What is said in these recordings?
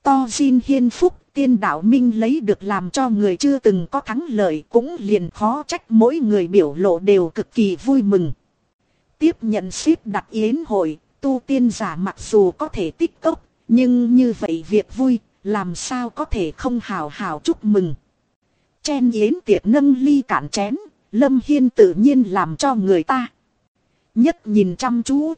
to Jin Hiên Phúc, tiên đạo minh lấy được làm cho người chưa từng có thắng lợi, cũng liền khó trách mỗi người biểu lộ đều cực kỳ vui mừng. Tiếp nhận xếp đặt yến hội, tu tiên giả mặc dù có thể tích cốc, nhưng như vậy việc vui, làm sao có thể không hào hào chúc mừng. Chen yến tiệc nâng ly cạn chén, Lâm Hiên tự nhiên làm cho người ta nhất nhìn chăm chú.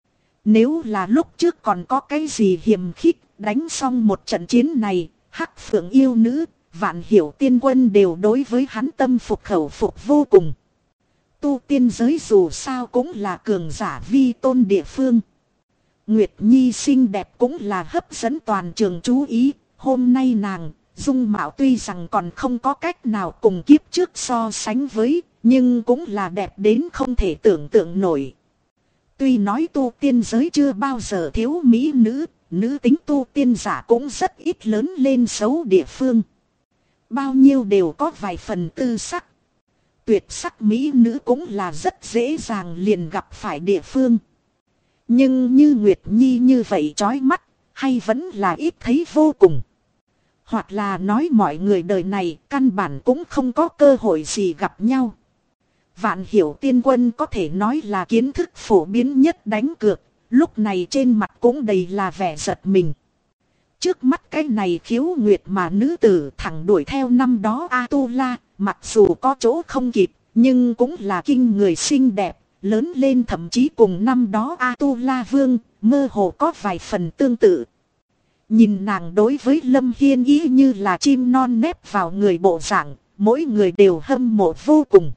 Nếu là lúc trước còn có cái gì hiềm khích, đánh xong một trận chiến này, Hắc Phượng yêu nữ, Vạn Hiểu tiên quân đều đối với hắn tâm phục khẩu phục vô cùng. Tu tiên giới dù sao cũng là cường giả vi tôn địa phương. Nguyệt Nhi xinh đẹp cũng là hấp dẫn toàn trường chú ý. Hôm nay nàng, dung mạo tuy rằng còn không có cách nào cùng kiếp trước so sánh với, nhưng cũng là đẹp đến không thể tưởng tượng nổi. Tuy nói tu tiên giới chưa bao giờ thiếu mỹ nữ, nữ tính tu tiên giả cũng rất ít lớn lên xấu địa phương. Bao nhiêu đều có vài phần tư sắc. Tuyệt sắc mỹ nữ cũng là rất dễ dàng liền gặp phải địa phương. Nhưng như Nguyệt Nhi như vậy chói mắt, hay vẫn là ít thấy vô cùng. Hoặc là nói mọi người đời này căn bản cũng không có cơ hội gì gặp nhau. Vạn Hiểu tiên quân có thể nói là kiến thức phổ biến nhất đánh cược, lúc này trên mặt cũng đầy là vẻ giật mình. Trước mắt cái này khiếu nguyệt mà nữ tử thẳng đuổi theo năm đó A-tu-la, mặc dù có chỗ không kịp, nhưng cũng là kinh người xinh đẹp, lớn lên thậm chí cùng năm đó A-tu-la vương, mơ hồ có vài phần tương tự. Nhìn nàng đối với Lâm Hiên ý như là chim non nép vào người bộ dạng, mỗi người đều hâm mộ vô cùng.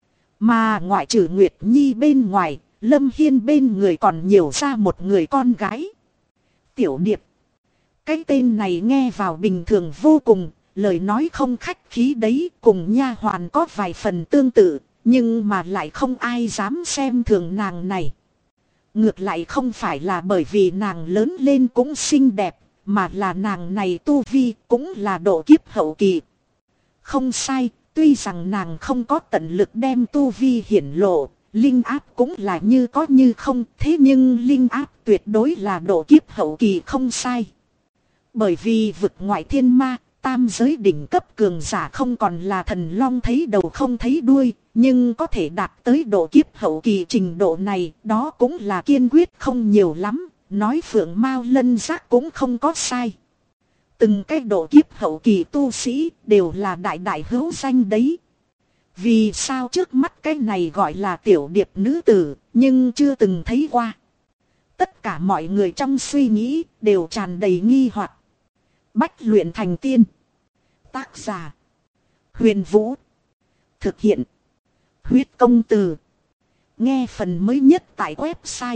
Mà ngoại trừ Nguyệt Nhi bên ngoài, Lâm Hiên bên người còn nhiều ra một người con gái. Tiểu Điệp. Cái tên này nghe vào bình thường vô cùng, lời nói không khách khí đấy, cùng nha hoàn có vài phần tương tự, nhưng mà lại không ai dám xem thường nàng này. Ngược lại không phải là bởi vì nàng lớn lên cũng xinh đẹp, mà là nàng này tu vi cũng là độ kiếp hậu kỳ. Không sai, tuy rằng nàng không có tận lực đem tu vi hiển lộ, linh áp cũng là như có như không, thế nhưng linh áp tuyệt đối là độ kiếp hậu kỳ không sai. Bởi vì vực ngoại thiên ma, tam giới đỉnh cấp cường giả không còn là thần long thấy đầu không thấy đuôi, nhưng có thể đạt tới độ kiếp hậu kỳ trình độ này, đó cũng là kiên quyết không nhiều lắm, nói Phượng Mao Lân Giác cũng không có sai. Từng cái độ kiếp hậu kỳ tu sĩ đều là đại đại hữu danh đấy. Vì sao trước mắt cái này gọi là tiểu điệp nữ tử, nhưng chưa từng thấy qua. Tất cả mọi người trong suy nghĩ đều tràn đầy nghi hoặc. Bách luyện thành tiên. Tác giả: Huyền Vũ. Thực hiện: Huyết Công Từ. Nghe phần mới nhất tại website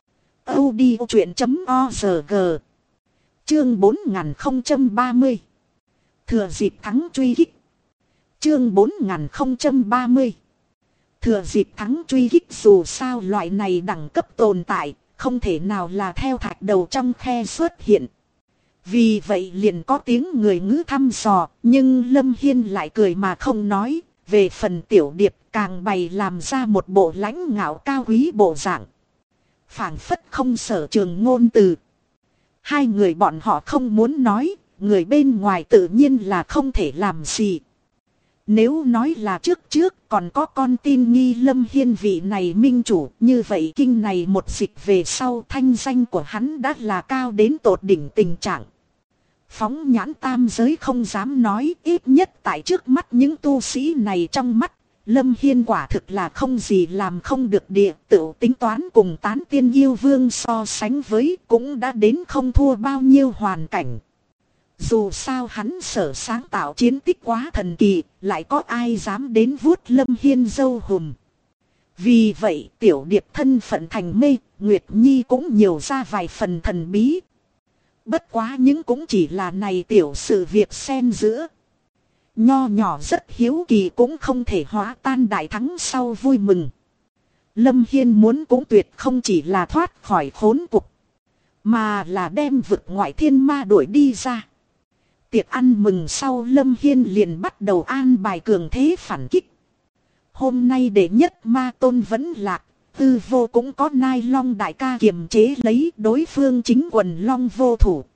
audiochuyện.org. Chương 4030. Thừa dịp thắng truy kích. Chương 4030. Thừa dịp thắng truy kích, dù sao loại này đẳng cấp tồn tại, không thể nào là theo thạch đầu trong khe xuất hiện. Vì vậy liền có tiếng người ngữ thăm dò, nhưng Lâm Hiên lại cười mà không nói. Về phần tiểu điệp càng bày làm ra một bộ lãnh ngạo cao quý bộ dạng, phảng phất không sở trường ngôn từ. Hai người bọn họ không muốn nói, người bên ngoài tự nhiên là không thể làm gì. Nếu nói là trước còn có con tin nghi Lâm Hiên vị này minh chủ, như vậy kinh này một dịch về sau thanh danh của hắn đã là cao đến tột đỉnh tình trạng. Phóng nhãn tam giới không dám nói, ít nhất tại trước mắt những tu sĩ này trong mắt, Lâm Hiên quả thực là không gì làm không được địa, tự tính toán cùng tán tiên yêu vương so sánh với cũng đã đến không thua bao nhiêu hoàn cảnh. Dù sao hắn sở sáng tạo chiến tích quá thần kỳ, lại có ai dám đến vuốt Lâm Hiên dâu hùm. Vì vậy tiểu điệp thân phận thành mê, Nguyệt Nhi cũng nhiều ra vài phần thần bí. Bất quá những cũng chỉ là này tiểu sự việc xen giữa. Nho nhỏ rất hiếu kỳ cũng không thể hóa tan đại thắng sau vui mừng. Lâm Hiên muốn cũng tuyệt không chỉ là thoát khỏi khốn cục, mà là đem vực ngoại thiên ma đuổi đi ra. Tiệc ăn mừng sau, Lâm Hiên liền bắt đầu an bài cường thế phản kích. Hôm nay đệ nhất ma tôn vẫn lạc, Tư Vô cũng có Nai Long đại ca kiềm chế lấy, đối phương chính quần long vô thủ,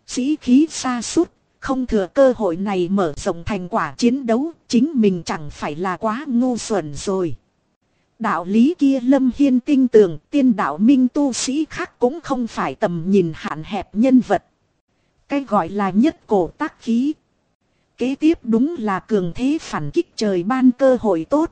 sĩ khí sa sút, không thừa cơ hội này mở rộng thành quả chiến đấu, chính mình chẳng phải là quá ngu xuẩn rồi. Đạo lý kia Lâm Hiên tin tưởng, tiên đạo minh tu sĩ khác cũng không phải tầm nhìn hạn hẹp nhân vật. Cái gọi là nhất cổ tác khí. Kế tiếp đúng là cường thế phản kích trời ban cơ hội tốt.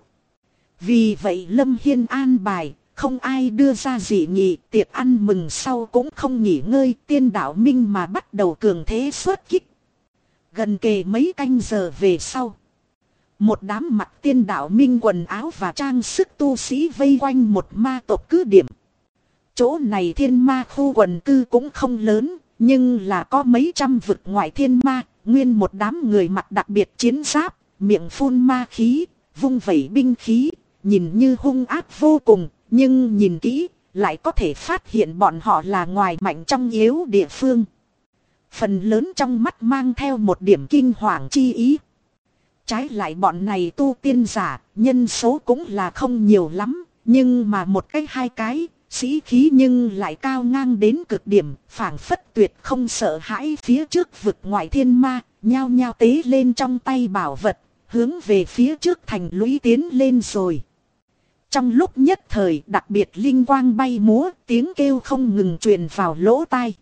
Vì vậy Lâm Hiên an bài, không ai đưa ra dị nghị, tiệc ăn mừng sau cũng không nghỉ ngơi, tiên đạo minh mà bắt đầu cường thế xuất kích. Gần kề mấy canh giờ về sau, một đám mặc tiên đạo minh quần áo và trang sức tu sĩ vây quanh một ma tộc cứ điểm. Chỗ này thiên ma khu quần cư cũng không lớn, nhưng là có mấy trăm vực ngoại thiên ma, nguyên một đám người mặc đặc biệt chiến giáp, miệng phun ma khí, vung vẩy binh khí, nhìn như hung ác vô cùng, nhưng nhìn kỹ, lại có thể phát hiện bọn họ là ngoài mạnh trong yếu địa phương. Phần lớn trong mắt mang theo một điểm kinh hoàng chi ý. Trái lại bọn này tu tiên giả, nhân số cũng là không nhiều lắm, nhưng mà một cái hai cái, sĩ khí nhưng lại cao ngang đến cực điểm, phảng phất tuyệt không sợ hãi phía trước vực ngoại thiên ma, nhao nhao tế lên trong tay bảo vật, hướng về phía trước thành lũy tiến lên rồi. Trong lúc nhất thời đặc biệt linh quang bay múa, tiếng kêu không ngừng truyền vào lỗ tai.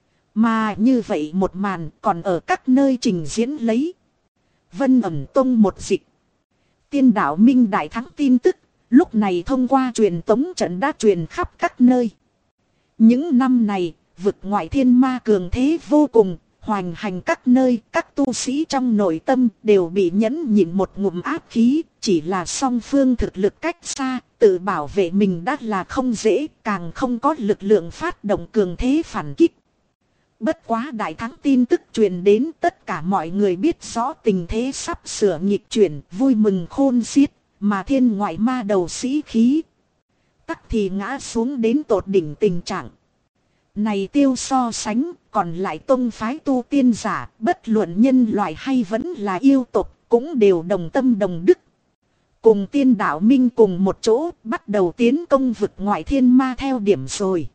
Mà như vậy một màn còn ở các nơi trình diễn lấy. Vân ẩm tông một dịch. Tiên đạo minh đại thắng tin tức, lúc này thông qua truyền tống trận đã truyền khắp các nơi. Những năm này, vực ngoại thiên ma cường thế vô cùng, hoành hành các nơi, các tu sĩ trong nội tâm đều bị nhẫn nhịn một ngụm áp khí, chỉ là song phương thực lực cách xa, tự bảo vệ mình đã là không dễ, càng không có lực lượng phát động cường thế phản kích. Bất quá đại thắng tin tức truyền đến, tất cả mọi người biết rõ tình thế sắp sửa nghịch chuyển, vui mừng khôn xiết, mà thiên ngoại ma đầu sĩ khí tắc thì ngã xuống đến tột đỉnh tình trạng. Này tiêu so sánh, còn lại tông phái tu tiên giả, bất luận nhân loại hay vẫn là yêu tộc, cũng đều đồng tâm đồng đức. Cùng tiên đạo minh cùng một chỗ, bắt đầu tiến công vực ngoại thiên ma theo điểm rồi.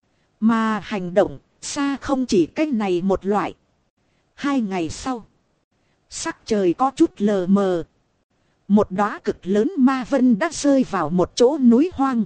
Mà hành động, xa không chỉ cách này một loại. 2 ngày sau, sắc trời có chút lờ mờ. Một đóa cực lớn ma vân đã rơi vào một chỗ núi hoang.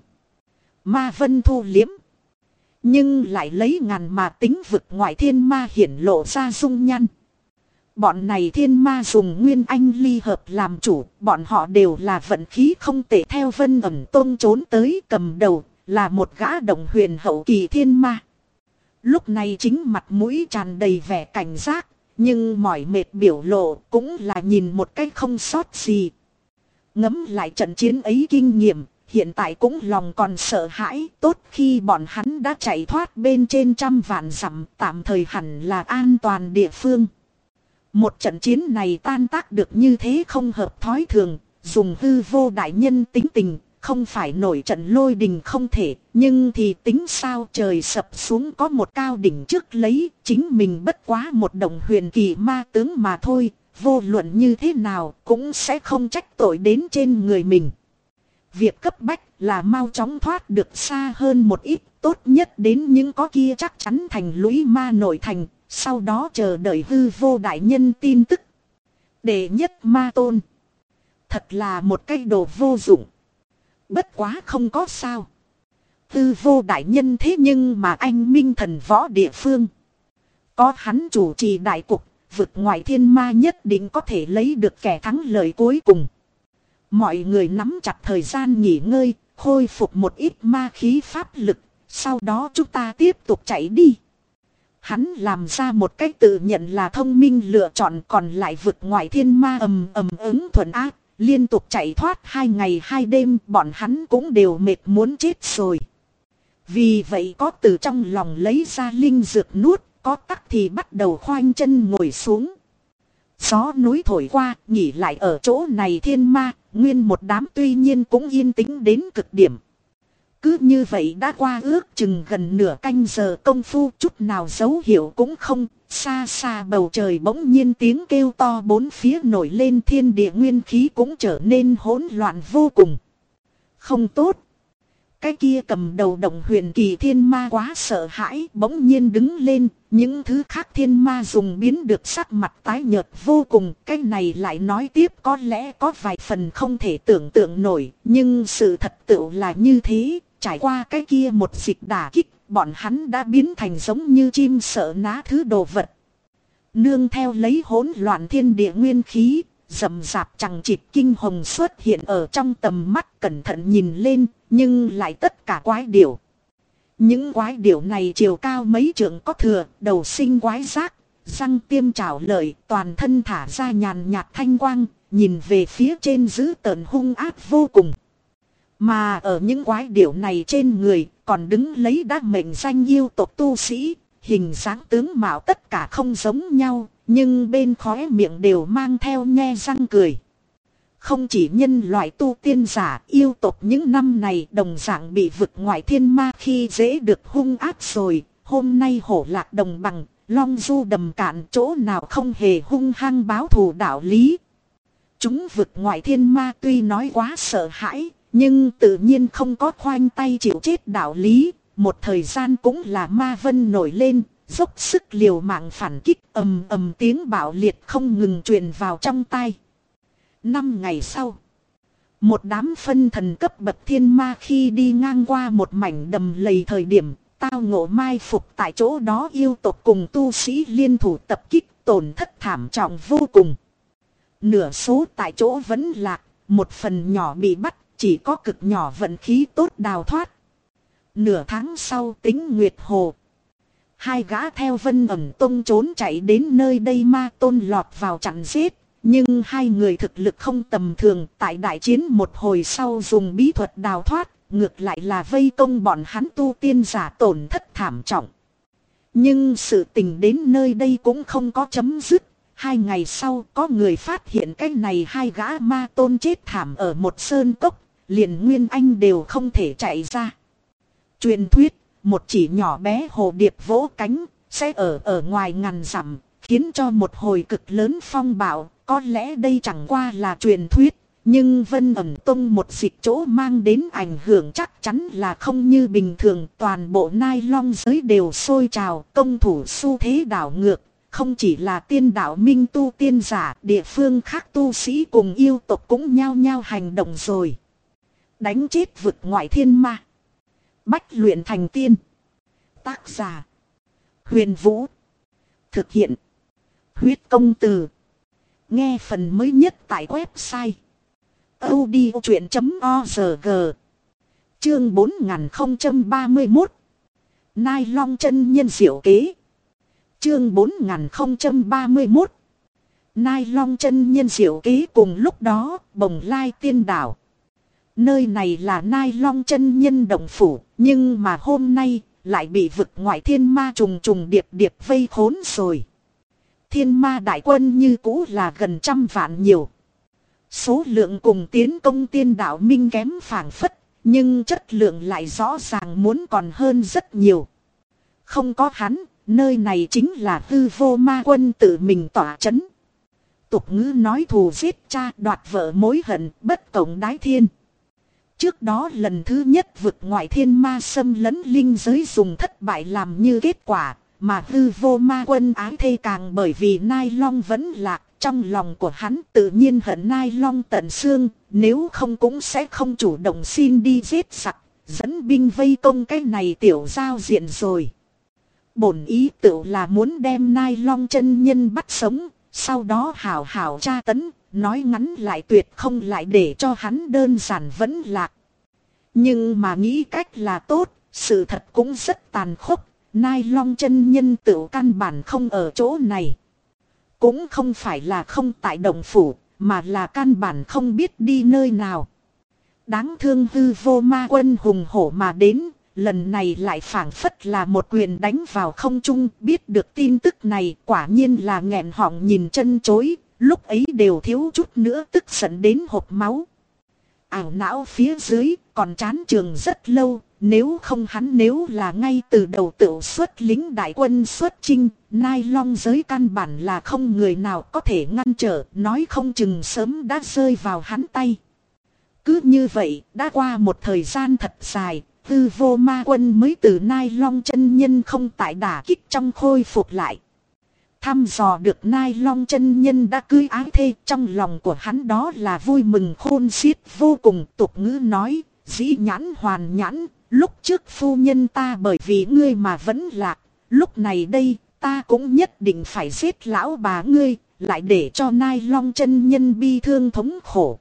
Ma vân thu liếm, nhưng lại lấy ngàn mà tính vực ngoại thiên ma hiển lộ ra dung nhan. Bọn này thiên ma dùng nguyên anh ly hợp làm chủ, bọn họ đều là vận khí không tệ theo Vân ẩm tôn trốn tới, cầm đầu là một gã đồng huyền hậu kỳ thiên ma. Lúc này chính mặt mũi tràn đầy vẻ cảnh giác, nhưng mỏi mệt biểu lộ cũng là nhìn một cách không sót gì. Ngẫm lại trận chiến ấy kinh nghiệm, hiện tại cũng lòng còn sợ hãi, tốt khi bọn hắn đã chạy thoát bên trên trăm vạn dặm, tạm thời hẳn là an toàn địa phương. Một trận chiến này tan tác được như thế không hợp thói thường, dùng hư vô đại nhân tính tình, không phải nổi trận lôi đình không thể, nhưng thì tính sao trời sập xuống có một cao đỉnh trước lấy, chính mình bất quá một đồng huyền kỳ ma tướng mà thôi, vô luận như thế nào cũng sẽ không trách tội đến trên người mình. Việc cấp bách là mau chóng thoát được xa hơn một ít, tốt nhất đến những có kia chắc chắn thành lũy ma nội thành, sau đó chờ đợi hư vô đại nhân tin tức. Đệ nhất ma tôn, thật là một cái đồ vô dụng. Bất quá không có sao. Hư vô đại nhân thế nhưng mà anh minh thần võ địa phương. Có hắn chủ trì đại cục, vực ngoại thiên ma nhất định có thể lấy được kẻ thắng lợi cuối cùng. Mọi người nắm chặt thời gian nghỉ ngơi, khôi phục một ít ma khí pháp lực, sau đó chúng ta tiếp tục chạy đi. Hắn làm ra một cách tự nhận là thông minh lựa chọn, còn lại vực ngoại thiên ma ầm ầm ứng thuận ác, liên tục chạy thoát 2 ngày 2 đêm, bọn hắn cũng đều mệt muốn chết rồi. Vì vậy có từ trong lòng lấy ra linh dược nuốt, có tắc thì bắt đầu khoanh chân ngồi xuống. Gió núi thổi qua, nghỉ lại ở chỗ này thiên ma, nguyên một đám tuy nhiên cũng yên tĩnh đến cực điểm. Cứ như vậy đã qua ước chừng gần nửa canh giờ công phu, chút nào dấu hiệu cũng không, xa xa bầu trời bỗng nhiên tiếng kêu to bốn phía nổi lên, thiên địa nguyên khí cũng trở nên hỗn loạn vô cùng. Không tốt. Cái kia cầm đầu Động Huyền Kỳ thiên ma quá sợ hãi, bỗng nhiên đứng lên. Những thứ khác thiên ma dùng biến được sắc mặt tái nhợt vô cùng. Cái này lại nói tiếp có lẽ có vài phần không thể tưởng tượng nổi. Nhưng sự thật tựu là như thế. Trải qua cái kia một dịch đả kích, bọn hắn đã biến thành giống như chim sợ ná thứ đồ vật. Nương theo lấy hỗn loạn thiên địa nguyên khí, rầm rạp chằng chịt kinh hồng xuất hiện ở trong tầm mắt, cẩn thận nhìn lên, nhưng lại tất cả quái điểu. Những quái điểu này chiều cao mấy trượng có thừa, đầu sinh quái giác, răng tiêm trảo lợi, toàn thân thả ra nhàn nhạt thanh quang, nhìn về phía trên dữ tợn hung ác vô cùng. Mà ở những quái điểu này trên người, còn đứng lấy đắc mệnh danh yêu tộc tu sĩ, hình dáng tướng mạo tất cả không giống nhau, nhưng bên khóe miệng đều mang theo nhe răng cười. Không chỉ nhân loại tu tiên giả, yêu tộc những năm này đồng dạng bị vực ngoại thiên ma khi dễ được hung ác rồi. Hôm nay hổ lạc đồng bằng, long du đầm cạn, chỗ nào không hề hung hăng báo thù đạo lý. Chúng vực ngoại thiên ma tuy nói quá sợ hãi, nhưng tự nhiên không có khoanh tay chịu chết đạo lý. Một thời gian cũng là ma vân nổi lên, dốc sức liều mạng phản kích, ầm ầm tiếng bạo liệt không ngừng truyền vào trong tai. 5 ngày sau, một đám phân thần cấp bậc thiên ma khi đi ngang qua một mảnh đầm lầy thời điểm, tao ngộ mai phục tại chỗ đó yêu tộc cùng tu sĩ liên thủ tập kích, tổn thất thảm trọng vô cùng. Nửa số tại chỗ vẫn lạc, một phần nhỏ bị bắt, chỉ có cực nhỏ vận khí tốt đào thoát. Nửa tháng sau Tính Nguyệt Hồ, hai gã theo Vân Ẩn Tông trốn chạy đến nơi đây ma tôn lọt vào chặn giết. Nhưng hai người thực lực không tầm thường, tại đại chiến một hồi sau dùng bí thuật đào thoát, ngược lại là vây công bọn hắn tu tiên giả tổn thất thảm trọng. Nhưng sự tình đến nơi đây cũng không có chấm dứt. 2 ngày sau có người phát hiện cái này hai gã ma tôn chết thảm ở một sơn cốc, liền Nguyên Anh đều không thể chạy ra. Truyền thuyết, một chỉ nhỏ bé hồ điệp vỗ cánh, sẽ ở ngoài ngàn dặm, khiến cho một hồi cực lớn phong bạo. Có lẽ đây chẳng qua là truyền thuyết, nhưng Vân Ẩn Tông một dịch chỗ mang đến ảnh hưởng chắc chắn là không như bình thường. Toàn bộ Nai Long giới đều sôi trào, công thủ xu thế đảo ngược. Không chỉ là tiên đạo minh tu tiên giả, địa phương khác tu sĩ cùng yêu tộc cũng nhao nhao hành động rồi. Đánh chết vực ngoại thiên ma, bách luyện thành tiên. Tác giả Huyền Vũ, thực hiện Huyết Công Từ. Nghe phần mới nhất tại website audiochuyện.org. Chương 4031, Nai Long chân nhân diệu kế. Chương 4031, Nai Long chân nhân diệu kế. Cùng lúc đó, Bồng Lai Tiên Đảo. Nơi này là Nai Long chân nhân động phủ, nhưng mà hôm nay lại bị vực ngoại thiên ma trùng trùng điệp điệp vây khốn rồi. Thiên ma đại quân như cũ là gần 100 vạn nhiều. Số lượng cùng tiến công tiên đạo minh kém phảng phất, nhưng chất lượng lại rõ ràng muốn còn hơn rất nhiều. Không có hắn, nơi này chính là hư vô ma quân tự mình tỏa chấn. Tục ngữ nói thù giết cha, đoạt vợ mối hận, bất cộng đái thiên. Trước đó lần thứ nhất vực ngoại thiên ma xâm lấn linh giới dùng thất bại làm như kết quả. Mà hư vô ma quân ái thê càng bởi vì Nai Long vẫn lạc, trong lòng của hắn tự nhiên hận Nai Long tận xương, nếu không cũng sẽ không chủ động xin đi giết giặc, dẫn binh vây công cái này tiểu giao diện rồi. Bổn ý tự là muốn đem Nai Long chân nhân bắt sống, sau đó hảo hảo tra tấn, nói ngắn lại tuyệt không lại để cho hắn đơn giản vẫn lạc. Nhưng mà nghĩ cách là tốt, sự thật cũng rất tàn khốc. Nai Long chân nhân tự căn bản không ở chỗ này. Cũng không phải là không tại động phủ, mà là căn bản không biết đi nơi nào. Đáng thương hư vô ma quân hùng hổ mà đến, lần này lại phảng phất là một quyền đánh vào không trung. Biết được tin tức này quả nhiên là nghẹn họng nhìn chân chối, lúc ấy đều thiếu chút nữa tức giận đến hộc máu. Ảo não phía dưới còn chán trường rất lâu. Nếu không hắn nếu là ngay từ đầu tự xuất lính đại quân xuất chinh, Nai Long giới căn bản là không người nào có thể ngăn trở, nói không chừng sớm đã rơi vào hắn tay. Cứ như vậy, đã qua một thời gian thật dài, Tư vô ma quân mới từ Nai Long chân nhân không tại đả kích trong khôi phục lại. Thăm dò được Nai Long chân nhân đã cưới ái thê, trong lòng của hắn đó là vui mừng khôn xiết vô cùng. Tục ngữ nói, dĩ nhãn hoàn nhãn, lúc trước phu nhân ta bởi vì ngươi mà vẫn lạc, lúc này đây ta cũng nhất định phải giết lão bà ngươi, lại để cho Nai Long chân nhân bi thương thống khổ.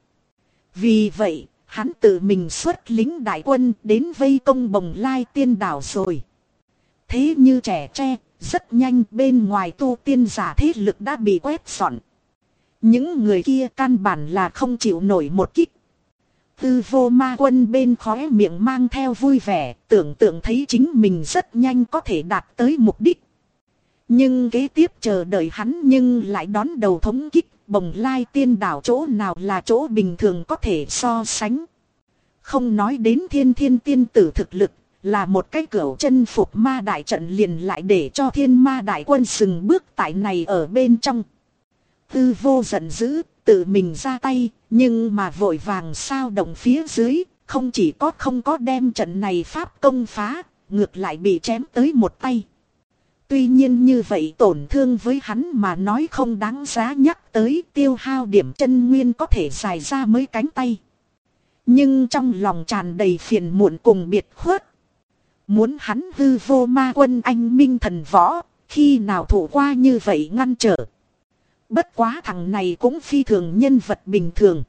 Vì vậy, hắn tự mình xuất lính đại quân đến vây công Bồng Lai tiên đảo rồi. Thế như trẻ tre, rất nhanh bên ngoài tu tiên giả thế lực đã bị quét dọn. Những người kia căn bản là không chịu nổi một kích. Tư vô ma quân bên khóe miệng mang theo vui vẻ, tưởng tượng thấy chính mình rất nhanh có thể đạt tới mục đích. Nhưng kế tiếp chờ đợi hắn nhưng lại đón đầu thống kích. Bồng Lai tiên đảo chỗ nào là chỗ bình thường có thể so sánh. Không nói đến thiên thiên tiên tử thực lực, là một cái cửu chân phục ma đại trận liền lại để cho thiên ma đại quân dừng bước tại này ở bên trong. Tư vô giận dữ, tự mình ra tay, nhưng mà vội vàng sao động phía dưới, không chỉ không có đem trận này pháp công phá, ngược lại bị chém tới một tay. Tuy nhiên như vậy tổn thương với hắn mà nói không đáng giá nhắc tới, tiêu hao điểm chân nguyên có thể dài ra mấy cánh tay. Nhưng trong lòng tràn đầy phiền muộn cùng biệt khuất. Muốn hắn hư vô ma quân anh minh thần võ, khi nào thủ qua như vậy ngăn trở. Bất quá thằng này cũng phi thường nhân vật bình thường.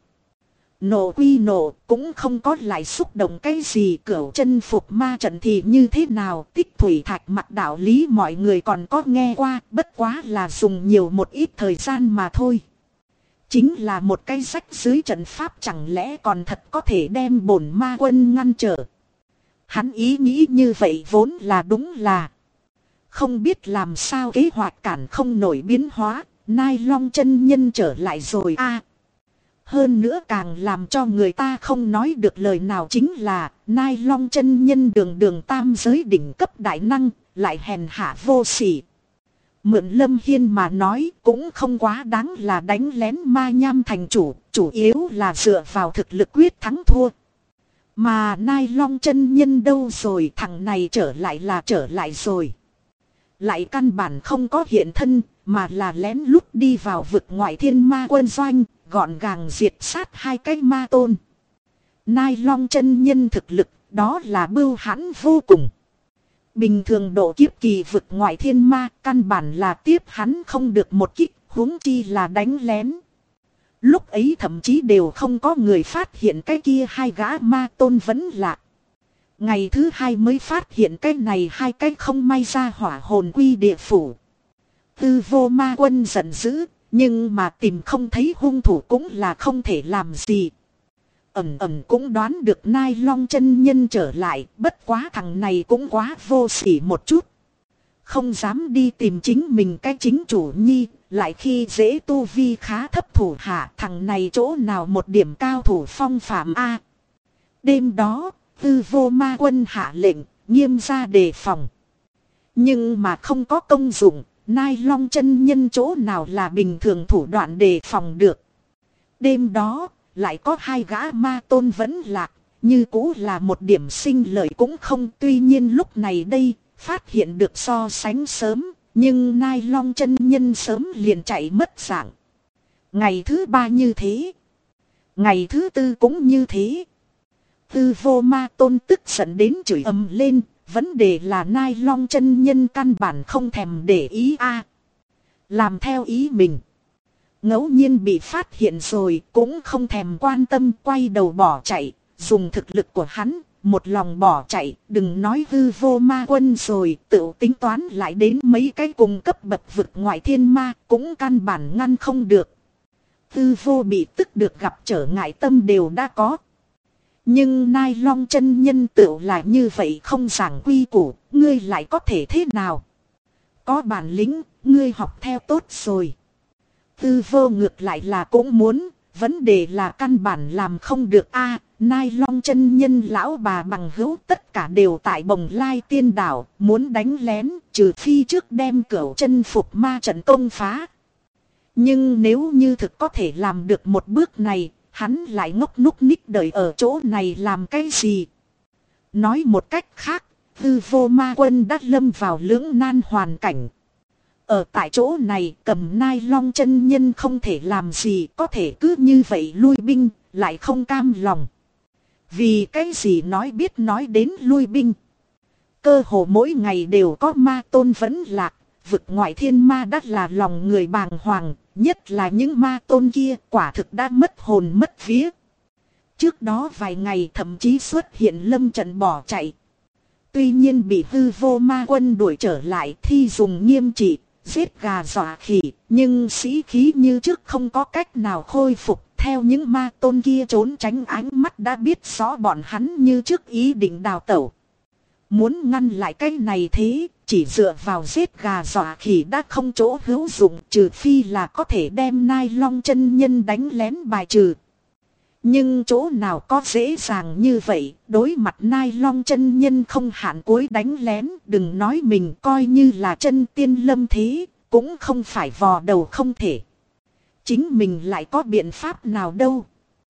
Nộ quy nộ cũng không có lại xúc động cái gì, cửu chân phục ma trận thì như thế nào, tích thủy thạch mặt đạo lý mọi người còn có nghe qua, bất quá là dùng nhiều một ít thời gian mà thôi. Chính là một cái rách dưới trận pháp, chẳng lẽ còn thật có thể đem bổn ma quân ngăn trở. Hắn ý nghĩ như vậy vốn là đúng là không biết làm sao kế hoạch cản không nổi biến hóa. Nai Long chân nhân trở lại rồi a. Hơn nữa càng làm cho người ta không nói được lời nào chính là Nai Long chân nhân đường đường tam giới đỉnh cấp đại năng, lại hèn hạ vô sỉ. Mượn Lâm Hiên mà nói cũng không quá đáng là đánh lén ma nham thành chủ, chủ yếu là dựa vào thực lực quyết thắng thua. Mà Nai Long chân nhân đâu rồi, thằng này trở lại là trở lại rồi. Lại căn bản không có hiện thân, mà là lén lút đi vào vực ngoại thiên ma quân doanh, gọn gàng diệt sát hai cái ma tôn. Nai Long chân nhân thực lực, đó là bưu hãn vô cùng. Bình thường độ kiếp kỳ vực ngoại thiên ma, căn bản là tiếp hắn không được một kích, huống chi là đánh lén. Lúc ấy thậm chí đều không có người phát hiện cái kia hai gã ma tôn vẫn lạc. Ngày thứ hai mới phát hiện cái này hai cái không may ra hỏa hồn quy địa phủ. Tư vô ma quân giận dữ, nhưng mà tìm không thấy hung thủ cũng là không thể làm gì. Ẩm cũng đoán được Nai Long chân nhân trở lại, bất quá thằng này cũng quá vô sỉ một chút. Không dám đi tìm chính mình cái chính chủ nhi, lại khi dễ tu vi khá thấp thủ hạ, thằng này chỗ nào một điểm cao thủ phong phạm a. Đêm đó, tư vô ma quân hạ lệnh, nghiêm ra đề phòng. Nhưng mà không có công dụng, Nai Long chân nhân chỗ nào là bình thường thủ đoạn đề phòng được. Đêm đó, lại có hai gã ma tôn vẫn lạc, như cũ là một điểm sinh lợi cũng không. Tuy nhiên lúc này đây, phát hiện được so sánh sớm, nhưng Nai Long chân nhân sớm liền chạy mất dạng. Ngày thứ ba như thế, ngày thứ tư cũng như thế. Tư vô ma tôn tức giận đến chửi ầm lên, vấn đề là Nai Long chân nhân căn bản không thèm để ý a, làm theo ý mình. Ngẫu nhiên bị phát hiện rồi cũng không thèm quan tâm, quay đầu bỏ chạy, dùng thực lực của hắn, một lòng bỏ chạy, đừng nói hư vô ma quân rồi, tự tính toán lại đến mấy cái cùng cấp bậc vực ngoại thiên ma, cũng căn bản ngăn không được. Hư vô bị tức được gặp trở ngại tâm đều đã có. Nhưng Nai Long chân nhân tự là như vậy không giảng quy củ, ngươi lại có thể thế nào? Có bản lĩnh, ngươi học theo tốt rồi. Tư vô ngược lại là cũng muốn, vấn đề là căn bản làm không được a. Nai Long chân nhân lão bà bằng hữu tất cả đều tại Bồng Lai tiên đảo, muốn đánh lén, trừ phi trước đem cửu chân phục ma trận công phá. Nhưng nếu như thực có thể làm được một bước này, hắn lại ngốc núc ních đợi ở chỗ này làm cái gì? Nói một cách khác, Hư Vô Ma Quân đã lâm vào lưỡng nan hoàn cảnh. Ở tại chỗ này Cầm Nai Long chân nhân không thể làm gì, có thể cứ như vậy lui binh, lại không cam lòng. Vì cái gì biết nói đến lui binh. Cơ hồ mỗi ngày đều có ma tôn vẫn lạc, vực ngoại thiên ma đắt là lòng người bàng hoàng, nhất là những ma tôn kia quả thực đã mất hồn mất vía. Trước đó vài ngày thậm chí xuất hiện lâm trận bỏ chạy. Tuy nhiên bị Hư Vô Ma Quân đuổi trở lại, thi dùng nghiêm trị, giết gà dọa khỉ, nhưng sĩ khí như trước không có cách nào khôi phục. Theo những ma tôn kia trốn tránh ánh mắt đã biết rõ bọn hắn như trước ý định đào tẩu. Muốn ngăn lại cái này thế, chỉ dựa vào giết gà dọa khỉ đã không chỗ hữu dụng, trừ phi là có thể đem Nai Long chân nhân đánh lén bài trừ. Nhưng chỗ nào có dễ dàng như vậy, đối mặt Nai Long chân nhân không hạn cuối đánh lén, đừng nói mình coi như là chân tiên lâm thế, cũng không phải vò đầu không thể. Chính mình lại có biện pháp nào đâu.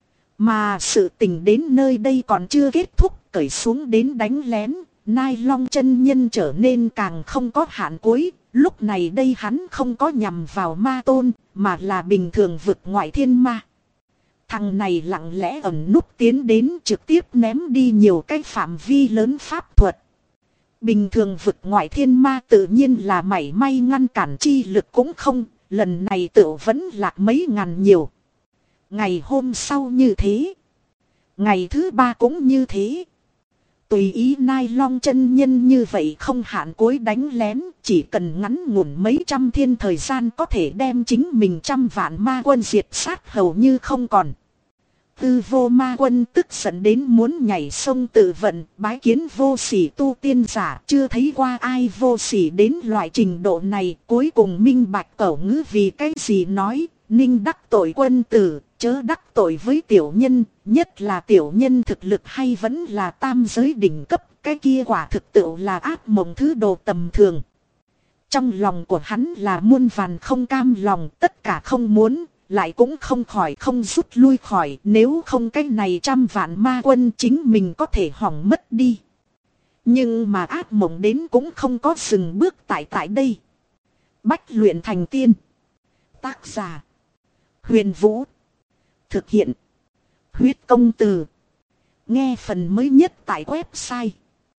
Mà sự tình đến nơi đây còn chưa kết thúc, cởi xuống đến đánh lén, Nai Long chân nhân trở nên càng không có hạn cuối. Lúc này đây hắn không có nhằm vào ma tôn, mà là bình thường vực ngoại thiên ma. Thằng này lặng lẽ ẩn núp tiến đến, trực tiếp ném đi nhiều cái phạm vi lớn pháp thuật. Bình thường vực ngoại thiên ma tự nhiên là mảy may ngăn cản chi lực cũng không, lần này tự vẫn lạc mấy ngàn nhiều. Ngày hôm sau như thế, ngày thứ ba cũng như thế. Tùy ý Nai Long chân nhân như vậy không hạn cuối đánh lén, chỉ cần ngắn ngủn mấy trăm thiên thời gian có thể đem chính mình trăm vạn ma quân diệt sát hầu như không còn. Hư Vô Ma Quân tức giận đến muốn nhảy sông tự vận, bái kiến vô sỉ tu tiên giả, chưa thấy qua ai vô sỉ đến loại trình độ này. Cuối cùng minh bạch cẩu ngữ vì cái gì nói, ninh đắc tội quân tử, chớ đắc tội với tiểu nhân, nhất là tiểu nhân thực lực hay vẫn là tam giới đỉnh cấp, cái kia quả thực tự là ác mộng thứ đồ tầm thường. Trong lòng của hắn là muôn vàn không cam lòng, tất cả không muốn, lại cũng không khỏi không rút lui khỏi, nếu không cái này trăm vạn ma quân chính mình có thể hỏng mất đi. Nhưng mà ác mộng đến cũng không có dừng bước tại đây. Bách luyện thành tiên. Tác giả: Huyền Vũ. Thực hiện: Huyết Công Từ. Nghe phần mới nhất tại website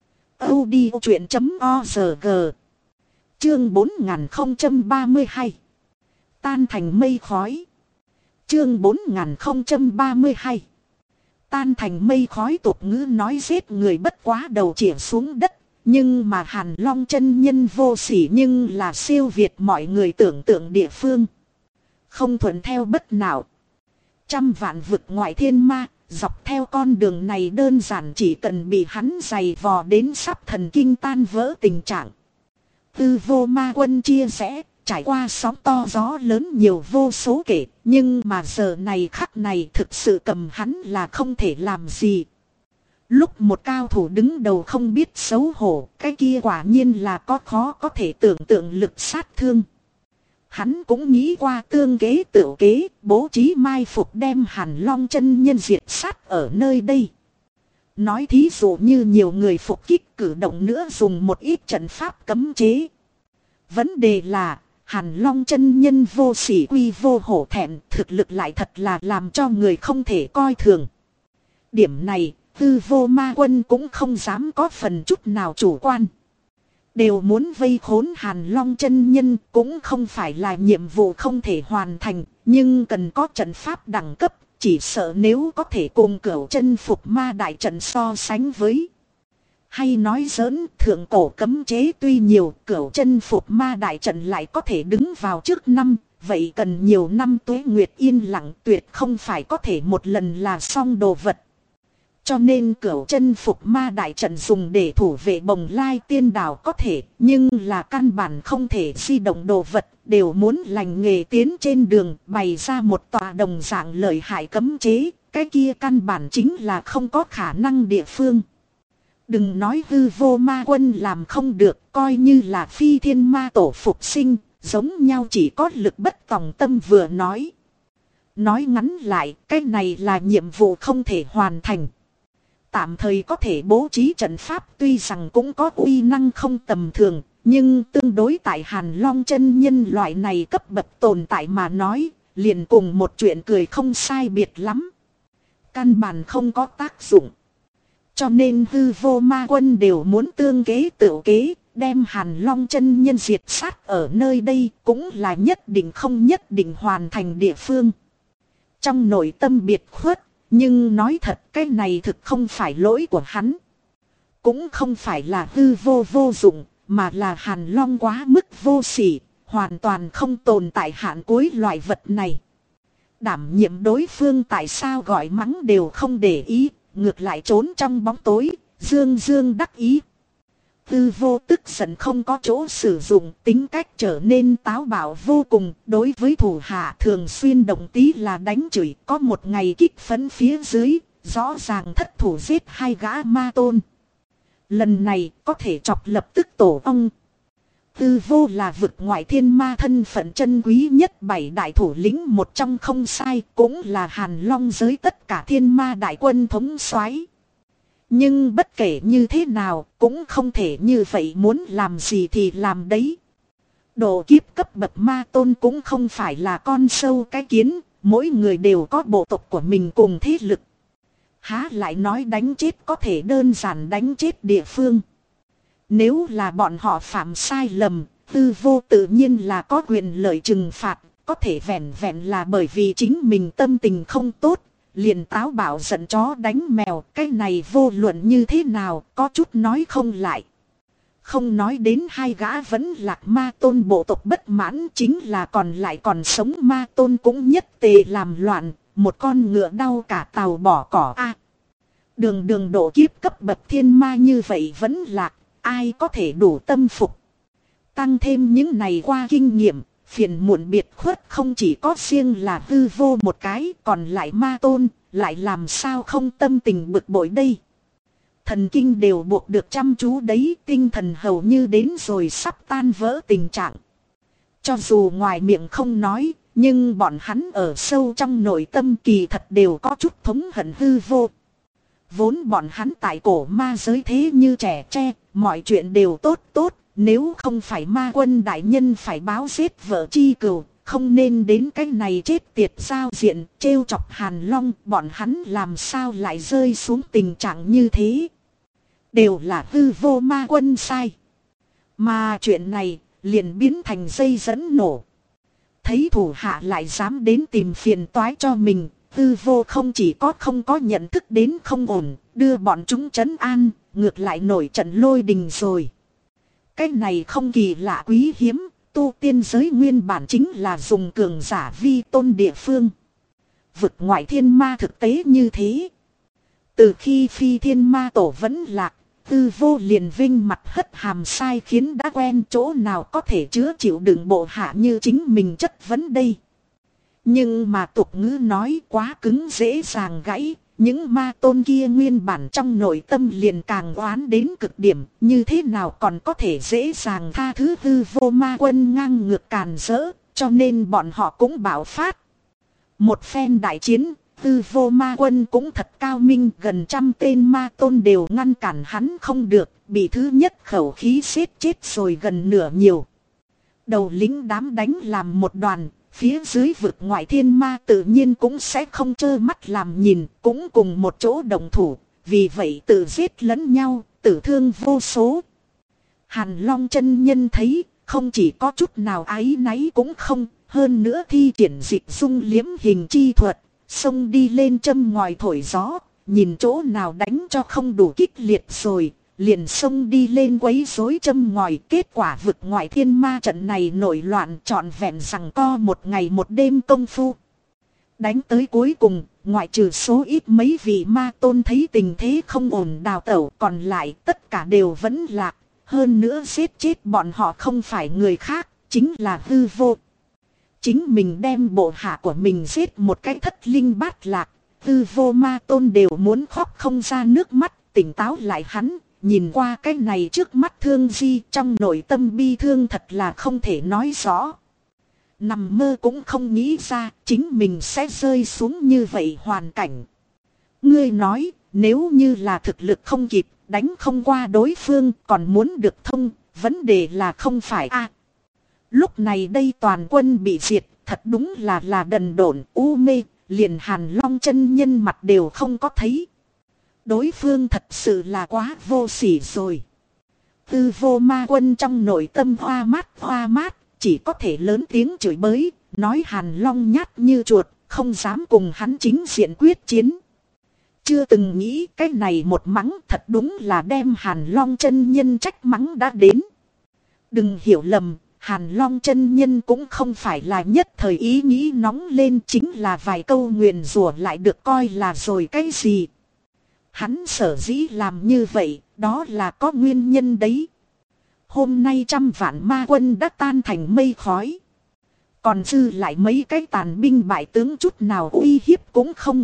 audiochuyện.org. Chương 4032. Tan thành mây khói. Chương 4032. Tan thành mây khói, tục ngữ nói giết người bất quá đầu chĩa xuống đất. Nhưng mà Hàn Long chân nhân vô sỉ nhưng là siêu việt mọi người tưởng tượng địa phương. Không thuận theo bất nào. Trăm vạn vực ngoại thiên ma, dọc theo con đường này đơn giản chỉ cần bị hắn giày vò đến sắp thần kinh tan vỡ tình trạng. Hư Vô Ma Quân chia sẻ, trải qua sóng to gió lớn nhiều vô số kể, nhưng mà giờ này khắc này thực sự cầm hắn là không thể làm gì. Lúc một cao thủ đứng đầu không biết xấu hổ, cái kia quả nhiên là có khó có thể tưởng tượng lực sát thương. Hắn cũng nghĩ qua tương kế tự kế, bố trí mai phục đem Hàn Long chân nhân diệt sát ở nơi đây. Nói thí dụ như nhiều người phục kích, cử động nữa dùng một ít trận pháp cấm chế. Vấn đề là Hàn Long chân nhân vô sỉ quy vô hổ thẹn, thực lực lại thật là làm cho người không thể coi thường. Điểm này, Hư Vô Ma Quân cũng không dám có phần chút nào chủ quan. Đều muốn vây khốn Hàn Long chân nhân, cũng không phải là nhiệm vụ không thể hoàn thành, nhưng cần có trận pháp đẳng cấp, chỉ sợ nếu có thể cùng Cửu Chân Phục Ma đại trận so sánh với. Hay nói giỡn, thượng cổ cấm chế tuy nhiều, Cửu Chân Phục Ma đại trận lại có thể đứng vào trước năm, vậy cần nhiều năm tuế nguyệt yên lặng, tuyệt không phải có thể một lần là xong đồ vật. Cho nên Cửu Chân Phục Ma đại trận dùng để thủ vệ Bồng Lai Tiên Đảo có thể, nhưng là căn bản không thể di động đồ vật, đều muốn lành nghề tiến trên đường, bày ra một tòa đồng dạng lợi hại cấm chế, cái kia căn bản chính là không có khả năng địa phương. Đừng nói Hư Vô Ma Quân làm không được, coi như là Phi Thiên Ma Tổ phục sinh, giống nhau chỉ có lực bất tòng tâm vừa nói. Nói ngắn lại, cái này là nhiệm vụ không thể hoàn thành. tạm thời có thể bố trí trận pháp tuy rằng cũng có uy năng không tầm thường, nhưng tương đối tại Hàn Long chân nhân loại này cấp bậc tồn tại mà nói, liền cùng một chuyện cười không sai biệt lắm. Căn bản không có tác dụng. Cho nên hư vô ma quân đều muốn tương kế tự kế, đem Hàn Long chân nhân diệt sát ở nơi đây cũng là nhất định không nhất định hoàn thành địa phương. Trong nội tâm biệt khuất, nhưng nói thật cái này thực không phải lỗi của hắn. Cũng không phải là hư vô vô dụng, mà là Hàn Long quá mức vô sỉ, hoàn toàn không tồn tại hạn cuối loại vật này. Đảm nhiệm đối phương tại sao gọi mắng đều không để ý, ngược lại trốn trong bóng tối, dương dương đắc ý. Hư vô tức giận không có chỗ sử dụng, tính cách trở nên táo bạo vô cùng, đối với thủ hạ thường xuyên động tí là đánh chửi, có một ngày kích phấn phía dưới, rõ ràng thất thủ giết 2 gã ma tôn. Lần này có thể chọc lập tức tổ ong. Hư vô là vực ngoại thiên ma thân phận chân quý nhất 7 đại thủ lĩnh một trong không sai, cũng là Hàn Long giới tất cả thiên ma đại quân thống soái. Nhưng bất kể như thế nào cũng không thể như vậy, muốn làm gì thì làm đấy. Độ kiếp cấp bậc ma tôn cũng không phải là con sâu cái kiến, mỗi người đều có bộ tộc của mình cùng thế lực. Há lại nói đánh chết có thể đơn giản đánh chết địa phương. Nếu là bọn họ phạm sai lầm, hư vô tự nhiên là có quyền lợi trừng phạt, có thể vẹn vẹn là bởi vì chính mình tâm tình không tốt, liền táo bạo giận chó đánh mèo, cái này vô luận như thế nào, có chút nói không lại. Không nói đến 2 gã vẫn lạc ma tôn bộ tộc bất mãn, chính là còn lại còn sống ma tôn cũng nhất tề làm loạn, một con ngựa đau cả tàu bỏ cỏ a. Đường độ kiếp cấp bậc thiên ma như vậy vẫn lạc, ai có thể đủ tâm phục. Tăng thêm những này qua kinh nghiệm, phiền muộn biệt khuất không chỉ có riêng là hư vô một cái, còn lại ma tôn, lại làm sao không tâm tình bực bội đây. Thần kinh đều buộc được chăm chú đấy, tinh thần hầu như đến rồi sắp tan vỡ tình trạng. Cho dù ngoài miệng không nói, nhưng bọn hắn ở sâu trong nội tâm kỳ thật đều có chút thống hận hư vô. Vốn bọn hắn tại cổ ma giới thế như trẻ tre, mọi chuyện đều tốt tốt, nếu không phải ma quân đại nhân phải báo giết vợ chi cừu, không nên đến cái này chết tiệt giao diện, trêu chọc Hàn Long, bọn hắn làm sao lại rơi xuống tình trạng như thế. Đều là hư vô ma quân sai. Mà chuyện này liền biến thành dây dẫn nổ. Thấy thủ hạ lại dám đến tìm phiền toái cho mình, hư vô không chỉ có không có nhận thức đến không ổn, đưa bọn chúng trấn an, ngược lại nổi trận lôi đình rồi. Cái này không kỳ lạ quý hiếm, tu tiên giới nguyên bản chính là dùng cường giả vi tôn địa phương. Vực ngoại thiên ma thực tế như thế. Từ khi phi thiên ma tổ vẫn lạc, hư vô liền vinh mặt hất hàm sai khiến đã quen, chỗ nào có thể chứa chịu đựng bộ hạ như chính mình chất vấn đây. Nhưng mà tục ngữ nói quá cứng dễ dàng gãy, những ma tôn kia nguyên bản trong nội tâm liền càng oán đến cực điểm, như thế nào còn có thể dễ dàng tha thứ hư vô ma quân ngang ngược càn rỡ, cho nên bọn họ cũng bạo phát. Một phen đại chiến, hư vô ma quân cũng thật cao minh, gần 100 tên ma tôn đều ngăn cản hắn không được, bị thứ nhất khẩu khí giết chết rồi gần nửa nhiều. Đầu lính đám đánh làm một đoàn. Phía dưới vực ngoại thiên ma tự nhiên cũng sẽ không trơ mắt làm nhìn, cũng cùng một chỗ đồng thủ, vì vậy tự giết lẫn nhau, tử thương vô số. Hàn Long chân nhân thấy, không chỉ có chút nào áy náy cũng không, hơn nữa thi triển dịch dung liếm hình chi thuật, xông đi lên châm ngòi thổi gió, nhìn chỗ nào đánh cho không đủ kích liệt rồi. Liền xông đi lên quấy rối châm ngòi, kết quả vực ngoại thiên ma trận này nổi loạn trọn vẹn rằng co một ngày một đêm công phu. Đánh tới cuối cùng, ngoại trừ số ít mấy vị ma tôn thấy tình thế không ổn đào tẩu, còn lại tất cả đều vẫn lạc. Hơn nữa giết chết bọn họ không phải người khác, chính là hư vô. Chính mình đem bộ hạ của mình giết một cái thất linh bát lạc, hư vô ma tôn đều muốn khóc không ra nước mắt, tỉnh táo lại hắn. Nhìn qua cái này trước mắt thương di, trong nội tâm bi thương thật là không thể nói rõ. Nằm mơ cũng không nghĩ ra chính mình sẽ rơi xuống như vậy hoàn cảnh. Ngươi nói, nếu như là thực lực không kịp, đánh không qua đối phương còn muốn được thông, vấn đề là không phải a. Lúc này đây toàn quân bị diệt, thật đúng là đần độn u mê, liền Hàn Long chân nhân mặt đều không có thấy. Đối phương thật sự là quá vô sỉ rồi. Tư Vô Ma Quân trong nội tâm hoa mát, chỉ có thể lớn tiếng chửi bới, nói Hàn Long nhát như chuột, không dám cùng hắn chính diện quyết chiến. Chưa từng nghĩ cái này một mắng thật đúng là đem Hàn Long chân nhân trách mắng đã đến. Đừng hiểu lầm, Hàn Long chân nhân cũng không phải là nhất thời ý nghĩ nóng lên, chính là vài câu nguyền rủa lại được coi là rồi cái gì. Hắn sở dĩ làm như vậy, đó là có nguyên nhân đấy. Hôm nay 100 vạn ma quân đã tan thành mây khói. Còn dư lại mấy cái tàn binh bại tướng chút nào uy hiếp cũng không.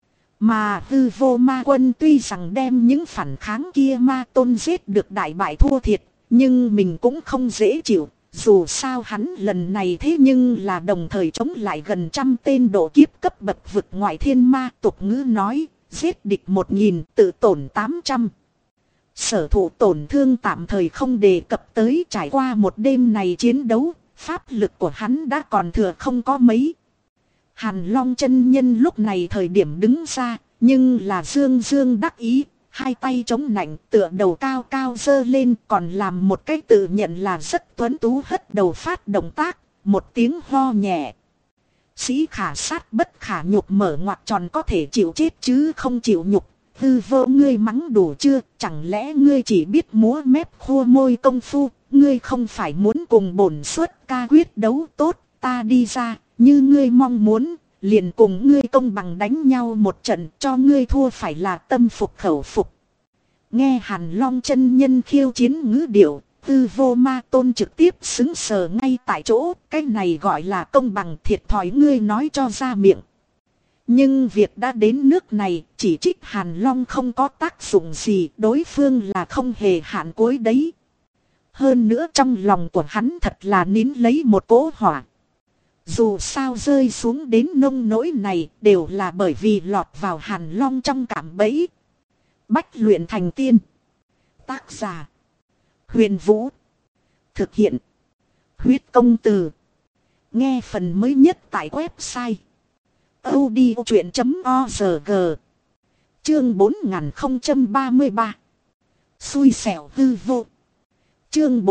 Mà Tư Vô Ma Quân tuy rằng đem những phản kháng kia ma tôn giết được đại bại thua thiệt, nhưng mình cũng không dễ chịu. Dù sao hắn lần này thế nhưng là đồng thời chống lại gần 100 tên độ kiếp cấp bậc vực ngoại thiên ma, tục ngữ nói, giết địch 1000 tự tổn 800. Sở thụ tổn thương tạm thời không đề cập tới, trải qua một đêm này chiến đấu, pháp lực của hắn đã còn thừa không có mấy. Hàn Long chân nhân lúc này thời điểm đứng ra, nhưng là dương dương đắc ý, hai tay chống nạnh tựa đầu cao cao dơ lên, còn làm một cái tự nhận là rất tuấn tú hất đầu phát động tác, một tiếng ho nhẹ. Sĩ khả sát bất khả nhục, mở ngoặc tròn có thể chịu chết chứ không chịu nhục. Tư Vô, ngươi mắng đủ chưa? Chẳng lẽ ngươi chỉ biết múa mép khua môi công phu? Ngươi không phải muốn cùng bổn xuất ca quyết đấu tốt, ta đi ra, như ngươi mong muốn, liền cùng ngươi công bằng đánh nhau một trận, cho ngươi thua phải là tâm phục khẩu phục. Nghe Hàn Long chân nhân khiêu chiến ngữ điệu, Tư Vô Ma Tôn trực tiếp xứng sờ ngay tại chỗ, cái này gọi là công bằng, thiệt thòi ngươi nói cho ra miệng. Nhưng việc đã đến nước này, chỉ trích Hàn Long không có tác dụng gì, đối phương là không hề hạn cuối đấy. Hơn nữa trong lòng của hắn thật là nín lấy một cỗ hỏa. Dù sao rơi xuống đến nông nỗi này đều là bởi vì lọt vào Hàn Long trong cạm bẫy. Bách luyện thành tiên. Tác giả: Huyền Vũ. Thực hiện: Huyết Công Từ. Nghe phần mới nhất tại website audiochuyện.org. Chương 4033. Xui xẻo Tư Vô. Chương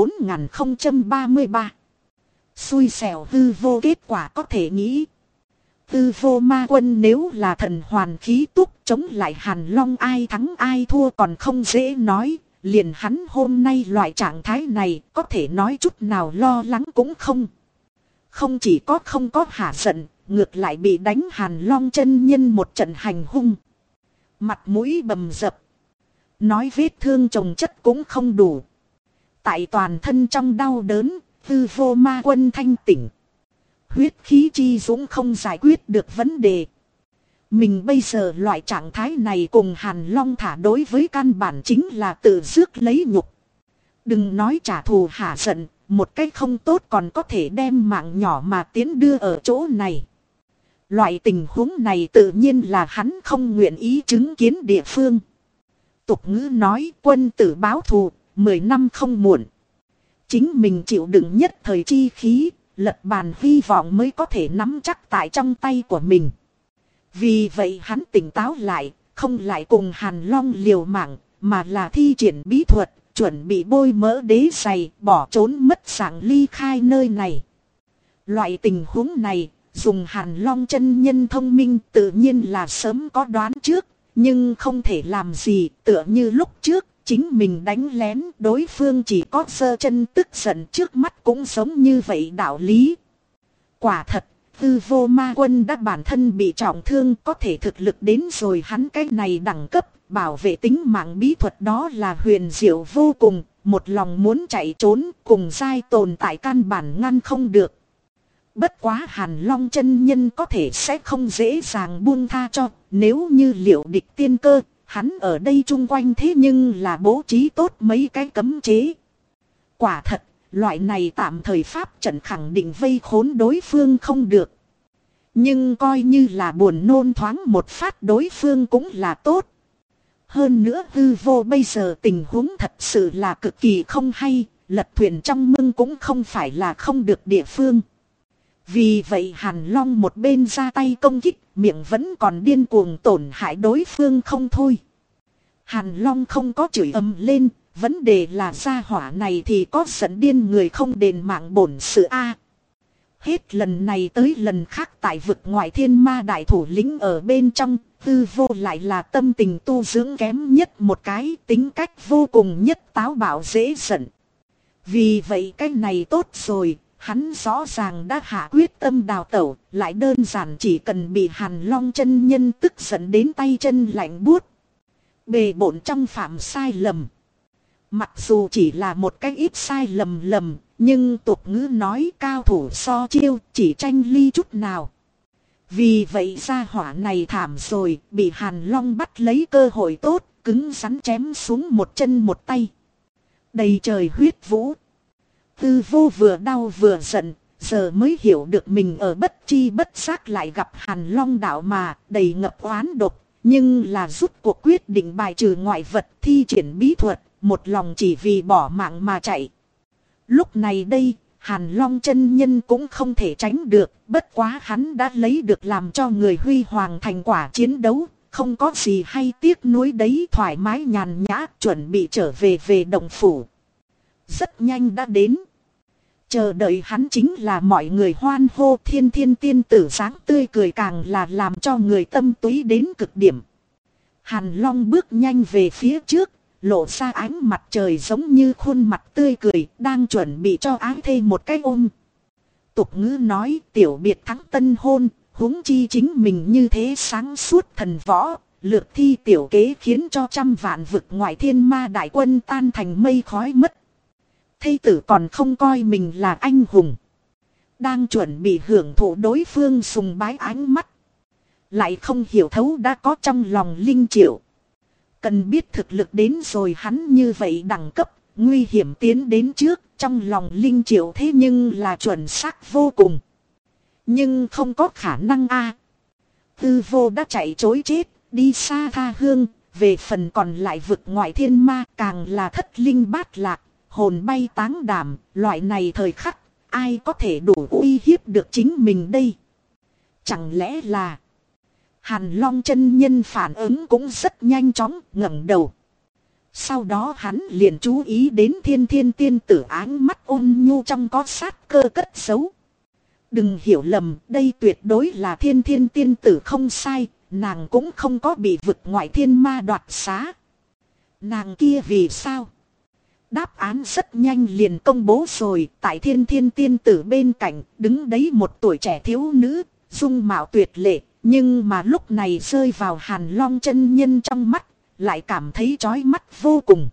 4033. Xui xẻo Tư Vô. Kết quả có thể nghĩ, Tư Vô Ma Quân nếu là thần hoàn khí túc chống lại Hàn Long, ai thắng ai thua còn không dễ nói. Liền hắn hôm nay loại trạng thái này, có thể nói chút nào lo lắng cũng không. Không chỉ có không có hả giận, ngược lại bị đánh Hàn Long chân nhân một trận hành hung. Mặt mũi bầm dập, nói vết thương chồng chất cũng không đủ. Tại toàn thân trong đau đớn, Tư Vô Ma Quân thanh tỉnh. Huyết khí chi dũng không giải quyết được vấn đề. Mình bây giờ loại trạng thái này cùng Hàn Long thả đối với căn bản chính là tự rước lấy nhục. Đừng nói trả thù hả giận, một cách không tốt còn có thể đem mạng nhỏ mà tiến đưa ở chỗ này. Loại tình huống này tự nhiên là hắn không nguyện ý chứng kiến địa phương. Tục ngữ nói quân tử báo thù, 10 năm không muộn. Chính mình chịu đựng nhất thời chi khí, lật bàn hy vọng mới có thể nắm chắc tại trong tay của mình. Vì vậy hắn tỉnh táo lại, không lại cùng Hàn Long liều mạng, mà là thi triển bí thuật, chuẩn bị bôi mỡ đế giày, bỏ trốn mất dạng ly khai nơi này. Loại tình huống này, dùng Hàn Long chân nhân thông minh tự nhiên là sớm có đoán trước, nhưng không thể làm gì, tựa như lúc trước, chính mình đánh lén, đối phương chỉ có giơ chân tức giận, trước mắt cũng giống như vậy đạo lý. Quả thật, Tư Vô Ma Quân đã bản thân bị trọng thương, có thể thực lực đến rồi hắn cái này đẳng cấp, bảo vệ tính mạng bí thuật đó là huyền diệu vô cùng, một lòng muốn chạy trốn, cùng giai tồn tại căn bản ngăn không được. Bất quá Hàn Long chân nhân có thể sẽ không dễ dàng buông tha cho, nếu như liệu địch tiên cơ, hắn ở đây chung quanh thế nhưng là bố trí tốt mấy cái cấm chế. Quả thật, loại này tạm thời pháp trận khẳng định vây khốn đối phương không được. Nhưng coi như là buồn nôn thoáng một phát đối phương cũng là tốt. Hơn nữa hư vô bây giờ tình huống thật sự là cực kỳ không hay, lật thuyền trong mương cũng không phải là không được địa phương. Vì vậy Hàn Long một bên ra tay công kích, miệng vẫn còn điên cuồng tổn hại đối phương không thôi. Hàn Long không có chửi ầm lên, vấn đề là gia hỏa này thì có giận điên người không đền mạng bổn sự a. Hết lần này tới lần khác tại vực ngoại thiên ma đại thủ lĩnh ở bên trong, hư vô lại là tâm tình tu dưỡng kém nhất một cái, tính cách vô cùng nhất táo bạo dễ giận. Vì vậy cái này tốt rồi, hắn rõ ràng đã hạ quyết tâm đào tẩu, lại đơn giản chỉ cần bị Hàn Long chân nhân tức giận đến tay chân lạnh buốt. Bề bộn trong phạm sai lầm. Mặc dù chỉ là một cái ít sai lầm, nhưng tục ngữ nói cao thủ so chiêu chỉ tranh ly chút nào. Vì vậy gia hỏa này thảm rồi, bị Hàn Long bắt lấy cơ hội tốt, cứng rắn chém xuống một chân một tay. Đầy trời huyết vũ. Tư vô vừa đau vừa giận, giờ mới hiểu được mình ở bất chi bất giác lại gặp Hàn Long đạo mà đầy ngập oán độc. Nhưng là rút cuộc quyết định bài trừ ngoại vật, thi triển bí thuật, một lòng chỉ vì bỏ mạng mà chạy. Lúc này đây, Hàn Long chân nhân cũng không thể tránh được, bất quá hắn đã lấy được làm cho người huy hoàng thành quả chiến đấu, không có gì hay tiếc nuối đấy, thoải mái nhàn nhã, chuẩn bị trở về động phủ. Rất nhanh đã đến. Chờ đợi hắn chính là mọi người hoan hô, thiên thiên tiên tử dáng tươi cười càng là làm cho người tâm túy đến cực điểm. Hàn Long bước nhanh về phía trước, lộ ra ánh mặt trời giống như khuôn mặt tươi cười, đang chuẩn bị cho ái thê một cái ôm. Tục ngữ nói tiểu biệt thắng tân hôn, huống chi chính mình như thế sáng suốt thần võ, lược thi tiểu kế khiến cho trăm vạn vực ngoại thiên ma đại quân tan thành mây khói mất. Thê tử còn không coi mình là anh hùng, đang chuẩn bị hưởng thụ đối phương sùng bái ánh mắt, lại không hiểu thấu đã có trong lòng Linh Triệu. Cần biết thực lực đến rồi hắn như vậy đẳng cấp, nguy hiểm tiến đến trước, trong lòng Linh Triệu thế nhưng là chuẩn xác vô cùng. Nhưng không có khả năng a. Tư vô đã chạy chối chết, đi xa tha hương, về phần còn lại vực ngoại thiên ma càng là thất linh bát lạc, hồn bay táng đảm, loại này thời khắc, ai có thể đủ uy hiếp được chính mình đây? Chẳng lẽ là... Hàn Long chân nhân phản ứng cũng rất nhanh chóng, ngẩng đầu. Sau đó hắn liền chú ý đến thiên thiên tiên tử áng mắt ôn nhu trong có sát cơ cất giấu. Đừng hiểu lầm, đây tuyệt đối là thiên thiên tiên tử không sai, nàng cũng không có bị vực ngoại thiên ma đoạt xá. Nàng kia vì sao? Đáp án rất nhanh liền công bố rồi, tại thiên thiên tiên tử bên cạnh, đứng đấy một tuổi trẻ thiếu nữ, dung mạo tuyệt lệ. Nhưng mà lúc này rơi vào Hàn Long chân nhân trong mắt, lại cảm thấy chói mắt vô cùng.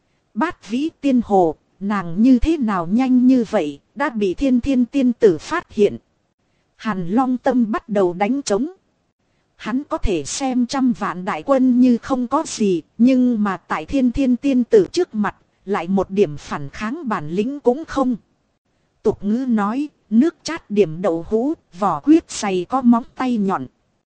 Bát vĩ tiên hồ, nàng như thế nào nhanh như vậy, đã bị thiên thiên tiên tử phát hiện. Hàn Long tâm bắt đầu đánh trống. Hắn có thể xem trăm vạn đại quân như không có gì, nhưng mà tại thiên thiên tiên tử trước mặt, lại một điểm phản kháng bản lĩnh cũng không. Tục ngữ nói, nước chát điểm đậu hũ, vỏ quyết dày có móng tay nhọn.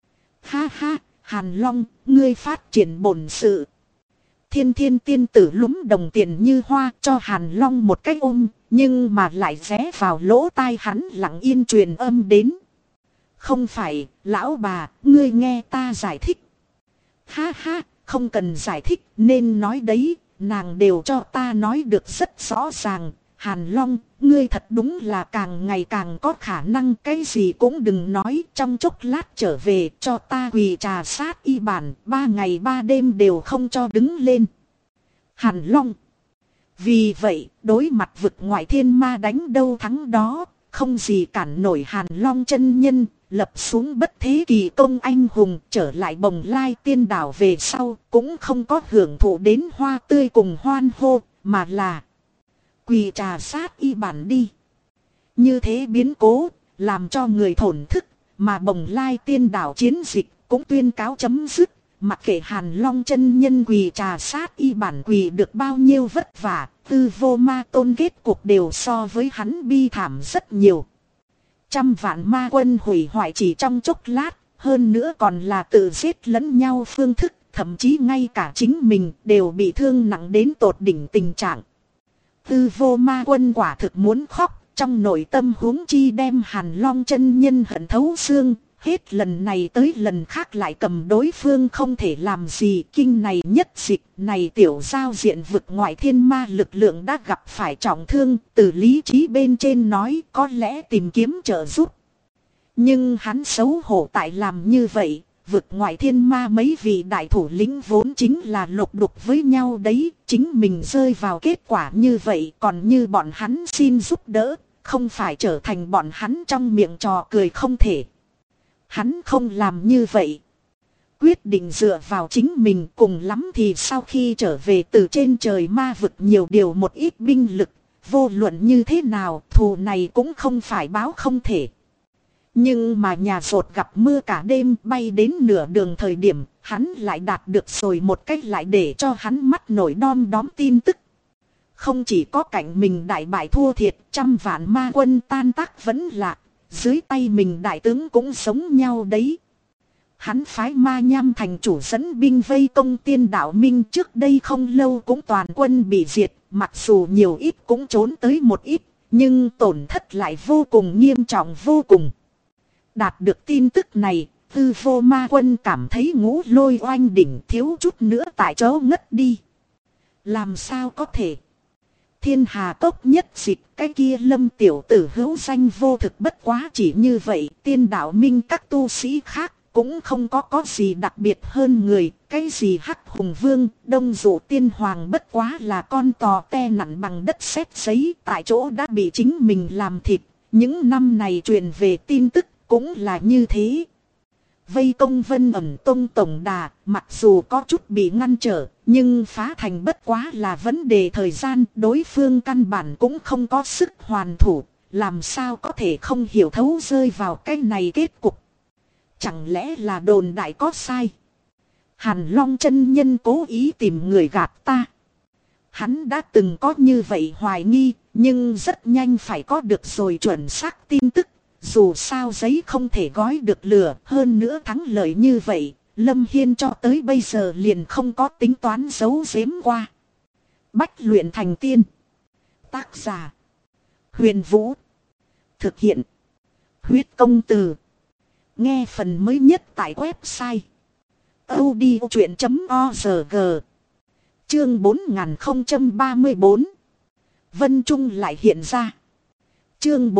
Ha ha, Hàn Long, ngươi phát triển bổn sự. Thiên thiên tiên tử lúm đồng tiền như hoa cho Hàn Long một cái ôm, nhưng mà lại ré vào lỗ tai hắn lặng yên truyền âm đến. Không phải, lão bà, ngươi nghe ta giải thích. Ha ha, không cần giải thích, nên nói đấy, nàng đều cho ta nói được rất rõ ràng. Hàn Long, ngươi thật đúng là càng ngày càng có khả năng, cái gì cũng đừng nói, trong chốc lát trở về cho ta quỳ trà sát y bản, 3 ngày 3 đêm đều không cho đứng lên. Hàn Long. Vì vậy, đối mặt vực ngoại thiên ma đánh đâu thắng đó, không gì cản nổi Hàn Long chân nhân, lập xuống bất thế kỳ công anh hùng, trở lại Bồng Lai tiên đảo về sau, cũng không có hưởng thụ đến hoa tươi cùng hoan hô, mà là quỳ trà sát y bản đi. Như thế biến cố, làm cho người thổn thức, mà Bồng Lai tiên đảo chiến dịch cũng tuyên cáo chấm dứt. Mặc kệ Hàn Long chân nhân quỳ trà sát y bản quỳ được bao nhiêu vất vả, Tư Vô Ma Tôn kết cuộc đều so với hắn bi thảm rất nhiều. Trăm vạn ma quân hủy hoại chỉ trong chốc lát, hơn nữa còn là tự giết lẫn nhau phương thức, thậm chí ngay cả chính mình đều bị thương nặng đến tột đỉnh tình trạng. Tư Vô Ma Quân quả thực muốn khóc, trong nội tâm huống chi đem Hàn Long chân nhân hận thấu xương, hết lần này tới lần khác lại cầm đối phương không thể làm gì. Kinh này nhất dịch này tiểu giao diện vực ngoại thiên ma lực lượng đã gặp phải trọng thương, từ lý trí bên trên nói có lẽ tìm kiếm trợ giúp. Nhưng hắn xấu hổ tại làm như vậy. Vực ngoại thiên ma mấy vị đại thủ lĩnh vốn chính là lục đục với nhau đấy, chính mình rơi vào kết quả như vậy còn như bọn hắn xin giúp đỡ, không phải trở thành bọn hắn trong miệng trò cười không thể. Hắn không làm như vậy. Quyết định dựa vào chính mình, cùng lắm thì sau khi trở về từ trên trời ma vực nhiều điều một ít binh lực, vô luận như thế nào thù này cũng không phải báo không thể. Nhưng mà nhà rột gặp mưa cả đêm, bay đến nửa đường thời điểm, hắn lại đạt được rồi một cách lại để cho hắn mắt nổi đom đóm tin tức. Không chỉ có cảnh mình đại bại thua thiệt, trăm vạn ma quân tan tác vẫn lạc, dưới tay mình đại tướng cũng sống nhau đấy. Hắn phái Ma Nham thành chủ dẫn binh vây công Tiên Đạo Minh, trước đây không lâu cũng toàn quân bị diệt, mặc dù nhiều ít cũng trốn tới một ít, nhưng tổn thất lại vô cùng nghiêm trọng vô cùng. Đạt được tin tức này, Tư Vô Ma Quân cảm thấy ngũ lôi oanh đỉnh, thiếu chút nữa tại chỗ ngất đi. Làm sao có thể? Thiên Hà Cốc nhất dịch, cái kia Lâm tiểu tử hữu danh vô thực bất quá chỉ như vậy. Tiên Đạo Minh các tu sĩ khác cũng không có gì đặc biệt hơn người. Cái gì Hắc Hùng Vương, Đông Dụ Tiên Hoàng bất quá là con tò te nặng bằng đất sét giấy, tại chỗ đã bị chính mình làm thịt. Những năm này truyền về tin tức cũng là như thế. Vây công Vân Ẩn Tông tổng đà, mặc dù có chút bị ngăn trở, nhưng phá thành bất quá là vấn đề thời gian, đối phương căn bản cũng không có sức hoàn thủ, làm sao có thể không hiểu thấu rơi vào cái này kết cục. Chẳng lẽ là đồn đại có sai? Hàn Long chân nhân cố ý tìm người gạt ta. Hắn đã từng có như vậy hoài nghi, nhưng rất nhanh phải có được rồi chuẩn xác tin tức. Dù sao giấy không thể gói được lửa, hơn nữa thắng lợi như vậy, Lâm Hiên cho tới bây giờ liền không có tính toán giấu giếm qua. Bách luyện thành tiên. Tác giả: Huyền Vũ. Thực hiện: Huyết Công Từ. Nghe phần mới nhất tại website audiochuyện.org. Chương 4034. Vân Trung lại hiện ra. Chương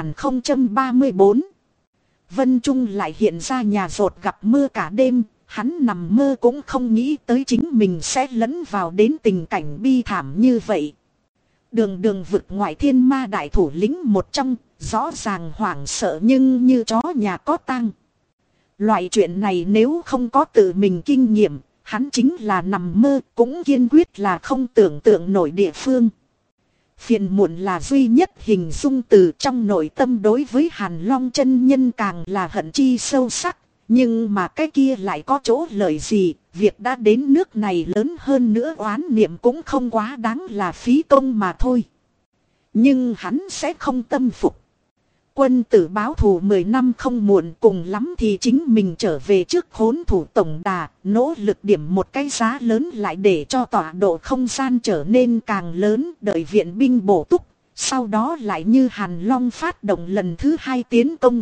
4034. Vân Trung lại hiện ra. Nhà rột gặp mưa cả đêm, hắn nằm mơ cũng không nghĩ tới chính mình sẽ lẫn vào đến tình cảnh bi thảm như vậy. Đường vực ngoại thiên ma đại thủ lĩnh một trong, rõ ràng hoảng sợ nhưng như chó nhà có tang. Loại chuyện này nếu không có tự mình kinh nghiệm, hắn chính là nằm mơ cũng kiên quyết là không tưởng tượng nổi địa phương. Phiền muộn là duy nhất hình dung từ, trong nội tâm đối với Hàn Long chân nhân càng là hận chi sâu sắc. Nhưng mà cái kia lại có chỗ lợi gì, việc đã đến nước này lớn hơn nữa oán niệm cũng không quá đáng là phí công mà thôi. Nhưng hắn sẽ không tâm phục. Quân tử báo thù 10 năm không muộn, cùng lắm thì chính mình trở về trước khốn thủ tổng đà, nỗ lực điểm một cái giá lớn lại để cho tọa độ không gian trở nên càng lớn, đợi viện binh bổ túc, sau đó lại như Hàn Long phát động lần thứ 2 tiến công.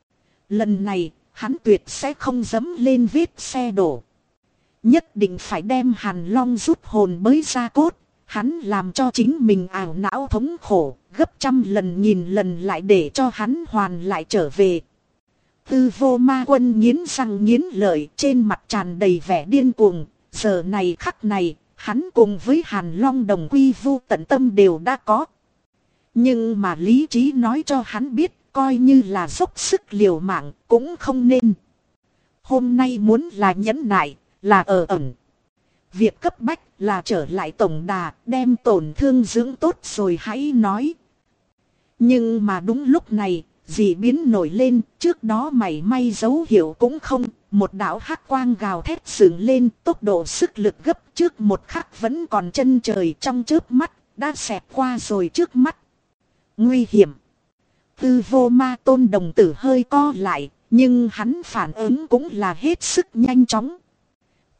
Lần này, hắn tuyệt sẽ không dẫm lên vết xe đổ. Nhất định phải đem Hàn Long rút hồn bới ra cốt. Hắn làm cho chính mình ảo não thống khổ, gấp trăm lần nghìn lần lại để cho hắn hoàn lại trở về. Tư Vô Ma Quân nghiến răng nghiến lợi, trên mặt tràn đầy vẻ điên cuồng. Giờ này khắc này, hắn cùng với Hàn Long đồng quy vu tận tâm đều đã có. Nhưng mà lý trí nói cho hắn biết, coi như là dốc sức liều mạng, cũng không nên. Hôm nay muốn là nhẫn nại, là ở ẩn. Việc cấp bách là trở lại tổng đà, đem tổn thương dưỡng tốt rồi hãy nói. Nhưng mà đúng lúc này, dị biến nổi lên, trước đó mảy may dấu hiệu cũng không. Một đạo hắc quang gào thét dựng lên, tốc độ sức lực gấp trước một khắc vẫn còn chân trời, trong chớp mắt, đã xẹt qua rồi trước mắt. Nguy hiểm. Tư Vô Ma Tôn đồng tử hơi co lại, nhưng hắn phản ứng cũng là hết sức nhanh chóng.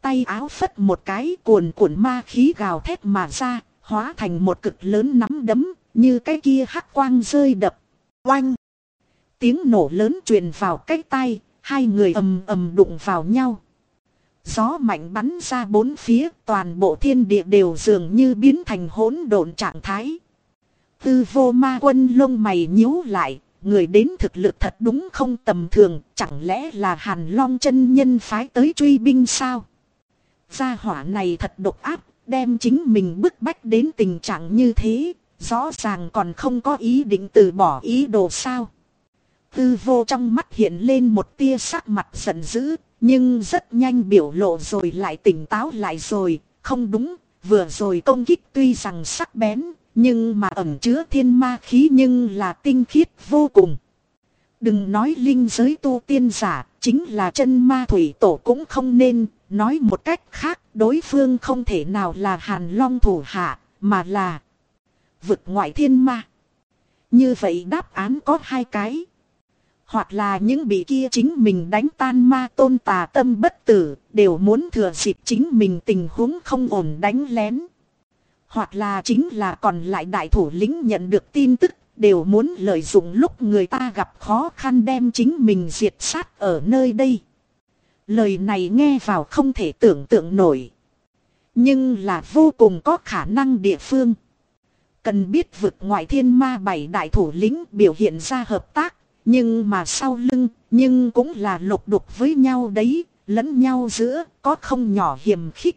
Tay áo phất một cái, cuồn cuộn ma khí gào thét mà ra, hóa thành một cực lớn nắm đấm, như cái kia hắc quang rơi đập. Oanh! Tiếng nổ lớn truyền vào cái tai, hai người ầm ầm đụng vào nhau. Gió mạnh bắn ra bốn phía, toàn bộ thiên địa đều dường như biến thành hỗn độn trạng thái. Tư Vô Ma Quân lông mày nhíu lại, người đến thực lực thật đúng không tầm thường, chẳng lẽ là Hàn Long chân nhân phái tới truy binh sao? Gia hỏa này thật độc ác, đem chính mình bức bách đến tình trạng như thế, rõ ràng còn không có ý định từ bỏ ý đồ sao? Tư Vô trong mắt hiện lên một tia sắc mặt giận dữ, nhưng rất nhanh biểu lộ rồi lại tỉnh táo lại rồi, không đúng, vừa rồi công kích tuy rằng sắc bén, nhưng mà ẩn chứa thiên ma khí nhưng là tinh khiết vô cùng. Đừng nói linh giới tu tiên giả, chính là chân ma thủy tổ cũng không nên, nói một cách khác, đối phương không thể nào là Hàn Long thủ hạ, mà là vực ngoại thiên ma. Như vậy đáp án có hai cái. Hoặc là những bị kia chính mình đánh tan ma tôn tà tâm bất tử, đều muốn thừa dịp chính mình tình huống không ổn đánh lén. Hoặc là chính là còn lại đại thủ lĩnh nhận được tin tức, đều muốn lợi dụng lúc người ta gặp khó khăn đem chính mình diệt sát ở nơi đây. Lời này nghe vào không thể tưởng tượng nổi, nhưng là vô cùng có khả năng địa phương. Cần biết vực ngoại thiên ma bảy đại thủ lĩnh biểu hiện ra hợp tác, nhưng mà sau lưng, nhưng cũng là lục đục với nhau đấy, lẫn nhau giữa, có không nhỏ hiềm khích.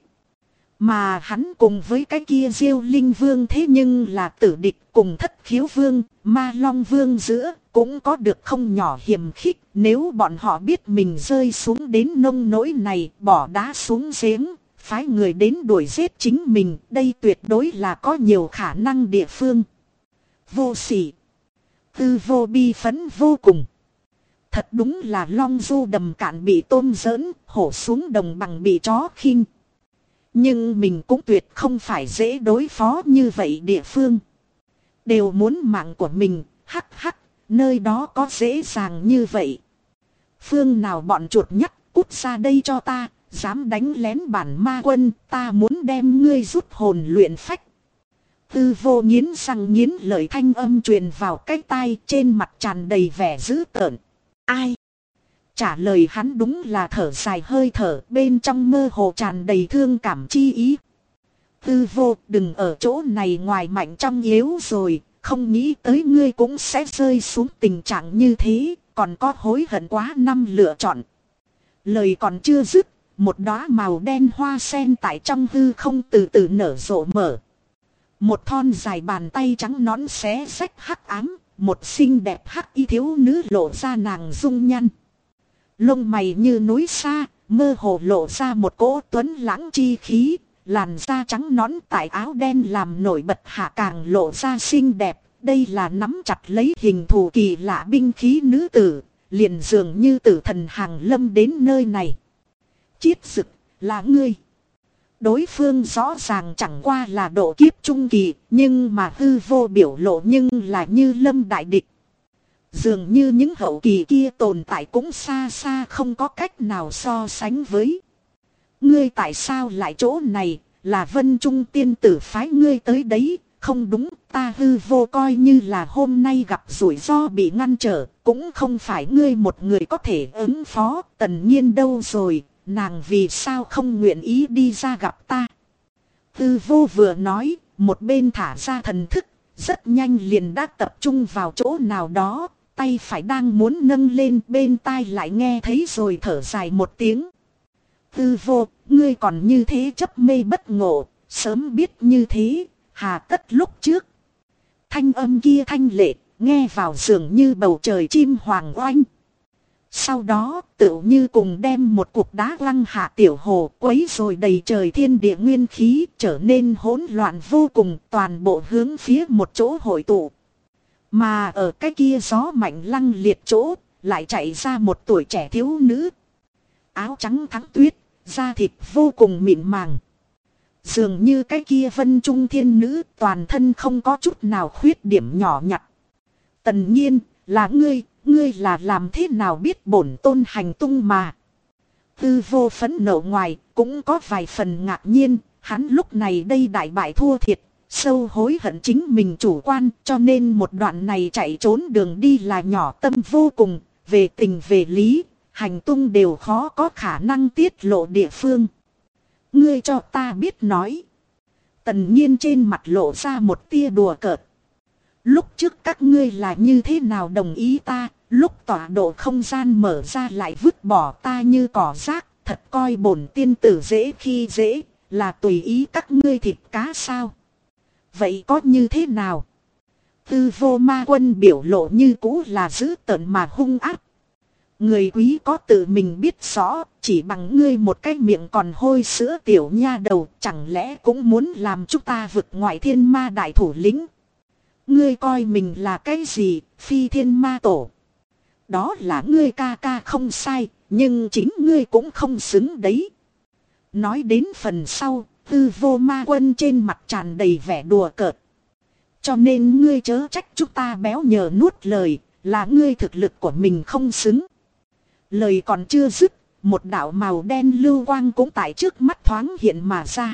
Mà hắn cùng với cái kia Diêu Linh Vương thế nhưng là tử địch, cùng Thất Khiếu Vương, Ma Long Vương giữa, cũng có được không nhỏ hiềm khích. Nếu bọn họ biết mình rơi xuống đến nông nỗi này, bỏ đá xuống giếng, phái người đến đuổi giết chính mình, đây tuyệt đối là có nhiều khả năng địa phương. Vô sỉ. Tư Vô bi phấn vô cùng. Thật đúng là long du đầm cạn bị tôm giỡn, hổ xuống đồng bằng bị chó khinh. Nhưng mình cũng tuyệt không phải dễ đối phó như vậy địa phương. Đều muốn mạng của mình, hắc hắc, nơi đó có dễ dàng như vậy. Phương nào bọn chuột nhắt, cút ra đây cho ta, dám đánh lén bản ma quân, ta muốn đem ngươi rút hồn luyện phách. Tư Vô nghiến răng nghiến lợi thanh âm truyền vào cái tai, trên mặt tràn đầy vẻ dữ tợn. Ai? Trả lời hắn đúng là thở dài hơi thở, bên trong mơ hồ tràn đầy thương cảm chi ý. Tư Vô, đừng ở chỗ này ngoài mạnh trong yếu rồi, không nghĩ tới ngươi cũng sẽ rơi xuống tình trạng như thế, còn có hối hận quá năm lựa chọn. Lời còn chưa dứt, một đóa màu đen hoa sen tại trong hư không từ từ nở rộ mở. Một thon dài bàn tay trắng nõn xé rách hắc ám, một xinh đẹp hắc y thiếu nữ lộ ra nàng dung nhan. Lông mày như núi xa, mơ hồ lộ ra một cỗ tuấn lãng chi khí, làn da trắng nõn tại áo đen làm nổi bật hạ càng lộ ra xinh đẹp. Đây là nắm chặt lấy hình thù kỳ lạ binh khí nữ tử, liền dường như tử thần hàng lâm đến nơi này. Chiết Dực, là ngươi. Đối phương rõ ràng chẳng qua là độ kiếp trung kỳ, nhưng mà Tư Vô biểu lộ nhưng là như lâm đại địch. Dường như những hậu kỳ kia tồn tại cũng xa xa không có cách nào so sánh với. Ngươi tại sao lại chỗ này, là Vân Trung tiên tử phái ngươi tới đấy, không đúng, ta Tư Vô coi như là hôm nay gặp rủi ro bị ngăn trở, cũng không phải ngươi một người có thể ứng phó, Tần Nhiên đâu rồi, nàng vì sao không nguyện ý đi ra gặp ta. Tư Vô vừa nói, một bên thả ra thần thức, rất nhanh liền đã tập trung vào chỗ nào đó. Tay phải đang muốn nâng lên, bên tai lại nghe thấy rồi thở dài một tiếng. Tư Vô, ngươi còn như thế chấp mê bất ngộ, sớm biết như thế, hà tất lúc trước. Thanh âm kia thanh lệ, nghe vào dường như bầu trời chim hoàng oanh. Sau đó, tựu như cùng đem một cục đá lăng hạ tiểu hồ, quấy rồi đầy trời thiên địa nguyên khí, trở nên hỗn loạn vô cùng, toàn bộ hướng phía một chỗ hội tụ. Mà ở cái kia gió mạnh lăng liệt chỗ, lại chạy ra một tuổi trẻ thiếu nữ. Áo trắng thắng tuyết, da thịt vô cùng mịn màng. Dường như cái kia Vân Trung thiên nữ, toàn thân không có chút nào khuyết điểm nhỏ nhặt. Tần Nhiên, là ngươi là làm thế nào biết bổn tôn hành tung mà. Tư vô phẫn nộ ngoài, cũng có vài phần ngạc nhiên, hắn lúc này đây đại bại thua thiệt, sâu hối hận chính mình chủ quan, cho nên một đoạn này chạy trốn đường đi là nhỏ tâm vô cùng, về tình về lý, hành tung đều khó có khả năng tiết lộ địa phương. Ngươi cho ta biết nói. Tần Nhiên trên mặt lộ ra một tia đùa cợt. Lúc trước các ngươi là như thế nào đồng ý ta, lúc tọa độ không gian mở ra lại vứt bỏ ta như cỏ rác, thật coi bổn tiên tử dễ khi dễ, là tùy ý các ngươi thịt cá sao. Vậy có như thế nào? Tư vô ma quân biểu lộ như cũ là dữ tợn mà hung ác. Người quý có tự mình biết rõ, chỉ bằng ngươi một cái miệng còn hôi sữa tiểu nha đầu, chẳng lẽ cũng muốn làm chúng ta vực ngoại thiên ma đại thủ lĩnh? Ngươi coi mình là cái gì, phi thiên ma tổ? Đó là ngươi ca ca không sai, nhưng chính ngươi cũng không xứng đấy. Nói đến phần sau, tư vô ma quân trên mặt tràn đầy vẻ đùa cợt. Cho nên ngươi chớ trách chúng ta béo nhờ nuốt lời, là ngươi thực lực của mình không xứng. Lời còn chưa dứt, một đạo màu đen lưu quang cũng tại trước mắt thoáng hiện mà ra.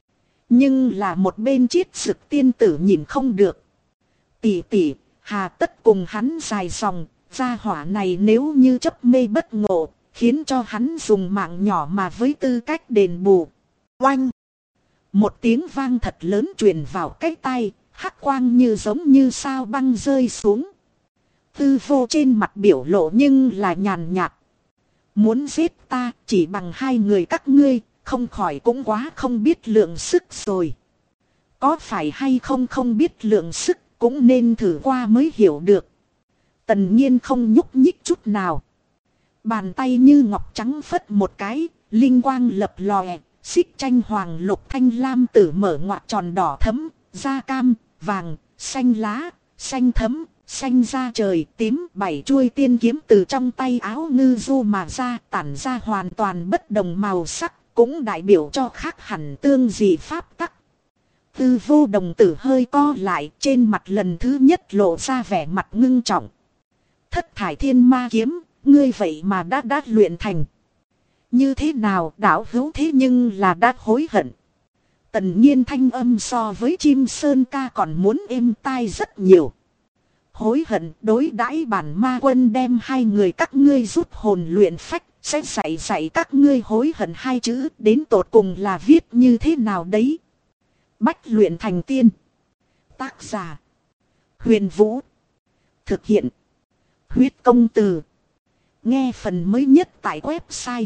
Nhưng là một bên chiết sực tiên tử nhìn không được. Tỷ tỷ, hà tất cùng hắn dài dòng, gia hỏa này nếu như chấp mê bất ngộ, khiến cho hắn dùng mạng nhỏ mà với tư cách đền bù. Oanh! Một tiếng vang thật lớn truyền vào cái tai, hắc quang như giống như sao băng rơi xuống. Tư vô trên mặt biểu lộ nhưng là nhàn nhạt. Muốn giết ta chỉ bằng hai người các ngươi, không khỏi cũng quá không biết lượng sức rồi. Có phải hay không không biết lượng sức cũng nên thử qua mới hiểu được. Tần Nhiên không nhúc nhích chút nào. Bàn tay như ngọc trắng phất một cái, linh quang lập lòe, xích tranh hoàng lục thanh lam tử mở ngoặt tròn đỏ thẫm, da cam, vàng, xanh lá, xanh thẫm, xanh da trời, tím, bảy chuôi tiên kiếm từ trong tay áo ngư du mà ra, tản ra hoàn toàn bất đồng màu sắc, cũng đại biểu cho khác hẳn tương dị pháp tắc. Tư vô đồng tử hơi co lại, trên mặt lần thứ nhất lộ ra vẻ mặt ngưng trọng. Thất thải thiên ma kiếm, ngươi vậy mà đã luyện thành. Như thế nào đạo hữu thế nhưng là đã hối hận. Tần Nhiên thanh âm so với chim sơn ca còn muốn êm tai rất nhiều. Hối hận đối đãi bản ma quân đem hai người các ngươi rút hồn luyện phách, sẽ dạy các ngươi hối hận hai chữ đến tột cùng là viết như thế nào đấy. Bách luyện thành tiên. Tác giả Huyền Vũ. Thực hiện Huyết Công Từ. Nghe phần mới nhất tại website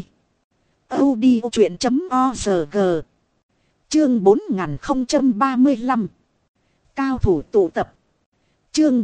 audiochuyện.org. Chương 4035. Cao thủ tụ tập. Chương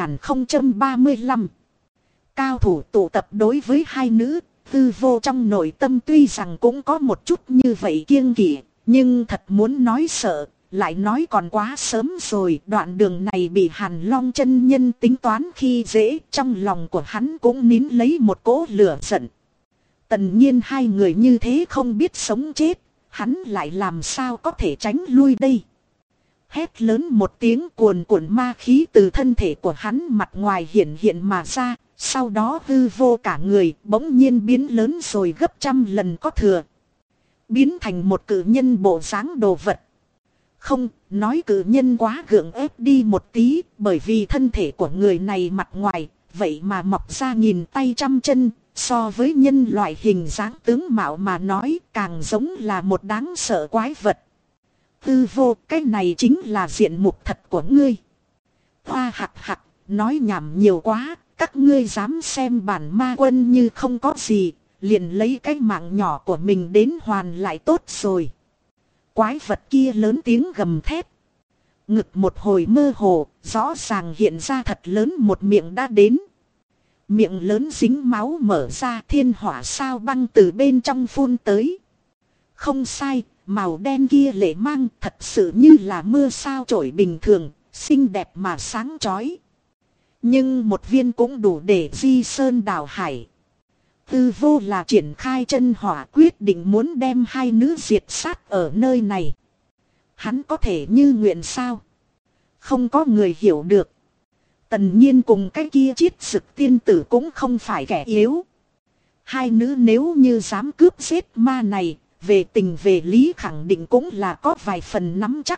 4035. Cao thủ tụ tập. Đối với hai nữ, tư vô trong nội tâm tuy rằng cũng có một chút như vậy kiêng kỵ, nhưng thật muốn nói sợ, lại nói còn quá sớm rồi. Đoạn đường này bị Hàn Long chân nhân tính toán khi dễ, trong lòng của hắn cũng nín lấy một cỗ lửa giận. Tần Nhiên hai người như thế không biết sống chết, hắn lại làm sao có thể tránh lui đây. Hét lớn một tiếng, cuồn cuộn ma khí từ thân thể của hắn mặt ngoài hiện mà ra, sau đó hư vô cả người bỗng nhiên biến lớn rồi gấp trăm lần có thừa. Biến thành một cự nhân bộ dáng đồ vật. Không, nói cự nhân quá gượng ép đi một tí, bởi vì thân thể của người này mặt ngoài, vậy mà mọc ra nghìn tay trăm chân, so với nhân loại hình dáng tướng mạo mà nói càng giống là một đáng sợ quái vật. Tư vô, cái này chính là diện mục thật của ngươi. Hoa hạc hạc, nói nhảm nhiều quá, các ngươi dám xem bản ma quân như không có gì, liền lấy cái mạng nhỏ của mình đến hoàn lại tốt rồi. Quái vật kia lớn tiếng gầm thét. Ngực một hồi mơ hồ, rõ ràng hiện ra thật lớn một miệng đã đến. Miệng lớn dính máu mở ra, thiên hỏa sao băng từ bên trong phun tới. Không sai, màu đen kia lệ mang thật sự như là mưa sao trổi bình thường, xinh đẹp mà sáng chói. Nhưng một viên cũng đủ để di sơn đảo hải. Tư vô là triển khai chân hỏa, quyết định muốn đem hai nữ diệt sát ở nơi này. Hắn có thể như nguyện sao? Không có người hiểu được. Tần Nhiên cùng cái kia chiết sực tiên tử cũng không phải kẻ yếu. Hai nữ nếu như dám cướp giết ma này, về tình về lý khẳng định cũng là có vài phần nắm chắc.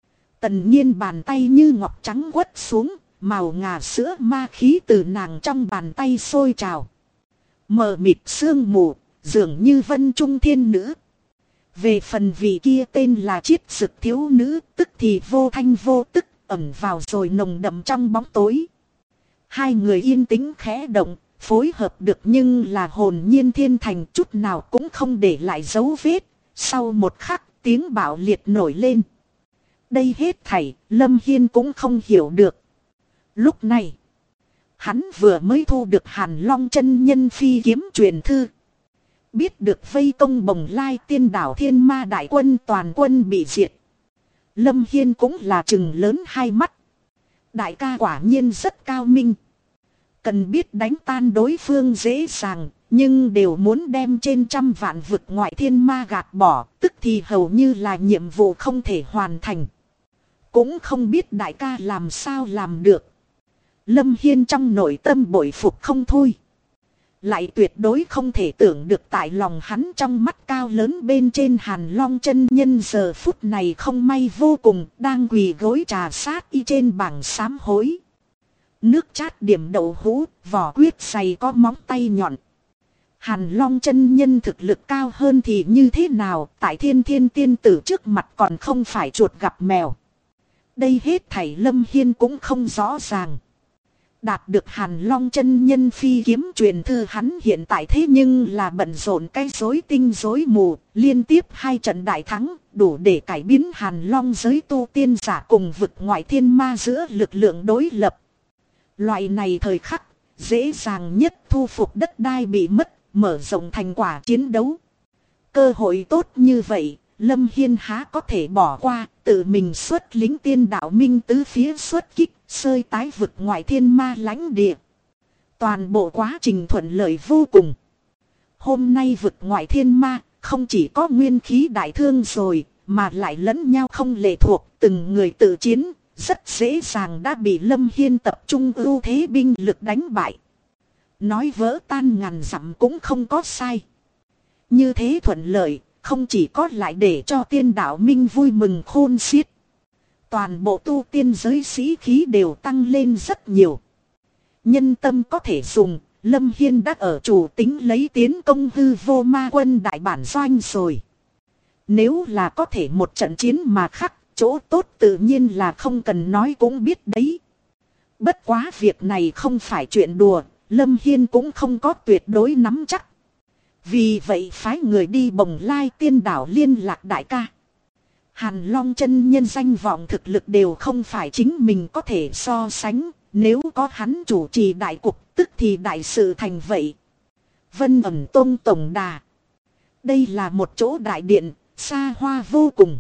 Tần Nhiên bàn tay như ngọc trắng quất xuống, màu ngà sữa ma khí từ nàng trong bàn tay sôi trào. Mờ mịt sương mù, dường như vân trung thiên nữ. Về phần vị kia tên là Chiết Dực thiếu nữ, tức thì vô thanh vô tức, ẩn vào rồi nồng đậm trong bóng tối. Hai người yên tĩnh khẽ động, phối hợp được nhưng là hồn nhiên thiên thành, chút nào cũng không để lại dấu vết. Sau một khắc tiếng bạo liệt nổi lên. Đây hết thảy Lâm Hiên cũng không hiểu được. Lúc này hắn vừa mới thu được Hàn Long chân nhân phi kiếm truyền thư. Biết được vây công Bồng Lai Tiên Đảo Thiên Ma đại quân toàn quân bị diệt. Lâm Hiên cũng là trừng lớn hai mắt. Đại ca quả nhiên rất cao minh. Cần biết đánh tan đối phương dễ dàng, nhưng đều muốn đem trên trăm vạn vực ngoại thiên ma gạt bỏ, tức thì hầu như là nhiệm vụ không thể hoàn thành. Cũng không biết đại ca làm sao làm được. Lâm Hiên trong nội tâm bội phục không thôi. Lại tuyệt đối không thể tưởng được tại lòng hắn trong mắt cao lớn bên trên Hàn Long chân nhân giờ phút này không may vô cùng, đang quỳ gối trà sát y trên bảng sám hối. Nước chát điểm đậu hũ, vỏ quyết dày có móng tay nhọn. Hàn Long chân nhân thực lực cao hơn thì như thế nào, tại Thiên Thiên tiên tử trước mặt còn không phải chuột gặp mèo. Đây hết thảy Lâm Hiên cũng không rõ ràng. Đạt được Hàn Long chân nhân phi kiếm truyền thư, hắn hiện tại thế nhưng là bận rộn cái rối tinh rối mù, liên tiếp 2 trận đại thắng, đủ để cải biến Hàn Long giới tu tiên giả cùng vực ngoại thiên ma giữa lực lượng đối lập. Loại này thời khắc, dễ dàng nhất thu phục đất đai bị mất, mở rộng thành quả chiến đấu. Cơ hội tốt như vậy, Lâm Hiên há có thể bỏ qua, tự mình xuất lính tiên đạo minh tứ phía xuất kích, xơi tái vực ngoại thiên ma lãnh địa. Toàn bộ quá trình thuận lợi vô cùng. Hôm nay vực ngoại thiên ma, không chỉ có nguyên khí đại thương rồi, mà lại lẫn nhau không lệ thuộc, từng người tự chiến, rất dễ dàng đã bị Lâm Hiên tập trung ưu thế binh lực đánh bại. Nói vỡ tan ngàn dặm cũng không có sai. Như thế thuận lợi, không chỉ có lại để cho tiên đạo minh vui mừng khôn xiết. Toàn bộ tu tiên giới sĩ khí đều tăng lên rất nhiều. Nhân tâm có thể dùng, Lâm Hiên đã ở chủ tính lấy tiến công hư vô ma quân đại bản doanh rồi. Nếu là có thể một trận chiến mà khắc, chỗ tốt tự nhiên là không cần nói cũng biết đấy. Bất quá việc này không phải chuyện đùa, Lâm Hiên cũng không có tuyệt đối nắm chắc. Vì vậy phái người đi Bồng Lai Tiên Đảo liên lạc đại ca. Hàn Long chân nhân danh vọng thực lực đều không phải chính mình có thể so sánh. Nếu có hắn chủ trì đại cục, tức thì đại sự thành vậy. Vân ẩm tông tổng đà. Đây là một chỗ đại điện, xa hoa vô cùng.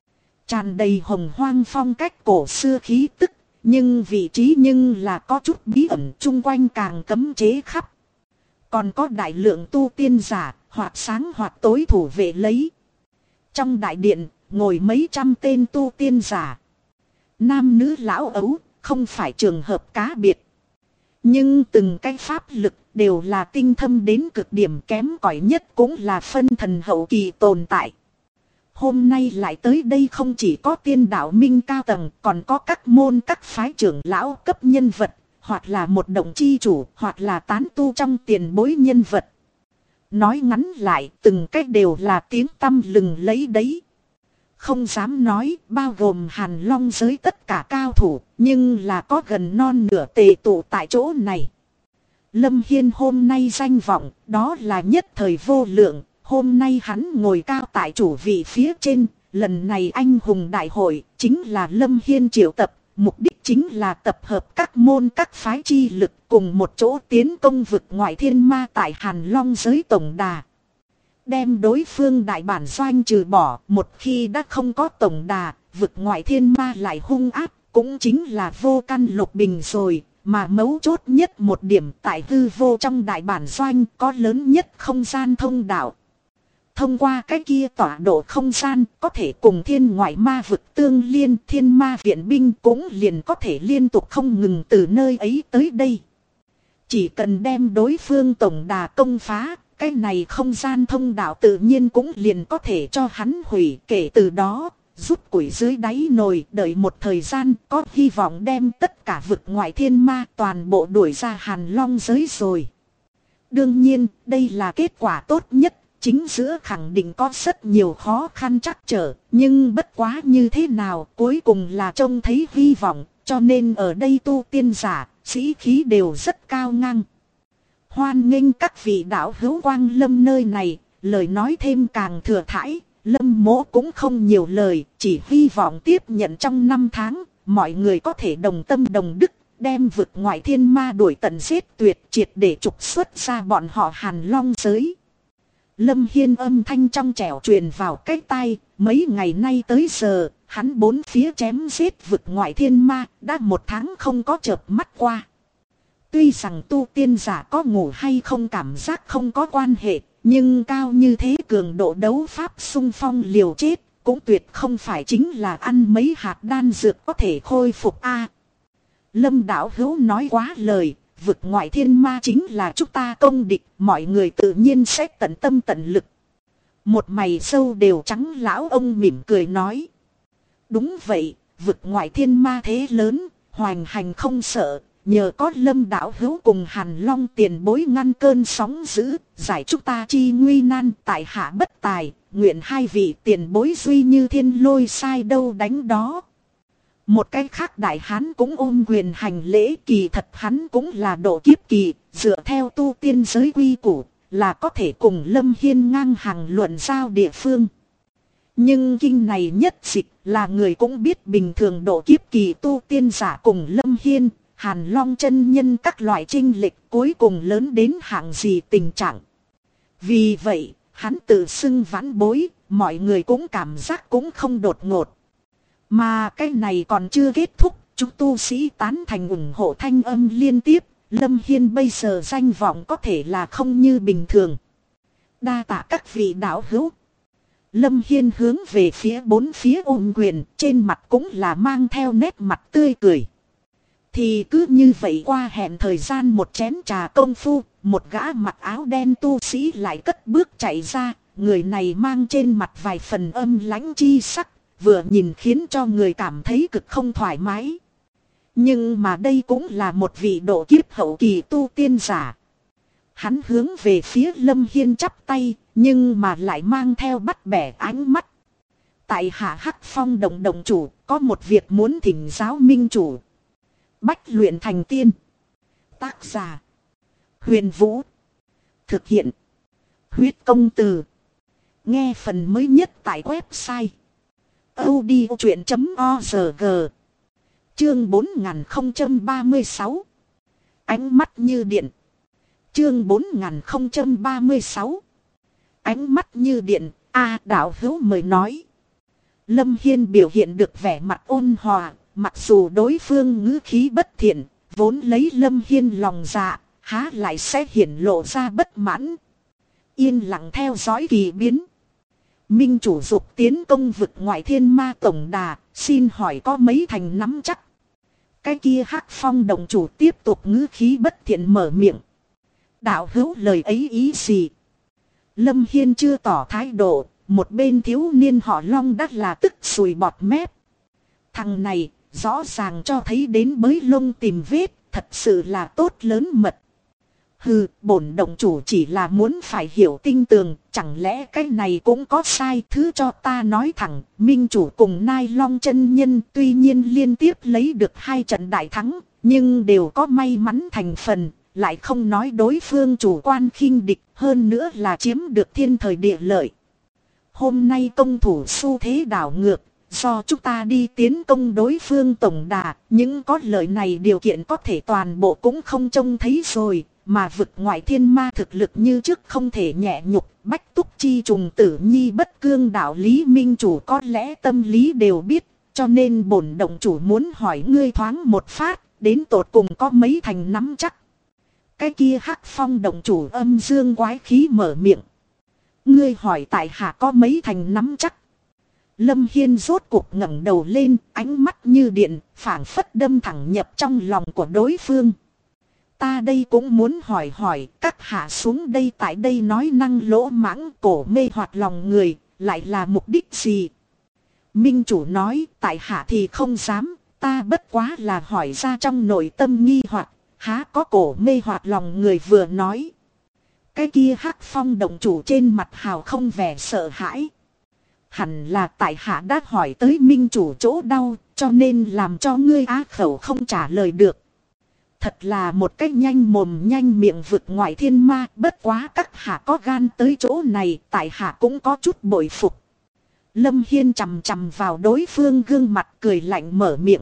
Tràn đầy hồng hoang phong cách cổ xưa khí tức. Nhưng vị trí nhưng là có chút bí ẩn, chung quanh càng cấm chế khắp. Còn có đại lượng tu tiên giả, hoặc sáng hoặc tối thủ vệ lấy. Trong đại điện, ngồi mấy trăm tên tu tiên giả. Nam nữ lão ấu, không phải trường hợp cá biệt. Nhưng từng cái pháp lực đều là tinh thâm đến cực điểm, kém cỏi nhất cũng là phân thần hậu kỳ tồn tại. Hôm nay lại tới đây không chỉ có tiên đạo minh cao tầng, còn có các môn các phái trưởng lão cấp nhân vật, hoặc là một đồng chi chủ, hoặc là tán tu trong tiền bối nhân vật. Nói ngắn lại, từng cách đều là tiếng tăm lừng lẫy đấy. Không dám nói, bao gồm Hàn Long giới tất cả cao thủ, nhưng là có gần non nửa tề tụ tại chỗ này. Lâm Hiên hôm nay danh vọng, đó là nhất thời vô lượng. Hôm nay hắn ngồi cao tại chủ vị phía trên, lần này anh hùng đại hội chính là Lâm Hiên triệu tập, mục đích chính là tập hợp các môn các phái chi lực cùng một chỗ tiến công vực ngoại thiên ma tại Hàn Long giới tổng đà. Đem đối phương đại bản doanh trừ bỏ, một khi đã không có tổng đà, vực ngoại thiên ma lại hung ác, cũng chính là vô căn lục bình rồi. Mà mấu chốt nhất một điểm tại hư vô trong đại bản doanh có lớn nhất không gian thông đạo. Thông qua cái kia tọa độ không gian có thể cùng thiên ngoại ma vực tương liên, thiên ma viện binh cũng liền có thể liên tục không ngừng từ nơi ấy tới đây. Chỉ cần đem đối phương tổng đà công phá, cái này không gian thông đạo tự nhiên cũng liền có thể cho hắn hủy. Kể từ đó, rút củi dưới đáy nồi, đợi một thời gian có hy vọng đem tất cả vực ngoại thiên ma toàn bộ đuổi ra Hàn Long giới rồi. Đương nhiên, đây là kết quả tốt nhất, chính giữa khẳng định có rất nhiều khó khăn trắc trở, nhưng bất quá như thế nào cuối cùng là trông thấy hy vọng, cho nên ở đây tu tiên giả, sĩ khí đều rất cao ngang. Hoan nghênh các vị đạo hữu Quang Lâm nơi này, lời nói thêm càng thừa thãi, Lâm Mỗ cũng không nhiều lời, chỉ hy vọng tiếp nhận trong 5 tháng, mọi người có thể đồng tâm đồng đức, đem vực ngoại thiên ma đuổi tận giết tuyệt, triệt để trục xuất ra bọn họ Hàn Long giới. Lâm Hiên âm thanh trong trẻo truyền vào cái tai, mấy ngày nay tới giờ, hắn bốn phía chém giết vực ngoại thiên ma, đã 1 tháng không có chợp mắt qua. Tuy rằng tu tiên giả có ngủ hay không cảm giác không có quan hệ, nhưng cao như thế cường độ đấu pháp xung phong liều chết, cũng tuyệt không phải chính là ăn mấy hạt đan dược có thể khôi phục a. Lâm đạo hữu nói quá lời, vực ngoại thiên ma chính là chúng ta công địch, mọi người tự nhiên sẽ tận tâm tận lực. Một mày sâu đều trắng lão ông mỉm cười nói. Đúng vậy, vực ngoại thiên ma thế lớn, hoành hành không sợ. Nhờ có Lâm đạo hữu cùng Hàn Long tiền bối ngăn cơn sóng dữ, giải chúng ta chi nguy nan, tại hạ bất tài, nguyện hai vị tiền bối duy như thiên lôi sai đâu đánh đó. Một cái khác đại hán cũng ôm quyền hành lễ, kỳ thật hắn cũng là độ kiếp kỳ, dựa theo tu tiên giới quy củ, là có thể cùng Lâm Hiên ngang hàng luận giao địa phương. Nhưng kinh này nhất dịch là người cũng biết bình thường độ kiếp kỳ tu tiên giả cùng Lâm Hiên, Hàn Long chân nhân các loại chênh lệch cuối cùng lớn đến hạng gì tình trạng. Vì vậy, hắn tự xưng vãn bối, mọi người cũng cảm giác cũng không đột ngột. Mà cái này còn chưa kết thúc, chúng tu sĩ tán thành ủng hộ thanh âm liên tiếp, Lâm Hiên bây giờ danh vọng có thể là không như bình thường. Đa tạ các vị đạo hữu. Lâm Hiên hướng về phía bốn phía ôm quyền, trên mặt cũng là mang theo nét mặt tươi cười. Thì cứ như vậy qua hẹn thời gian một chén trà công phu, một gã mặc áo đen tu sĩ lại cất bước chạy ra, người này mang trên mặt vài phần âm lãnh chi sắc, vừa nhìn khiến cho người cảm thấy cực không thoải mái. Nhưng mà đây cũng là một vị độ kiếp hậu kỳ tu tiên giả. Hắn hướng về phía Lâm Hiên chắp tay, nhưng mà lại mang theo bắt bẻ ánh mắt. Tại hạ Hắc Phong đồng chủ, có một việc muốn thỉnh giáo minh chủ. Bách luyện thành tiên. Tác giả Huyền Vũ. Thực hiện Huyết Công Từ. Nghe phần mới nhất tại website audiochuyện.org. Chương 4036. Ánh mắt như điện. Chương 4036. Ánh mắt như điện. Đạo hữu mời nói. Lâm Hiên biểu hiện được vẻ mặt ôn hòa. Mặc dù đối phương ngữ khí bất thiện, vốn lấy Lâm Hiên lòng dạ, há lại sẽ hiển lộ ra bất mãn. Yên lặng theo dõi kỳ biến. Minh chủ dục tiến công vực ngoại thiên ma tổng đà, xin hỏi có mấy thành nắm chắc. Cái kia Hắc Phong đồng chủ tiếp tục ngữ khí bất thiện mở miệng. Đạo hữu lời ấy ý gì? Lâm Hiên chưa tỏ thái độ, một bên thiếu niên họ Long đắt là tức sùi bọt mép. Thằng này rõ ràng cho thấy đến bới lông tìm vết, thật sự là tốt lớn mật. Hừ, bổn động chủ chỉ là muốn phải hiểu tinh tường, chẳng lẽ cái này cũng có sai. Thứ cho ta nói thẳng, minh chủ cùng Nai Long chân nhân tuy nhiên liên tiếp lấy được 2 trận đại thắng, nhưng đều có may mắn thành phần, lại không nói đối phương chủ quan khinh địch, hơn nữa là chiếm được thiên thời địa lợi. Hôm nay công thủ xu thế đảo ngược, do chúng ta đi tiến công đối phương tổng đà, những có lợi này điều kiện có thể toàn bộ cũng không trông thấy rồi. Mà vực ngoại thiên ma thực lực như trước không thể nhẹ nhục, bách túc chi trùng tử nhi bất cương đạo lý minh chủ có lẽ tâm lý đều biết, cho nên bổn động chủ muốn hỏi ngươi thoáng một phát, đến tột cùng có mấy thành nắm chắc. Cái kia Hắc Phong động chủ âm dương quái khí mở miệng. Ngươi hỏi tại hạ có mấy thành nắm chắc. Lâm Hiên rốt cuộc ngẩng đầu lên, ánh mắt như điện, phảng phất đâm thẳng nhập trong lòng của đối phương. Ta đây cũng muốn hỏi hỏi, các hạ xuống đây tại đây nói năng lỗ mãng, cổ mê hoặc lòng người, lại là mục đích gì? Minh chủ nói, tại hạ thì không dám, ta bất quá là hỏi ra trong nội tâm nghi hoặc, há có cổ mê hoặc lòng người vừa nói. Cái kia Hắc Phong động chủ trên mặt hào không vẻ sợ hãi. Hẳn là tại hạ đã hỏi tới minh chủ chỗ đau, cho nên làm cho ngươi á khẩu không trả lời được. Thật là một cách nhanh mồm nhanh miệng vực ngoại thiên ma, bất quá các hạ có gan tới chỗ này, tại hạ cũng có chút bội phục. Lâm Hiên chằm chằm vào đối phương gương mặt cười lạnh mở miệng.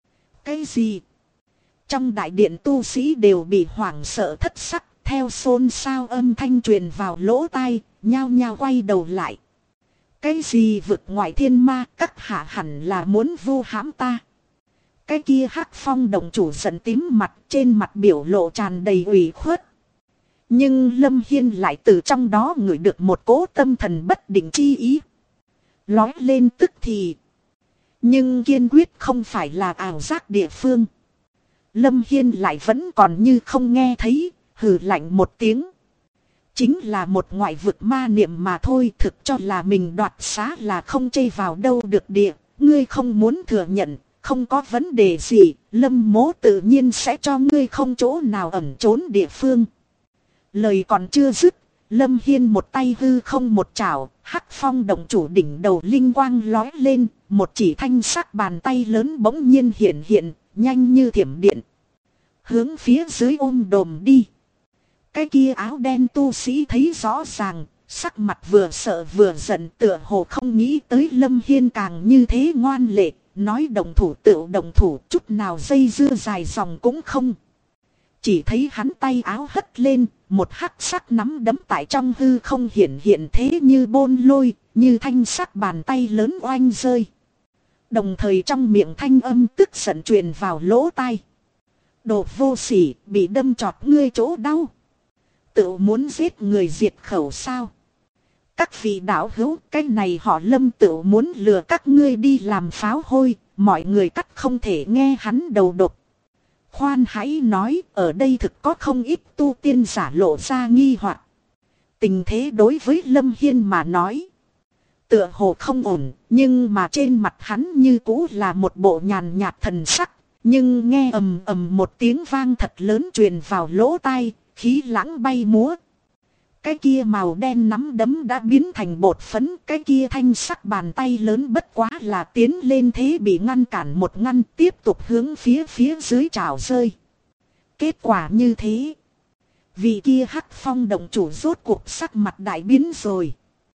Cái gì? Trong đại điện tu sĩ đều bị hoảng sợ thất sắc, theo xôn xao âm thanh truyền vào lỗ tai, nhao nhao quay đầu lại. Cái gì vực ngoại thiên ma, các hạ hẳn là muốn vu hãm ta. Cái kia Hắc Phong động chủ giận tím mặt, trên mặt biểu lộ tràn đầy ủy khuất. Nhưng Lâm Hiên lại từ trong đó ngửi được một cỗ tâm thần bất định chi ý. Lói lên tức thì. Nhưng kiên quyết không phải là ảo giác địa phương. Lâm Hiên lại vẫn còn như không nghe thấy, hừ lạnh một tiếng. Chính là một ngoại vực ma niệm mà thôi, thực cho là mình đoạt xá là không chê vào đâu được địa. Ngươi không muốn thừa nhận, không có vấn đề gì, Lâm mố tự nhiên sẽ cho ngươi không chỗ nào ẩn trốn địa phương. Lời còn chưa dứt, Lâm Hiên một tay hư không một chảo, Hắc Phong động chủ đỉnh đầu linh quang lói lên, một chỉ thanh sắc bàn tay lớn bỗng nhiên hiện hiện, nhanh như thiểm điện. Hướng phía dưới ôm đồm đi. Cái kia áo đen tu sĩ thấy rõ ràng, sắc mặt vừa sợ vừa giận, tựa hồ không nghĩ tới Lâm Hiên càng như thế ngoan lệ, nói đồng thủ tựu đồng thủ, chút nào dây dưa dài dòng cũng không. Chỉ thấy hắn tay áo hất lên, một hắc sắc nắm đấm tại trong hư không hiện thế như bôn lôi, như thanh sắc bàn tay lớn oanh rơi. Đồng thời trong miệng thanh âm tức giận truyền vào lỗ tai. Đồ vô sỉ, bị đâm trọt ngươi chỗ đau. Tự muốn giết người diệt khẩu sao? Các vị đạo hữu, cái này họ Lâm tự muốn lừa các ngươi đi làm pháo hôi, mọi người cắt không thể nghe hắn đầu độc. Khoan hãy nói, ở đây thực có không ít tu tiên giả lộ ra nghi hoặc. Tình thế đối với Lâm Hiên mà nói, tựa hồ không ổn, nhưng mà trên mặt hắn như cũ là một bộ nhàn nhạt thần sắc. Nhưng nghe ầm ầm một tiếng vang thật lớn truyền vào lỗ tai, khí lãng bay múa. Cái kia màu đen nắm đấm đã biến thành bột phấn, cái kia thanh sắc bàn tay lớn bất quá là tiến lên thế bị ngăn cản một ngăn, tiếp tục hướng phía dưới trào rơi. Kết quả như thế, vị kia Hắc Phong động chủ rốt cuộc sắc mặt đại biến rồi.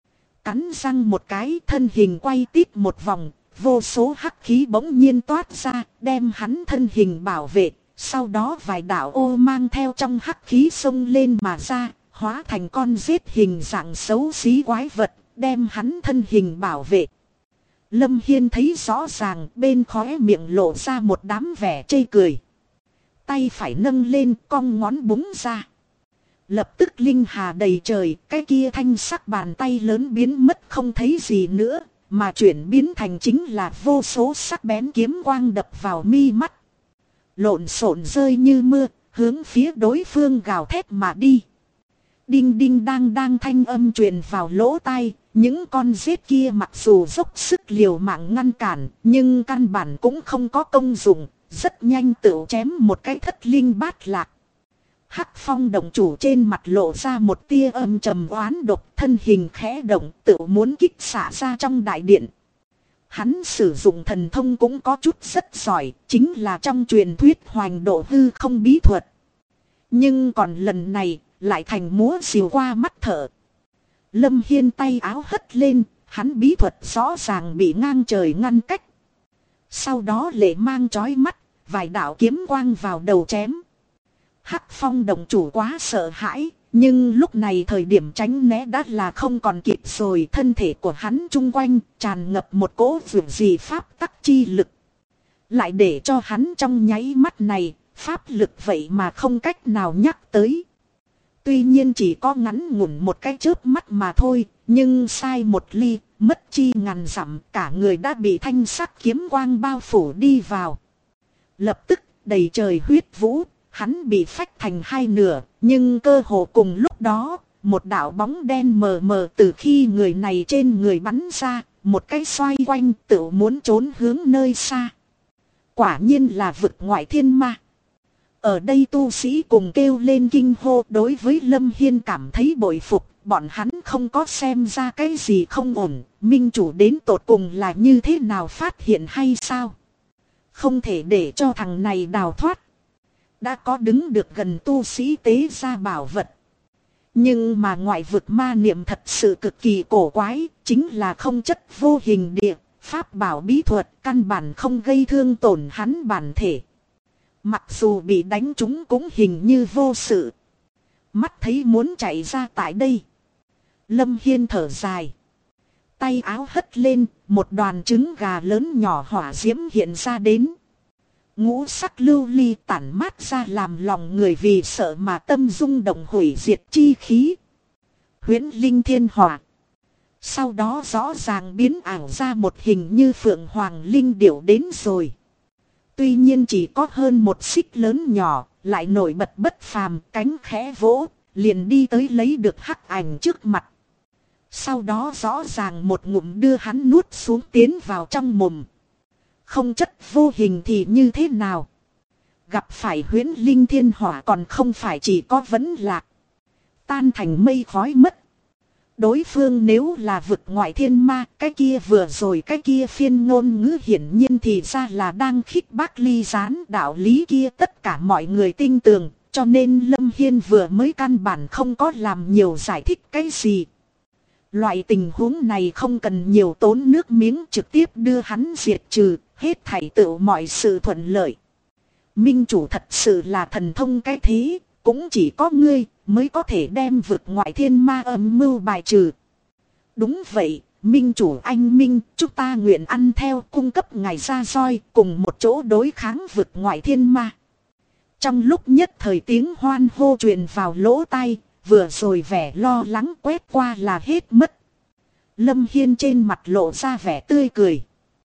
Cắn răng một cái, thân hình quay tít một vòng, vô số hắc khí bỗng nhiên toát ra, đem hắn thân hình bảo vệ. Sau đó vài đạo ô mang theo trong hắc khí xông lên mà ra, hóa thành con rết hình dạng xấu xí quái vật, đem hắn thân hình bảo vệ. Lâm Hiên thấy rõ ràng, bên khóe miệng lộ ra một đám vẻ chê cười. Tay phải nâng lên, cong ngón búng ra. Lập tức linh hà đầy trời, cái kia thanh sắc bàn tay lớn biến mất không thấy gì nữa, mà chuyển biến thành chính là vô số sắc bén kiếm quang đập vào mi mắt. Lộn xộn rơi như mưa, hướng phía đối phương gào thét mà đi. Đinh đinh đang thanh âm truyền vào lỗ tai, những con rết kia mặc dù dốc sức liều mạng ngăn cản, nhưng căn bản cũng không có công dụng, rất nhanh tự chém một cái thất linh bát lạc. Hắc Phong động chủ trên mặt lộ ra một tia âm trầm oán độc, thân hình khẽ động, tự muốn kích xả ra trong đại điện. Hắn sử dụng thần thông cũng có chút rất giỏi, chính là trong truyền thuyết hoành độ hư không bí thuật. Nhưng còn lần này, lại thành múa diều qua mắt thở. Lâm Hiên tay áo hất lên, hắn bí thuật rõ ràng bị ngang trời ngăn cách. Sau đó lệ mang chói mắt, vài đạo kiếm quang vào đầu chém. Hắc Phong động chủ quá sợ hãi, nhưng lúc này thời điểm tránh né đã là không còn kịp rồi. Thân thể của hắn chung quanh tràn ngập một cỗ vượt gì pháp tắc chi lực. Lại để cho hắn trong nháy mắt này, pháp lực vậy mà không cách nào nhắc tới. Tuy nhiên chỉ có ngắn ngủn một cái chớp mắt mà thôi, nhưng sai một ly, mất chi ngàn dặm, cả người đã bị thanh sắc kiếm quang bao phủ đi vào. Lập tức đầy trời huyết vũ, Hắn bị phách thành hai nửa, nhưng cơ hồ cùng lúc đó, một đạo bóng đen mờ mờ từ khi người này trên người bắn ra, một cái xoay quanh tự muốn trốn hướng nơi xa. Quả nhiên là vực ngoại thiên ma. Ở đây tu sĩ cùng kêu lên kinh hô, đối với Lâm Hiên cảm thấy bội phục, bọn hắn không có xem ra cái gì không ổn, minh chủ đến tột cùng là như thế nào phát hiện hay sao? Không thể để cho thằng này đào thoát. Đã có đứng được gần tu sĩ tế ra bảo vật. Nhưng mà ngoại vực ma niệm thật sự cực kỳ cổ quái, chính là không chất vô hình địa, pháp bảo bí thuật căn bản không gây thương tổn hắn bản thể. Mặc dù bị đánh trúng cũng hình như vô sự. Mắt thấy muốn chạy ra tại đây. Lâm Hiên thở dài. Tay áo hất lên, một đoàn trứng gà lớn nhỏ hỏa diễm hiện ra đến. Ngũ sắc lưu ly tản mát ra làm lòng người vì sợ mà tâm rung động hủy diệt chi khí. Huyễn linh thiên hỏa. Sau đó rõ ràng biến ảo ra một hình như phượng hoàng linh điểu đến rồi. Tuy nhiên chỉ có hơn một xích lớn nhỏ, lại nổi bật bất phàm, cánh khẽ vỗ, liền đi tới lấy được hắc ảnh trước mặt. Sau đó rõ ràng một ngụm đưa hắn nuốt xuống tiến vào trong mồm. Không chất vô hình thì như thế nào? Gặp phải huyễn linh thiên hỏa còn không phải chỉ có vấn lạc. Tan thành mây khói mất. Đối phương nếu là vực ngoại thiên ma, cái kia vừa rồi cái kia phiên ngôn ngữ hiển nhiên thì ra là đang khích bác ly gián đạo lý kia tất cả mọi người tin tưởng, cho nên Lâm Hiên vừa mới căn bản không có làm nhiều giải thích cái gì. Loại tình huống này không cần nhiều tốn nước miếng trực tiếp đưa hắn diệt trừ, hết thảy tự mọi sự thuận lợi. Minh chủ thật sự là thần thông cái thế, cũng chỉ có ngươi mới có thể đem vực ngoại thiên ma âm mưu bài trừ. Đúng vậy, Minh chủ anh Minh, chúng ta nguyện ăn theo cung cấp ngài ra roi cùng một chỗ đối kháng vực ngoại thiên ma. Trong lúc nhất thời tiếng hoan hô truyền vào lỗ tai, vừa rồi vẻ lo lắng quét qua là hết mất. Lâm Hiên trên mặt lộ ra vẻ tươi cười.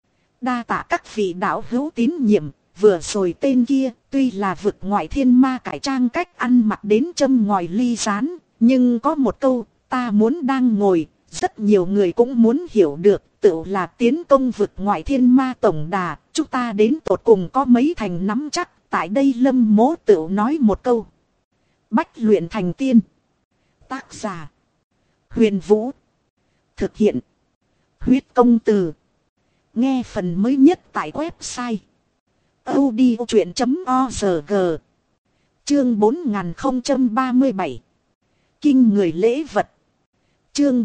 Đa tạ các vị đạo hữu tín nhiệm, vừa rồi tên kia tuy là vực ngoại thiên ma cải trang cách ăn mặc đến châm ngòi ly rán, nhưng có một câu ta muốn đang ngồi, rất nhiều người cũng muốn hiểu được, tự là tiến công vực ngoại thiên ma tổng đà, chúng ta đến tột cùng có mấy thành nắm chắc. Tại đây Lâm Mỗ tự nói một câu. Bách luyện thành tiên. Tác giả Huyền Vũ. Thực hiện Huyết Công Từ. Nghe phần mới nhất tại website audiochuyện.org. Chương 4037. Kinh người lễ vật. Chương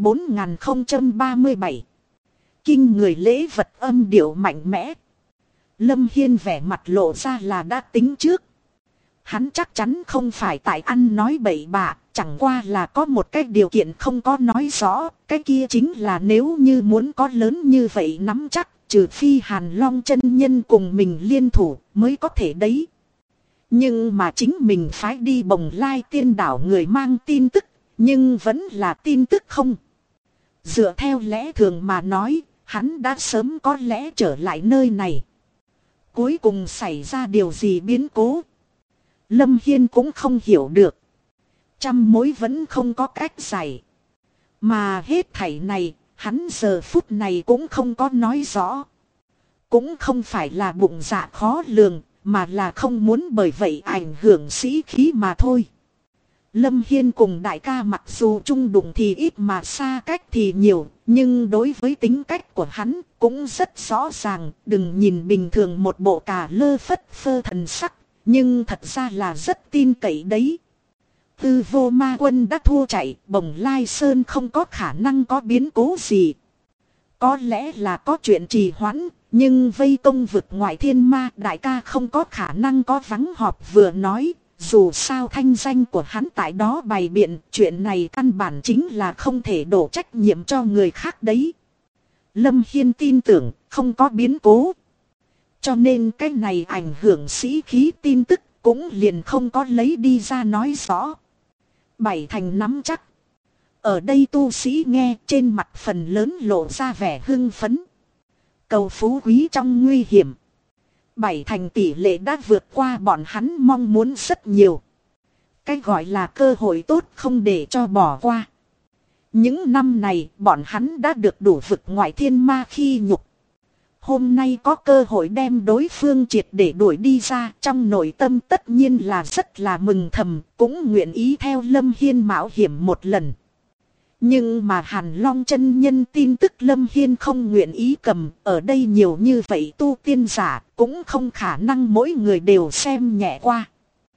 4037. Kinh người lễ vật âm điệu mạnh mẽ. Lâm Hiên vẻ mặt lộ ra là đã tính trước. Hắn chắc chắn không phải tại ăn nói bậy bạ, chẳng qua là có một cái điều kiện không có nói rõ, cái kia chính là nếu như muốn có lớn như vậy nắm chắc, trừ phi Hàn Long chân nhân cùng mình liên thủ mới có thể đấy. Nhưng mà chính mình phái đi Bồng Lai Tiên Đảo người mang tin tức, nhưng vẫn là tin tức không. Dựa theo lẽ thường mà nói, hắn đã sớm có lẽ trở lại nơi này. Cuối cùng xảy ra điều gì biến cố? Lâm Hiên cũng không hiểu được. Trăm mối vẫn không có cách giải. Mà hết thảy này, hắn giờ phút này cũng không có nói rõ. Cũng không phải là bụng dạ khó lường, mà là không muốn bởi vậy ảnh hưởng sĩ khí mà thôi. Lâm Hiên cùng đại ca mặc dù chung đụng thì ít mà xa cách thì nhiều, nhưng đối với tính cách của hắn cũng rất rõ ràng, đừng nhìn bình thường một bộ cà lơ phất phơ thần sắc, nhưng thật ra là rất tin cậy đấy. Tư vô ma quân đã thua chạy, Bồng Lai Sơn không có khả năng có biến cố gì. Có lẽ là có chuyện trì hoãn, nhưng vây công vực ngoại thiên ma đại ca không có khả năng có vắng họp vừa nói. Dù sao thanh danh của hắn tại đó bày biện, chuyện này căn bản chính là không thể đổ trách nhiệm cho người khác đấy. Lâm Hiên tin tưởng không có biến cố. Cho nên cái này ảnh hưởng sĩ khí tin tức cũng liền không có lấy đi ra nói rõ. Bảy thành nắm chắc. Ở đây tu sĩ nghe trên mặt phần lớn lộ ra vẻ hưng phấn. Cầu phú quý trong nguy hiểm. 7 thành tỷ lệ đã vượt qua bọn hắn mong muốn rất nhiều. Cái gọi là cơ hội tốt không để cho bỏ qua. Những năm này bọn hắn đã được đủ vực ngoại thiên ma khi nhục. Hôm nay có cơ hội đem đối phương triệt để đuổi đi ra, trong nội tâm tất nhiên là rất là mừng thầm, cũng nguyện ý theo Lâm Hiên mạo hiểm một lần. Nhưng mà Hàn Long chân nhân tin tức Lâm Hiên không nguyện ý cầm, ở đây nhiều như vậy tu tiên giả, cũng không khả năng mỗi người đều xem nhẹ qua.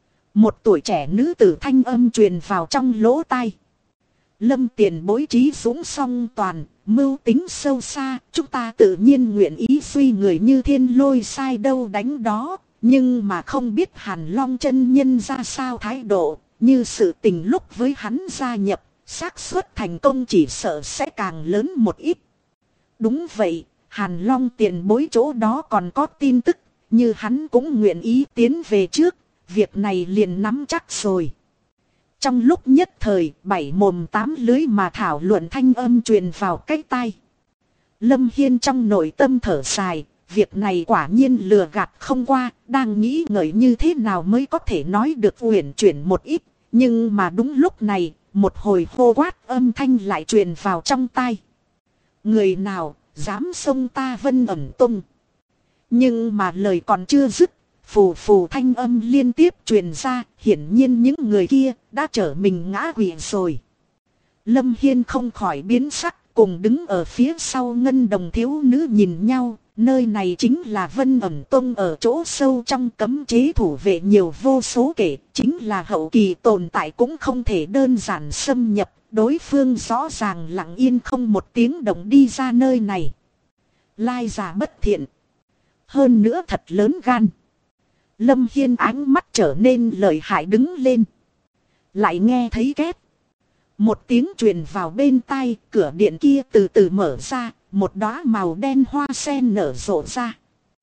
Một tuổi trẻ nữ tử thanh âm truyền vào trong lỗ tai. Lâm tiền bối trí dũng song toàn, mưu tính sâu xa, chúng ta tự nhiên nguyện ý suy người như thiên lôi sai đâu đánh đó. Nhưng mà không biết Hàn Long chân nhân ra sao thái độ, như sự tình lúc với hắn gia nhập, xác suất thành công chỉ sợ sẽ càng lớn một ít. Đúng vậy, Hàn Long tiền bối chỗ đó còn có tin tức, như hắn cũng nguyện ý tiến về trước, việc này liền nắm chắc rồi. Trong lúc nhất thời, 7 mồm 8 lưới mà thảo luận thanh âm truyền vào cái tai. Lâm Hiên trong nội tâm thở dài, việc này quả nhiên lừa gạt không qua, đang nghĩ ngợi như thế nào mới có thể nói được uyển chuyển một ít. Nhưng mà đúng lúc này, một hồi hô quát âm thanh lại truyền vào trong tai. Người nào dám xông ta Vân Ẩn Tông? Nhưng mà lời còn chưa dứt. Phù phù thanh âm liên tiếp truyền ra, hiển nhiên những người kia đã trở mình ngã quỵ rồi. Lâm Hiên không khỏi biến sắc, cùng đứng ở phía sau ngân đồng thiếu nữ nhìn nhau, nơi này chính là Vân Ẩn Tông ở chỗ sâu trong cấm chế thủ vệ nhiều vô số kể, chính là hậu kỳ tồn tại cũng không thể đơn giản xâm nhập, đối phương rõ ràng lặng yên không một tiếng động đi ra nơi này. Lai giả bất thiện, hơn nữa thật lớn gan. Lâm Hiên ánh mắt trở nên lợi hại đứng lên. Lại nghe thấy két. Một tiếng truyền vào bên tai, cửa điện kia từ từ mở ra, một đóa màu đen hoa sen nở rộ ra.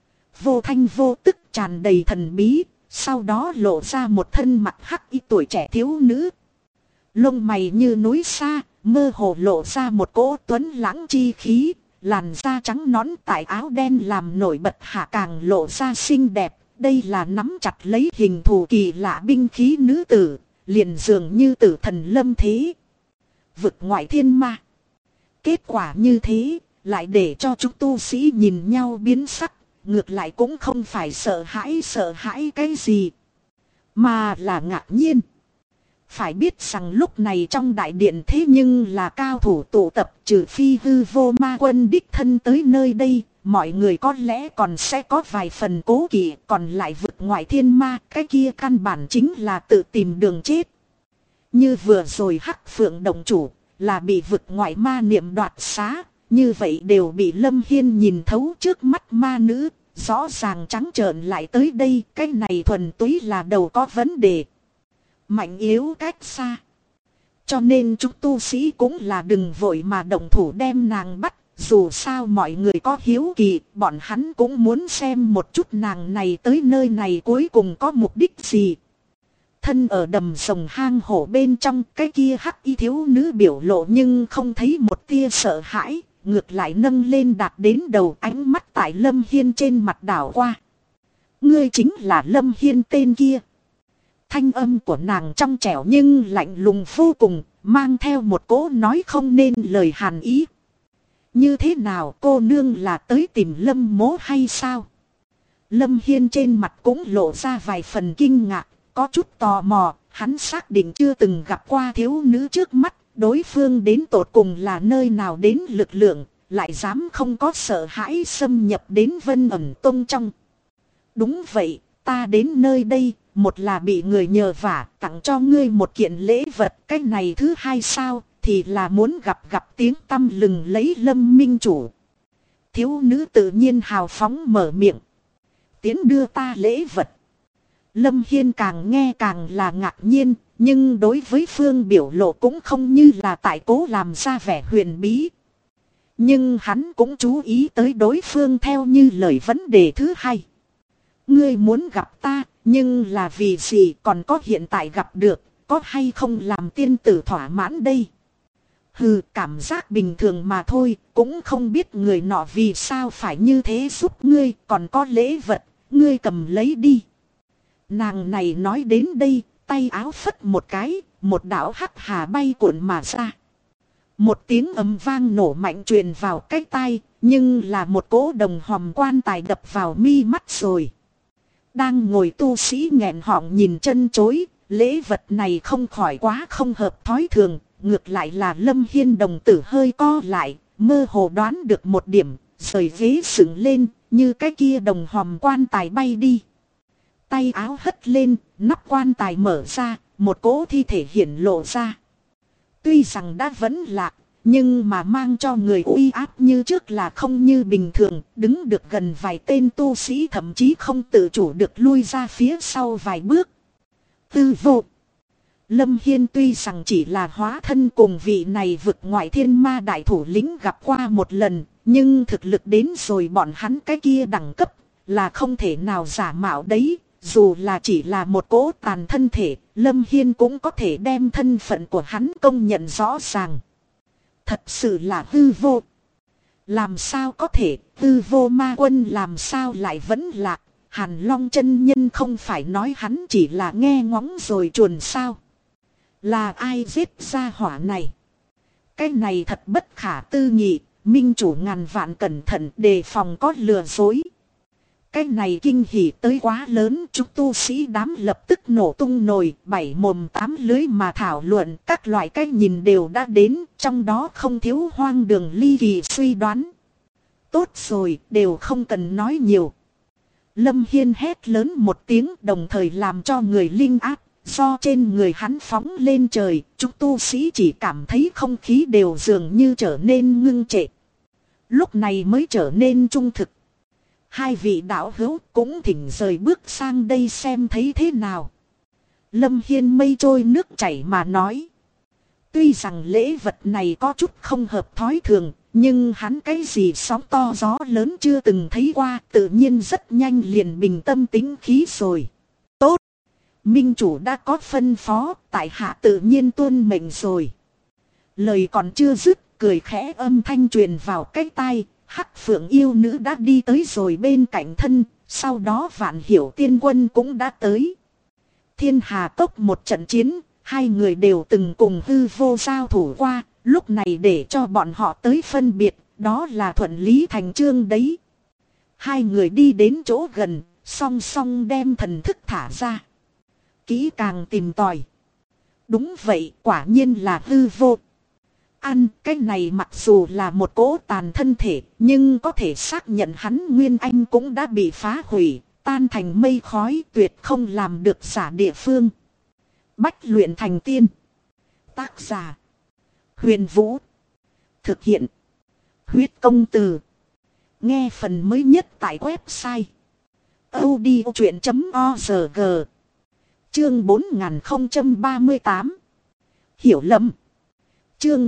Vô thanh vô tức tràn đầy thần bí, sau đó lộ ra một thân mặt hắc y tuổi trẻ thiếu nữ. Lông mày như núi xa, mơ hồ lộ ra một cỗ tuấn lãng chi khí, làn da trắng nõn tại áo đen làm nổi bật hạ càng lộ ra xinh đẹp. Đây là nắm chặt lấy hình thù kỳ lạ binh khí nữ tử, liền dường như tử thần lâm thế. Vực ngoại thiên ma. Kết quả như thế, lại để cho chúng tu sĩ nhìn nhau biến sắc, ngược lại cũng không phải sợ hãi cái gì, mà là ngạc nhiên. Phải biết rằng lúc này trong đại điện thế nhưng là cao thủ tụ tập, trừ phi hư vô ma quân đích thân tới nơi đây. Mọi người có lẽ còn sẽ có vài phần cố kỵ, còn lại vực ngoại thiên ma, cái kia căn bản chính là tự tìm đường chết. Như vừa rồi Hắc Phượng động chủ, là bị vực ngoại ma niệm đoạt xá, như vậy đều bị Lâm Hiên nhìn thấu trước mắt ma nữ, rõ ràng trắng trợn lại tới đây, cái này thuần túy là đầu có vấn đề. Mạnh yếu cách xa. Cho nên chúng tu sĩ cũng là đừng vội mà động thủ đem nàng bắt. Dù sao mọi người có hiếu kỳ, bọn hắn cũng muốn xem một chút nàng này tới nơi này cuối cùng có mục đích gì. Thân ở đầm sồng hang hổ bên trong, cái kia hắc y thiếu nữ biểu lộ nhưng không thấy một tia sợ hãi, ngược lại nâng lên đạt đến đầu, ánh mắt tại Lâm Hiên trên mặt đảo qua. Ngươi chính là Lâm Hiên tên kia. Thanh âm của nàng trong trẻo nhưng lạnh lùng vô cùng, mang theo một cỗ nói không nên lời hàn ý. Như thế nào, cô nương là tới tìm Lâm mố hay sao? Lâm Hiên trên mặt cũng lộ ra vài phần kinh ngạc, có chút tò mò, hắn xác định chưa từng gặp qua thiếu nữ trước mắt, đối phương đến tột cùng là nơi nào đến lực lượng, lại dám không có sợ hãi xâm nhập đến Vân Ẩn Tông trong. Đúng vậy, ta đến nơi đây, một là bị người nhờ vả tặng cho ngươi một kiện lễ vật, cái này thứ hai sao? Thì là muốn gặp tiếng tăm lừng lấy Lâm minh chủ. Thiếu nữ tự nhiên hào phóng mở miệng. Tiến đưa ta lễ vật. Lâm Hiên càng nghe càng là ngạc nhiên, nhưng đối với phương biểu lộ cũng không như là tại cố làm ra vẻ huyền bí. Nhưng hắn cũng chú ý tới đối phương theo như lời vấn đề thứ hai. Ngươi muốn gặp ta, nhưng là vì gì, còn có hiện tại gặp được, có hay không làm tiên tử thỏa mãn đây? Hừ, cảm giác bình thường mà thôi, cũng không biết người nọ vì sao phải như thế giúp ngươi, còn có lễ vật, ngươi cầm lấy đi. Nàng này nói đến đây, tay áo phất một cái, một đạo hắc hà bay cuộn mà ra. Một tiếng ầm vang nổ mạnh truyền vào cái tai, nhưng là một cỗ đồng hòm quan tài đập vào mi mắt rồi. Đang ngồi tu sĩ nghẹn họng nhìn chân chối, lễ vật này không khỏi quá không hợp thói thường, ngược lại là Lâm Hiên đồng tử hơi co lại, mơ hồ đoán được một điểm, rời ghế dựng lên, như cái kia đồng hòm quan tài bay đi. Tay áo hất lên, nắp quan tài mở ra, một cỗ thi thể hiển lộ ra. Tuy rằng đã vẫn lạc, nhưng mà mang cho người uy áp như trước là không như bình thường, đứng được gần vài tên tu sĩ thậm chí không tự chủ được lui ra phía sau vài bước. Tư vô. Lâm Hiên tuy rằng chỉ là hóa thân cùng vị này vực ngoại thiên ma đại thủ lĩnh gặp qua một lần, nhưng thực lực đến rồi bọn hắn cái kia đẳng cấp là không thể nào giả mạo đấy. Dù là chỉ là một cỗ tàn thân thể, Lâm Hiên cũng có thể đem thân phận của hắn công nhận rõ ràng. Thật sự là hư vô. Làm sao có thể, hư vô ma quân làm sao lại vẫn lạc. Hàn Long chân nhân không phải nói hắn chỉ là nghe ngóng rồi chuồn sao. Là ai giết ra hỏa này? Cái này thật bất khả tư nghị, minh chủ ngàn vạn cẩn thận đề phòng có lừa dối. Cái này kinh hỉ tới quá lớn, chúng tu sĩ đám lập tức nổ tung nồi, bảy mồm tám lưới mà thảo luận, các loại cách nhìn đều đã đến, trong đó không thiếu hoang đường ly kỳ suy đoán. Tốt rồi, đều không cần nói nhiều. Lâm Hiên hét lớn một tiếng, đồng thời làm cho người linh áp, do trên người hắn phóng lên trời, chúng tu sĩ chỉ cảm thấy không khí đều dường như trở nên ngưng trệ. Lúc này mới trở nên trung thực. Hai vị đạo hữu cũng thỉnh rời bước sang đây xem thấy thế nào. Lâm Hiên mây trôi nước chảy mà nói. Tuy rằng lễ vật này có chút không hợp thói thường, nhưng hắn cái gì sóng to gió lớn chưa từng thấy qua, tự nhiên rất nhanh liền bình tâm tính khí rồi. Tốt! Minh chủ đã có phân phó, tại hạ tự nhiên tuân mệnh rồi. Lời còn chưa dứt, cười khẽ âm thanh truyền vào cái tai. Hắc Phượng yêu nữ đã đi tới rồi bên cạnh thân, sau đó Vạn Hiểu tiên quân cũng đã tới. Thiên Hà Cốc một trận chiến, hai người đều từng cùng hư vô giao thủ qua, lúc này để cho bọn họ tới phân biệt, đó là thuận lý thành chương đấy. Hai người đi đến chỗ gần, song song đem thần thức thả ra. Kỹ càng tìm tòi. Đúng vậy, quả nhiên là hư vô. Cái này mặc dù là một cỗ tàn thân thể, nhưng có thể xác nhận hắn nguyên anh cũng đã bị phá hủy, tan thành mây khói, tuyệt không làm được giả địa phương. Bách luyện thành tiên. Tác giả: Huyền Vũ. Thực hiện: Huyết Công Từ. Nghe phần mới nhất tại website audiochuyện.org. Chương 4038. Hiểu lầm. Chương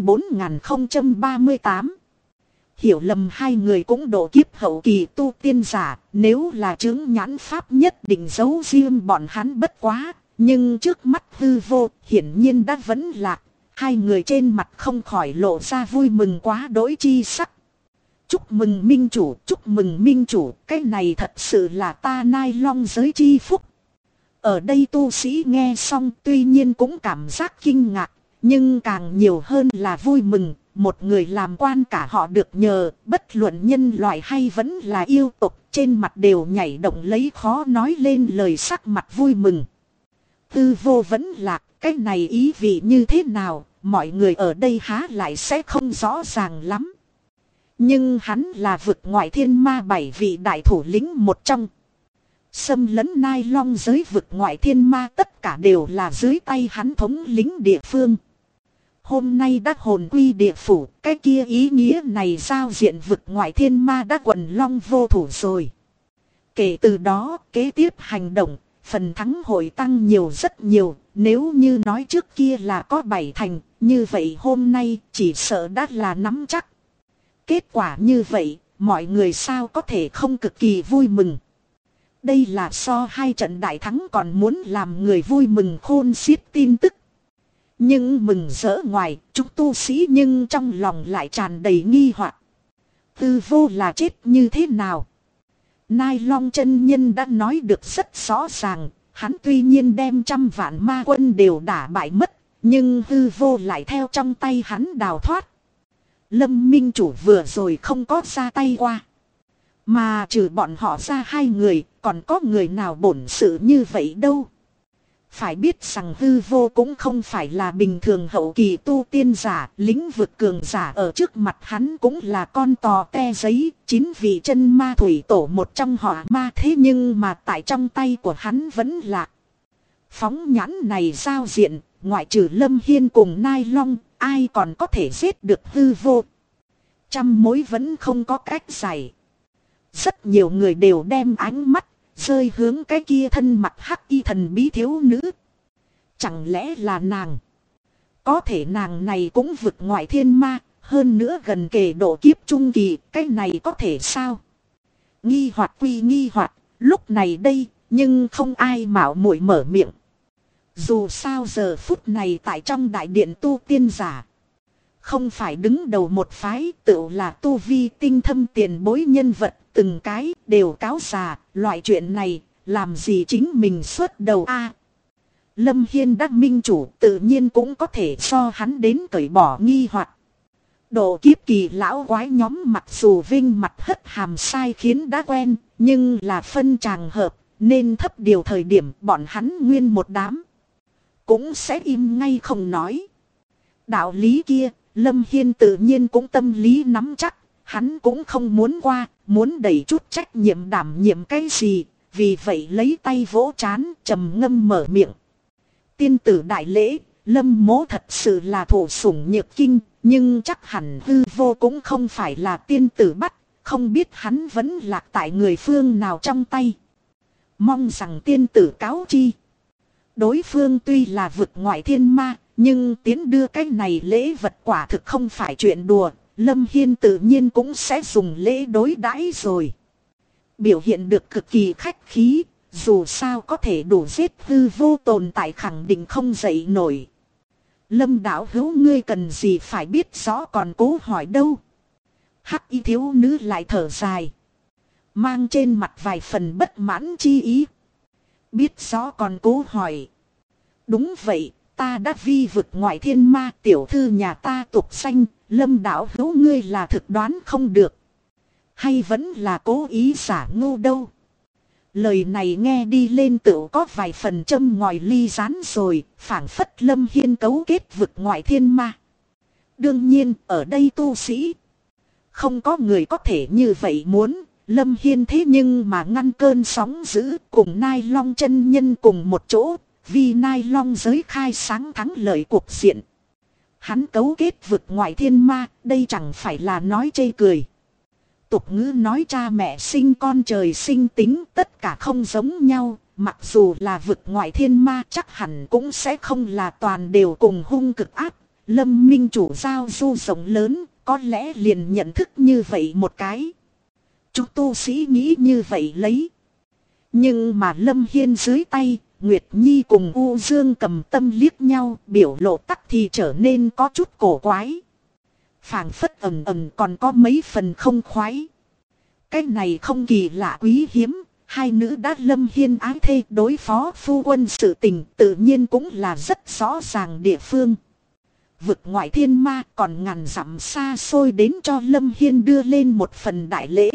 4038. Hiểu lầm. Hai người cũng độ kiếp hậu kỳ tu tiên giả, nếu là chứng nhãn pháp nhất định giấu riêng bọn hắn bất quá, nhưng trước mắt hư vô hiển nhiên đã vẫn lạc, hai người trên mặt không khỏi lộ ra vui mừng quá đỗi chi sắc. Chúc mừng minh chủ, chúc mừng minh chủ, cái này thật sự là ta Nai Long giới chi phúc. Ở đây tu sĩ nghe xong tuy nhiên cũng cảm giác kinh ngạc, nhưng càng nhiều hơn là vui mừng, một người làm quan cả họ được nhờ, bất luận nhân loại hay vẫn là yêu tộc, trên mặt đều nhảy động lấy khó nói lên lời, sắc mặt vui mừng. Tư vô vẫn lạc, cái này ý vị như thế nào, mọi người ở đây há lại sẽ không rõ ràng lắm. Nhưng hắn là vực ngoại thiên ma 7 vị đại thủ lĩnh một trong. Xâm lấn Nai Long giới vực ngoại thiên ma tất cả đều là dưới tay hắn thống lĩnh địa phương. Hôm nay đã hồn quy địa phủ, cái kia ý nghĩa này giao diện vực ngoại thiên ma đã quần long vô thủ rồi. Kể từ đó, kế tiếp hành động, phần thắng hội tăng nhiều rất nhiều, nếu như nói trước kia là có 7 thành, như vậy hôm nay chỉ sợ đã là nắm chắc. Kết quả như vậy, mọi người sao có thể không cực kỳ vui mừng. Đây là so hai trận đại thắng còn muốn làm người vui mừng khôn xiết tin tức. Nhưng mừng rỡ ngoài, chúng tu sĩ nhưng trong lòng lại tràn đầy nghi hoặc. Tư vô là chết như thế nào? Nai Long chân nhân đã nói được rất rõ ràng, hắn tuy nhiên đem 100 vạn ma quân đều đả bại mất, nhưng hư vô lại theo trong tay hắn đào thoát. Lâm Minh Chủ vừa rồi không có ra tay qua. Mà trừ bọn họ ra 2 người, còn có người nào bổn sự như vậy đâu. Phải biết rằng hư vô cũng không phải là bình thường hậu kỳ tu tiên giả, lĩnh vực cường giả ở trước mặt hắn cũng là con tò te giấy, 9 vị chân ma thủy tổ một trong họ ma, thế nhưng mà tại trong tay của hắn vẫn là phóng nhãn này giao diện, ngoại trừ Lâm Hiên cùng Nai Long, ai còn có thể giết được hư vô. Trăm mối vẫn không có cách giải. Rất nhiều người đều đem ánh mắt rơi hướng cái kia thân mặt hắc y thần bí thiếu nữ. Chẳng lẽ là nàng? Có thể nàng này cũng vượt ngoại thiên ma, hơn nữa gần kề độ kiếp trung kỳ, cái này có thể sao? Nghi hoặc quy nghi hoặc, lúc này đây, nhưng không ai mạo muội mở miệng. Dù sao giờ phút này tại trong đại điện tu tiên giả, không phải đứng đầu một phái, tự là tu vi tinh thâm tiền bối nhân vật, từng cái đều cáo già, loại chuyện này, làm gì chính mình xuất đầu a? Lâm Hiên đắc minh chủ tự nhiên cũng có thể so hắn đến cởi bỏ nghi hoặc. Độ kiếp kỳ lão quái nhóm mặc dù vinh mặt hất hàm sai khiến đã quen, nhưng là phân tràng hợp, nên thấp điều thời điểm bọn hắn nguyên một đám cũng sẽ im ngay không nói. Đạo lý kia, Lâm Hiên tự nhiên cũng tâm lý nắm chắc, hắn cũng không muốn qua, muốn đẩy chút trách nhiệm đảm nhiệm cái gì, vì vậy lấy tay vỗ trán trầm ngâm mở miệng. Tiên tử đại lễ, Lâm mỗ thật sự là thổ sủng nhược kinh, nhưng chắc hẳn hư vô cũng không phải là tiên tử bắt, không biết hắn vẫn lạc tại người phương nào trong tay. Mong rằng tiên tử cáo chi. Đối phương tuy là vực ngoại thiên ma, nhưng tiến đưa cái này lễ vật quả thực không phải chuyện đùa, Lâm Hiên tự nhiên cũng sẽ dùng lễ đối đãi rồi. Biểu hiện được cực kỳ khách khí, dù sao có thể đủ giết hư vô tồn tại khẳng định không dậy nổi. Lâm đạo hữu ngươi cần gì phải biết rõ còn cố hỏi đâu. Hắc y thiếu nữ lại thở dài, mang trên mặt vài phần bất mãn chi ý. Biết rõ còn cố hỏi. Đúng vậy, ta đã vi vực ngoại thiên ma, tiểu thư nhà ta tục danh, Lâm đạo hữu ngươi là thực đoán không được. Hay vẫn là cố ý giả ngu đâu. Lời này nghe đi lên tựu có vài phần châm ngòi ly rán rồi, phảng phất Lâm Hiên cấu kết vực ngoại thiên ma. Đương nhiên, ở đây tu sĩ không có người có thể như vậy muốn. Lâm Hiên thế nhưng mà ngăn cơn sóng dữ, cùng Nai Long chân nhân cùng một chỗ, vì Nai Long giới khai sáng thắng lợi cuộc diện. Hắn cấu kết vực ngoại thiên ma, đây chẳng phải là nói chê cười. Tục ngữ nói cha mẹ sinh con trời sinh tính, tất cả không giống nhau, mặc dù là vực ngoại thiên ma chắc hẳn cũng sẽ không là toàn đều cùng hung cực ác. Lâm Minh chủ giao du rộng lớn, có lẽ liền nhận thức như vậy một cái. Chúng tu sĩ nghĩ như vậy lấy. Nhưng mà Lâm Hiên dưới tay, Nguyệt Nhi cùng U Dương cầm tâm liếc nhau, biểu lộ tắc thì trở nên có chút cổ quái. Phảng phất ầm ầm còn có mấy phần không khoái. Cái này không kỳ lạ quý hiếm, hai nữ đã Lâm Hiên ái thê đối phó phu quân sự tình tự nhiên cũng là rất rõ ràng địa phương. Vực ngoại thiên ma còn ngàn dặm xa xôi đến cho Lâm Hiên đưa lên một phần đại lễ.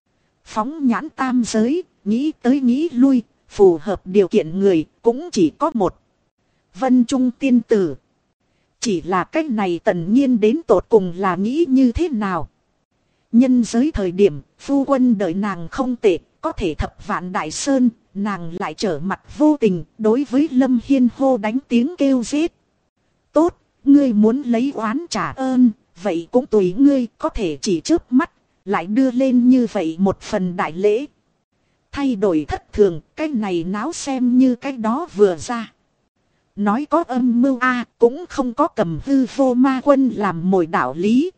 Phóng nhãn tam giới, nghĩ tới nghĩ lui, phù hợp điều kiện người cũng chỉ có một. Vân Trung tiên tử. Chỉ là cách này Tần Nhiên đến tột cùng là nghĩ như thế nào? Nhân giới thời điểm, phu quân đợi nàng không tệ, có thể thập vạn đại sơn, nàng lại trở mặt vô tình, đối với Lâm Hiên hô đánh tiếng kêu giết. Tốt, ngươi muốn lấy oán trả ơn, vậy cũng tùy ngươi, có thể chỉ chớp mắt, lại đưa lên như vậy một phần đại lễ. Thay đổi thất thường, cái này náo xem như cái đó vừa ra. Nói có âm mưu cũng không có cầm hư vô ma quân làm mồi đạo lý.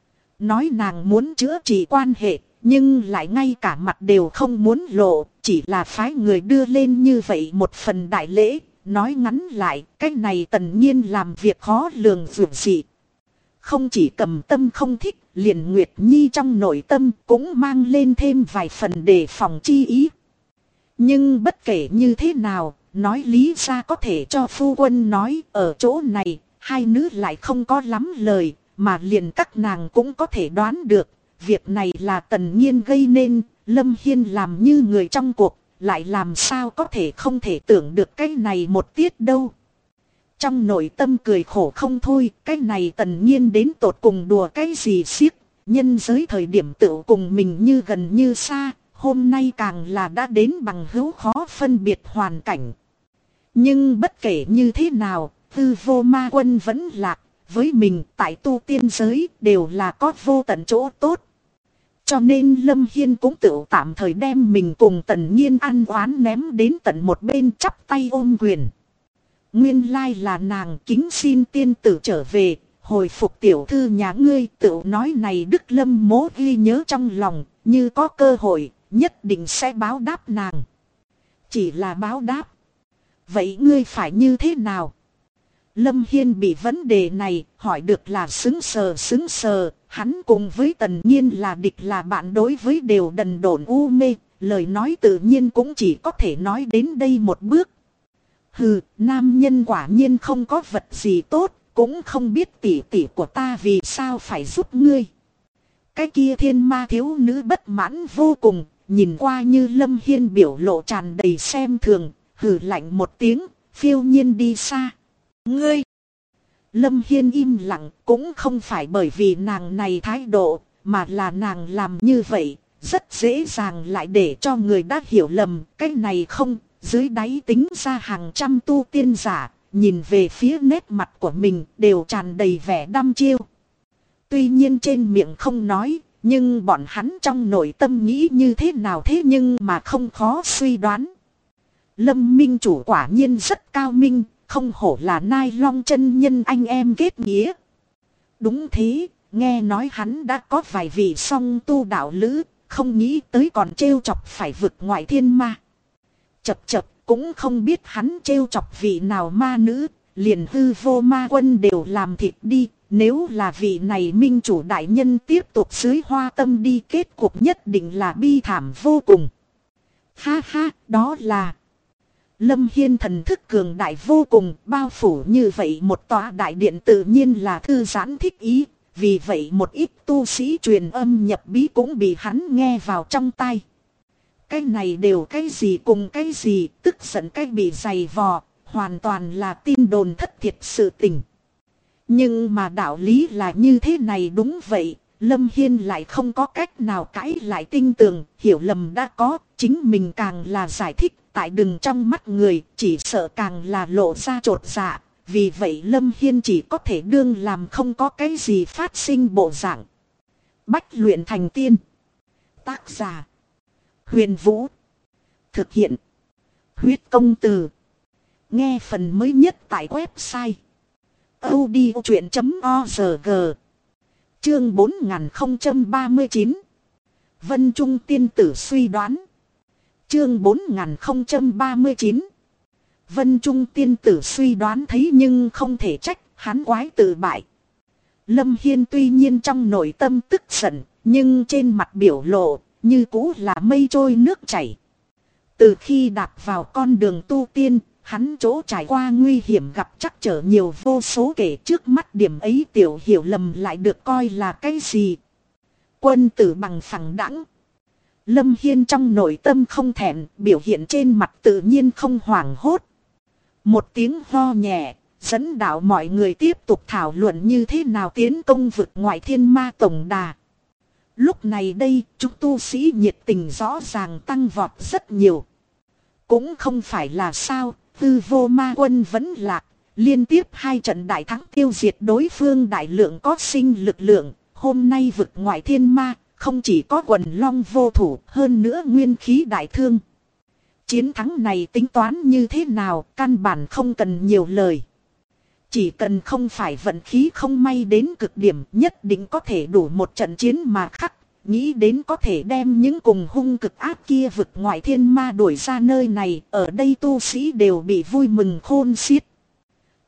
Nói nàng muốn chữa trị quan hệ, nhưng lại ngay cả mặt đều không muốn lộ, chỉ là phái người đưa lên như vậy một phần đại lễ. Nói ngắn lại, cái này Tần Nhiên làm việc khó lường dường dị. Không chỉ Cầm Tâm không thích, liền Nguyệt Nhi trong nội tâm cũng mang lên thêm vài phần đề phòng chi ý. Nhưng bất kể như thế nào, nói lý ra có thể cho phu quân nói ở chỗ này, hai nữ lại không có lắm lời, mà liền các nàng cũng có thể đoán được. Việc này là Tần Nhiên gây nên, Lâm Hiên làm như người trong cuộc, lại làm sao có thể không thể tưởng được cái này một tiết đâu. Trong nội tâm cười khổ không thôi, cái này Tần Nhiên đến tột cùng đùa cái gì xiếc, nhân giới thời điểm tựu cùng mình như gần như xa, hôm nay càng là đã đến bằng hữu khó phân biệt hoàn cảnh. Nhưng bất kể như thế nào, Hư Vô Ma Quân vẫn lạc, với mình tại tu tiên giới đều là có vô tận chỗ tốt. Cho nên Lâm Hiên cũng tự tạm thời đem mình cùng Tần Nhiên ăn oán ném đến tận một bên, chắp tay ôm quyền. Nguyên lai là nàng kính xin tiên tử trở về, hồi phục tiểu thư nhà ngươi, tự nói này Đức Lâm Mỗ ghi nhớ trong lòng, như có cơ hội, nhất định sẽ báo đáp nàng. Chỉ là báo đáp. Vậy ngươi phải như thế nào? Lâm Hiên bị vấn đề này hỏi được là xứng sờ, hắn cùng với Tần Nhiên là địch là bạn, đối với đều đần độn u mê, lời nói tự nhiên cũng chỉ có thể nói đến đây một bước. Hừ, nam nhân quả nhiên không có vật gì tốt, cũng không biết tỷ tỷ của ta vì sao phải giúp ngươi. Cái kia thiên ma thiếu nữ bất mãn vô cùng, nhìn qua như Lâm Hiên biểu lộ tràn đầy xem thường, hừ lạnh một tiếng, phiêu nhiên đi xa. Ngươi! Lâm Hiên im lặng, cũng không phải bởi vì nàng này thái độ, mà là nàng làm như vậy, rất dễ dàng lại để cho người đã hiểu lầm, cái này không, dưới đáy tính ra hàng trăm tu tiên giả, nhìn về phía nét mặt của mình đều tràn đầy vẻ đăm chiêu. Tuy nhiên trên miệng không nói, nhưng bọn hắn trong nội tâm nghĩ như thế nào thế nhưng mà không khó suy đoán. Lâm Minh chủ quả nhiên rất cao minh, không hổ là Nai Long chân nhân anh em kết nghĩa. Đúng thế, nghe nói hắn đã có vài vị song tu đạo lữ, không nghĩ tới còn trêu chọc phải vực ngoại thiên ma. Chập cũng không biết hắn trêu chọc vị nào ma nữ, liền Hư Vô Ma Quân đều làm thịt đi. Nếu là vị này minh chủ đại nhân tiếp tục dưới hoa tâm đi, kết cục nhất định là bi thảm vô cùng. Ha ha, đó là... Lâm Hiên thần thức cường đại vô cùng, bao phủ như vậy một tòa đại điện tự nhiên là thư giãn thích ý. Vì vậy một ít tu sĩ truyền âm nhập bí cũng bị hắn nghe vào trong tai. Cái này đều cái gì cùng cái gì, tức giận cái bị dày vò, hoàn toàn là tin đồn thất thiệt sự tình. Nhưng mà đạo lý là như thế này, đúng vậy, Lâm Hiên lại không có cách nào cãi lại tinh tường, hiểu lầm đã có, chính mình càng là giải thích, tại đừng trong mắt người, chỉ sợ càng là lộ ra chột dạ, vì vậy Lâm Hiên chỉ có thể đương làm không có cái gì phát sinh bộ dạng. Bách luyện thành tiên. Tác giả: Huyền Vũ. Thực hiện: Huyết Công Từ. Nghe phần mới nhất tại website audiochuyện.org. Chương 4039. Vân Trung tiên tử suy đoán. Chương 4039. Vân Trung tiên tử suy đoán thấy nhưng không thể trách, hắn quái tự bại. Lâm Hiên tuy nhiên trong nội tâm tức giận, nhưng trên mặt biểu lộ như cũ là mây trôi nước chảy. Từ khi đạp vào con đường tu tiên, hắn chỗ trải qua nguy hiểm gặp trắc trở nhiều vô số kể, trước mắt điểm ấy tiểu hiểu lầm lại được coi là cái gì. Quân tử bằng phẳng đẳng. Lâm Hiên trong nội tâm không thẹn, biểu hiện trên mặt tự nhiên không hoảng hốt. Một tiếng ho nhẹ, dẫn đạo mọi người tiếp tục thảo luận như thế nào tiến công vực ngoại thiên ma tổng đà. Lúc này đây, chúng tu sĩ nhiệt tình rõ ràng tăng vọt rất nhiều. Cũng không phải là sao, Hư Vô Ma Quân vẫn lạc, liên tiếp 2 trận đại thắng tiêu diệt đối phương đại lượng có sinh lực lượng. Hôm nay vực ngoại thiên ma, không chỉ có quần long vô thủ, hơn nữa nguyên khí đại thương. Chiến thắng này tính toán như thế nào, căn bản không cần nhiều lời. Chỉ cần không phải vận khí không may đến cực điểm, nhất định có thể đủ một trận chiến mà khắc. Nghĩ đến có thể đem những cùng hung cực ác kia vực ngoại thiên ma đuổi ra nơi này, ở đây tu sĩ đều bị vui mừng khôn xiết.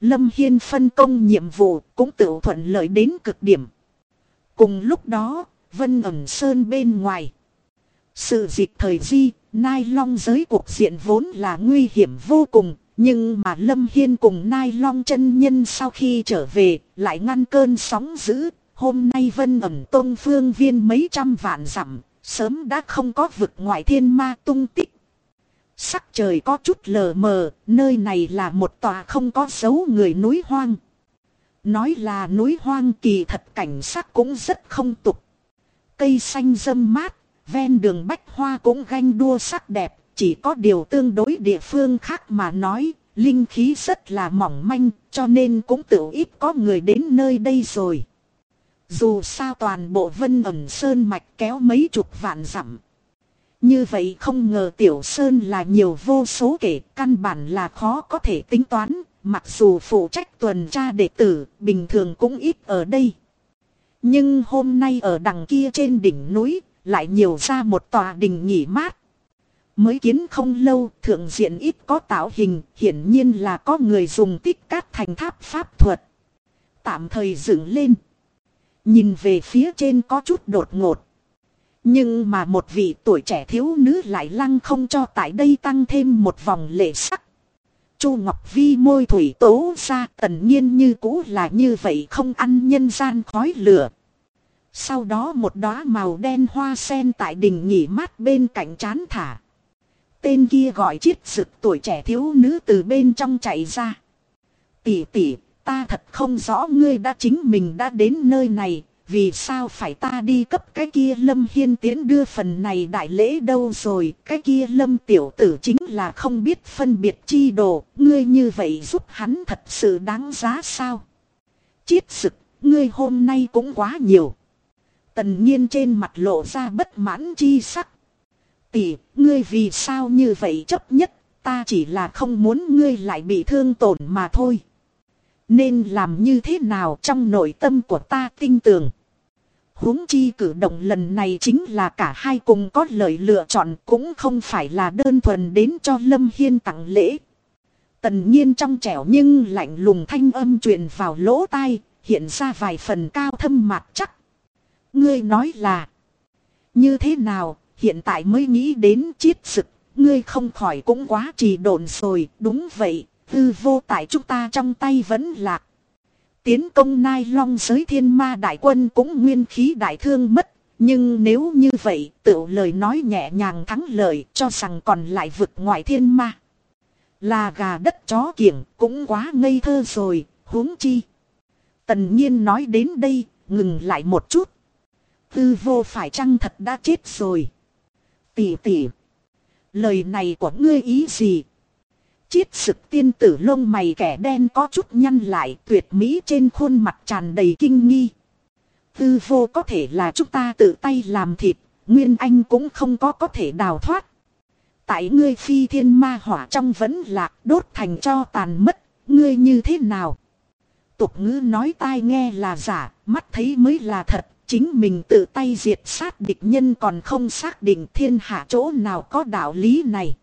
Lâm Hiên phân công nhiệm vụ cũng tự thuận lợi đến cực điểm. Cùng lúc đó, Vân Ẩn Sơn bên ngoài. Sự dịch thời di, Nai Long giới cuộc diện vốn là nguy hiểm vô cùng. Nhưng mà Lâm Hiên cùng Nai Long chân nhân sau khi trở về, lại ngăn cơn sóng dữ. Hôm nay Vân Ẩn Tông phương viên mấy trăm vạn dặm, sớm đã không có vực ngoại thiên ma tung tích. Sắc trời có chút lờ mờ, nơi này là một tòa không có dấu người núi hoang. Nói là núi hoang kỳ thật cảnh sắc cũng rất không tục. Cây xanh râm mát, ven đường bách hoa cũng ganh đua sắc đẹp. Chỉ có điều tương đối địa phương khác mà nói, linh khí rất là mỏng manh, cho nên cũng tự ít có người đến nơi đây rồi. Dù sao toàn bộ Vân Ẩn Sơn mạch kéo mấy chục vạn dặm. Như vậy không ngờ Tiểu Sơn là nhiều vô số kể, căn bản là khó có thể tính toán, mặc dù phụ trách tuần tra đệ tử, bình thường cũng ít ở đây. Nhưng hôm nay ở đằng kia trên đỉnh núi, lại nhiều ra một tòa đình nghỉ mát. Mới kiến không lâu, thượng diện ít có tạo hình, hiển nhiên là có người dùng tích cát thành tháp pháp thuật. Tạm thời dựng lên. Nhìn về phía trên có chút đột ngột. Nhưng mà một vị tuổi trẻ thiếu nữ lại lăng không cho tại đây tăng thêm một vòng lệ sắc. Chu Ngọc Vi môi thủy tố ra, tần nhiên như cũ là như vậy, không ăn nhân gian khói lửa. Sau đó một đóa màu đen hoa sen tại đỉnh nghỉ mát bên cạnh trán thả. Tên kia gọi Chiết Sực, tuổi trẻ thiếu nữ từ bên trong chạy ra. Tỷ tỷ, ta thật không rõ ngươi đã chính mình đã đến nơi này, vì sao phải ta đi cấp cái kia Lâm Hiên tiến đưa phần này đại lễ đâu rồi. Cái kia Lâm tiểu tử chính là không biết phân biệt chi đồ, ngươi như vậy giúp hắn thật sự đáng giá sao? Chiết Sực, ngươi hôm nay cũng quá nhiều. Tần Nhiên trên mặt lộ ra bất mãn chi sắc. Tỷ, ngươi vì sao như vậy chấp nhất, ta chỉ là không muốn ngươi lại bị thương tổn mà thôi. Nên làm như thế nào trong nội tâm của ta tin tưởng. Huống chi cử động lần này chính là cả hai cùng có lợi lựa chọn, cũng không phải là đơn thuần đến cho Lâm Hiên tặng lễ. Tần Nhiên trong trẻo nhưng lạnh lùng thanh âm truyền vào lỗ tai, hiện ra vài phần cao thâm mạt chắc. Ngươi nói là như thế nào, hiện tại mới nghĩ đến Chiết Sực, ngươi không khỏi cũng quá trì độn rồi. Đúng vậy, hư vô tại chúng ta trong tay vẫn lạc. Tiến công Nai Long giới thiên ma đại quân cũng nguyên khí đại thương mất. Nhưng nếu như vậy, tự lời nói nhẹ nhàng thắng lợi, cho rằng còn lại vực ngoại thiên ma là gà đất chó kiểng, cũng quá ngây thơ rồi, huống chi. Tần Nhiên nói đến đây, ngừng lại một chút. Tư vô phải chăng thật đã chết rồi? Tỷ tỷ, lời này của ngươi ý gì? Chiết Sực tiên tử lông mày kẻ đen có chút nhăn lại, tuyệt mỹ trên khuôn mặt tràn đầy kinh nghi. Tư vô có thể là chúng ta tự tay làm thịt, Nguyên Anh cũng không có thể đào thoát. Tại ngươi phi thiên ma hỏa trong vẫn lạc, đốt thành cho tàn mất, ngươi như thế nào? Tục ngữ nói tai nghe là giả, mắt thấy mới là thật. Chính mình tự tay diệt sát địch nhân còn không xác định, thiên hạ chỗ nào có đạo lý này.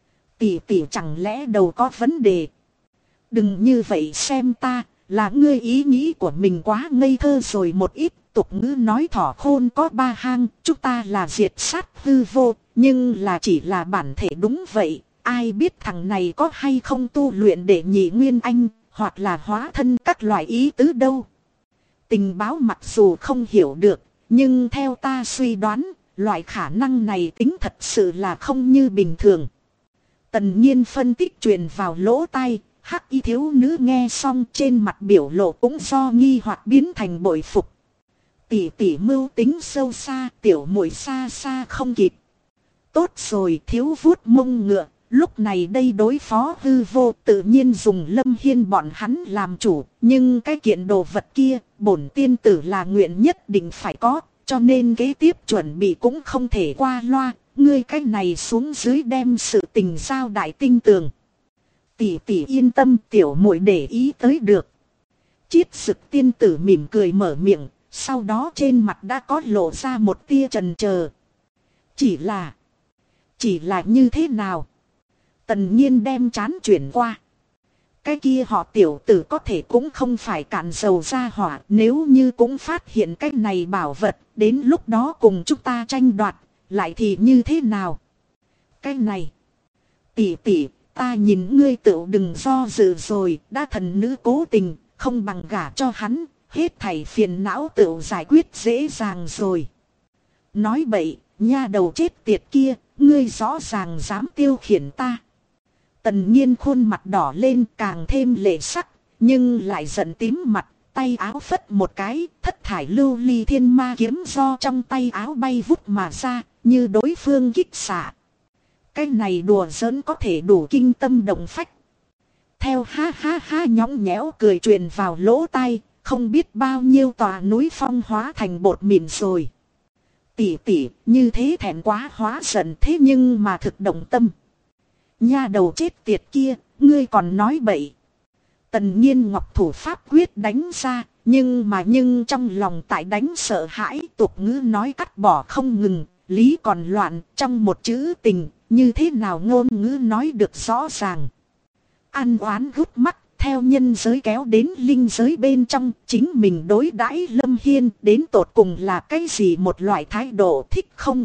Tỷ tỷ chẳng lẽ đầu có vấn đề? Đừng như vậy xem ta, là ngươi ý nghĩ của mình quá ngây thơ rồi một ít. Tục ngữ nói thỏ khôn có ba hang, chúng ta là diệt sát hư vô, nhưng là chỉ là bản thể đúng vậy. Ai biết thằng này có hay không tu luyện để nhị nguyên anh, hoặc là hóa thân các loại ý tứ đâu. Tình báo mặc dù không hiểu được, nhưng theo ta suy đoán, loại khả năng này tính thật sự là không như bình thường. Tần Nhiên phân tích truyền vào lỗ tai, hắc y thiếu nữ nghe xong trên mặt biểu lộ cũng do nghi hoặc biến thành bội phục. Tỷ tỷ mưu tính sâu xa, tiểu muội xa xa không kịp. Tốt rồi, thiếu vuốt mông ngựa. Lúc này đây đối phó hư vô tự nhiên dùng Lâm Hiên bọn hắn làm chủ. Nhưng cái kiện đồ vật kia, bổn tiên tử là nguyện nhất định phải có. Cho nên kế tiếp chuẩn bị cũng không thể qua loa. Ngươi cái này xuống dưới đem sự tình giao đại tinh tường. Tỷ tỷ yên tâm, tiểu muội để ý tới được. Chiết Sực tiên tử mỉm cười mở miệng. Sau đó trên mặt đã có lộ ra một tia chần chờ. Chỉ là như thế nào? Tần Nhiên đem chán chuyển qua. Cái kia họ tiểu tử có thể cũng không phải cạn dầu ra hỏa, nếu như cũng phát hiện cái này bảo vật, đến lúc đó cùng chúng ta tranh đoạt, lại thì như thế nào? Cái này, tỷ tỷ, ta nhìn ngươi tựu đừng do dự rồi, đã thần nữ cố tình, không bằng gả cho hắn, hết thảy phiền não tựu giải quyết dễ dàng rồi. Nói bậy, nha đầu chết tiệt kia, ngươi rõ ràng dám tiêu khiển ta. Tần Nhiên khuôn mặt đỏ lên càng thêm lệ sắc, nhưng lại giận tím mặt, tay áo phất một cái, thất thải lưu ly thiên ma kiếm do trong tay áo bay vút mà ra, như đối phương kích xạ. Cái này đùa giỡn có thể đủ kinh tâm động phách. Theo ha ha ha nhõng nhẽo cười truyền vào lỗ tai, không biết bao nhiêu tòa núi phong hóa thành bột mịn rồi. Tỷ tỷ, như thế thẹn quá hóa giận thế nhưng mà thực động tâm. Nha đầu chết tiệt kia, ngươi còn nói bậy. Tần Nhiên ngọc thủ pháp quyết đánh ra, nhưng trong lòng tại đánh sợ hãi, tục ngữ nói cắt bỏ không ngừng, lý còn loạn, trong một chữ tình, như thế nào ngôn ngữ nói được rõ ràng. Ăn oán gút mắt, theo nhân giới kéo đến linh giới bên trong, chính mình đối đãi Lâm Hiên đến tột cùng là cái gì, một loại thái độ thích không?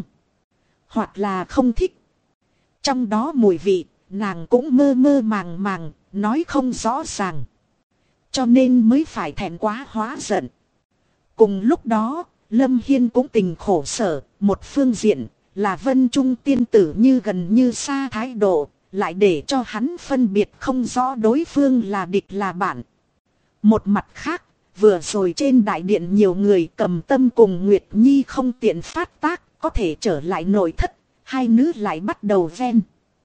Hoặc là không thích. Trong đó mùi vị, nàng cũng mơ mơ màng màng, nói không rõ ràng. Cho nên mới phải thẹn quá hóa giận. Cùng lúc đó, Lâm Hiên cũng tình khổ sở, một phương diện là Vân Trung tiên tử như gần như xa thái độ, lại để cho hắn phân biệt không rõ đối phương là địch là bạn. Một mặt khác, vừa rồi trên đại điện nhiều người Cầm Tâm cùng Nguyệt Nhi không tiện phát tác, có thể trở lại nội thất, hai nữ lại bắt đầu ven.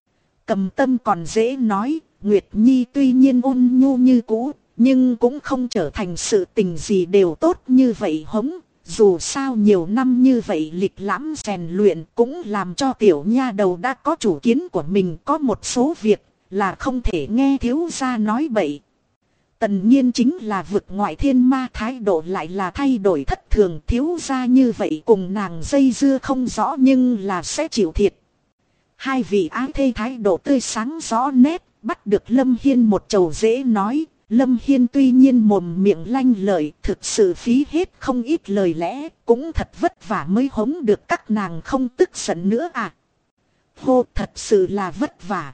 Cầm Tâm còn dễ nói, Nguyệt Nhi tuy nhiên ôn nhu như cũ, nhưng cũng không trở thành sự tình gì đều tốt như vậy hống. Dù sao nhiều năm như vậy lịch lãm rèn luyện cũng làm cho tiểu nha đầu đã có chủ kiến của mình, có một số việc là không thể nghe thiếu gia nói bậy. Tần Nhiên chính là vực ngoại thiên ma, thái độ lại là thay đổi thất thường, thiếu gia như vậy cùng nàng dây dưa không rõ nhưng là sẽ chịu thiệt. Hai vị ái thê thái độ tươi sáng rõ nét, bắt được Lâm Hiên một chầu dễ nói. Lâm Hiên tuy nhiên mồm miệng lanh lợi, thực sự phí hết không ít lời lẽ, cũng thật vất vả mới hống được các nàng không tức giận nữa à. Hô, thật sự là vất vả.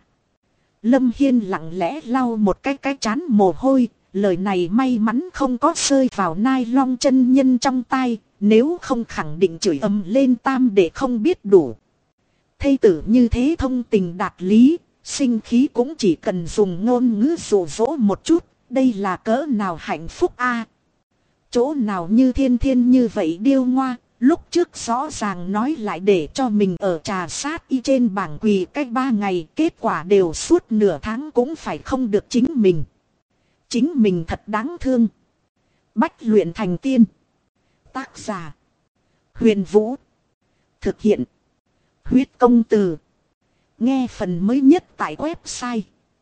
Lâm Hiên lặng lẽ lau một cái trán mồ hôi, lời này may mắn không có rơi vào Nai Long chân nhân trong tai, nếu không khẳng định chửi ầm lên tam để không biết đủ. Thây tử như thế thông tình đạt lý, sinh khí cũng chỉ cần dùng ngôn ngữ dụ dỗ một chút. Đây là cỡ nào hạnh phúc a? Chỗ nào như thiên thiên như vậy điêu ngoa, lúc trước rõ ràng nói lại để cho mình ở trà sát y trên bảng quỳ cách 3 ngày, kết quả đều suốt nửa tháng cũng phải không được chính mình. Chính mình thật đáng thương. Bách luyện thành tiên. Tác giả: Huyền Vũ. Thực hiện: Huyết Công Từ. Nghe phần mới nhất tại website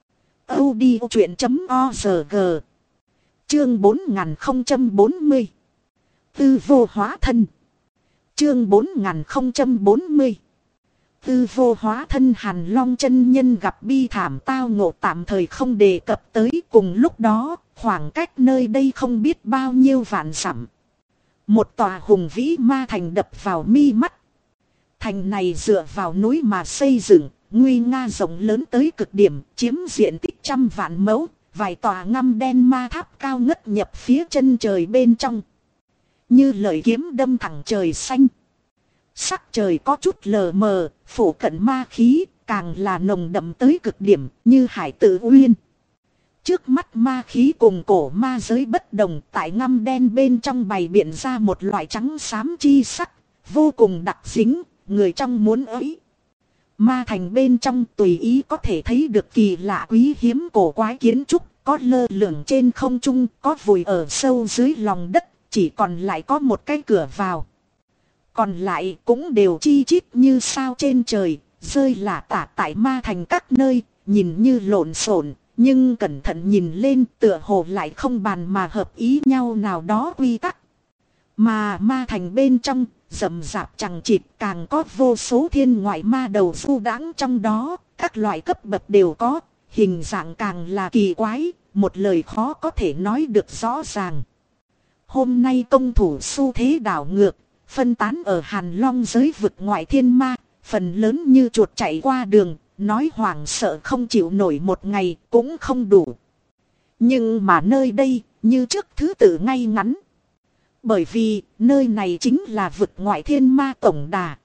audiochuyện.org. Chương 4040. Tư vô hóa thân. Chương 4040. Tư vô hóa thân. Hàn Long chân nhân gặp bi thảm tao ngộ tạm thời không đề cập tới, cùng lúc đó, khoảng cách nơi đây không biết bao nhiêu vạn dặm. Một tòa hùng vĩ ma thành đập vào mi mắt. Thành này dựa vào núi mà xây dựng, nguy nga rộng lớn tới cực điểm, chiếm diện tích 100 vạn mẫu, vài tòa ngăm đen ma tháp cao ngất nhập phía chân trời bên trong. Như lợi kiếm đâm thẳng trời xanh. Sắc trời có chút lờ mờ, phủ cận ma khí, càng là nồng đậm tới cực điểm, như hải tử uyên. Trước mắt ma khí cùng cổ ma giới bất đồng, tại ngăm đen bên trong bày biện ra một loại trắng xám chi sắc, vô cùng đặc dính, người trong muốn ấy. Ma thành bên trong tùy ý có thể thấy được kỳ lạ quý hiếm cổ quái kiến trúc, có lơ lửng trên không trung, có vùi ở sâu dưới lòng đất, chỉ còn lại có một cái cửa vào. Còn lại cũng đều chi chít như sao trên trời, rơi lả tả tại ma thành các nơi, nhìn như lộn xộn, nhưng cẩn thận nhìn lên tựa hồ lại không bàn mà hợp ý nhau nào đó quy tắc. Mà ma thành bên trong, rậm rạp chằng chịt, càng có vô số thiên ngoại ma đầu du đãng trong đó, các loại cấp bậc đều có, hình dạng càng là kỳ quái, một lời khó có thể nói được rõ ràng. Hôm nay công thủ xu thế đảo ngược, phân tán ở Hàn Long giới vực ngoại thiên ma, phần lớn như chuột chạy qua đường, nói hoảng sợ không chịu nổi một ngày cũng không đủ. Nhưng mà nơi đây, như trước thứ tự ngay ngắn. Bởi vì, nơi này chính là vực ngoại thiên ma tổng đà.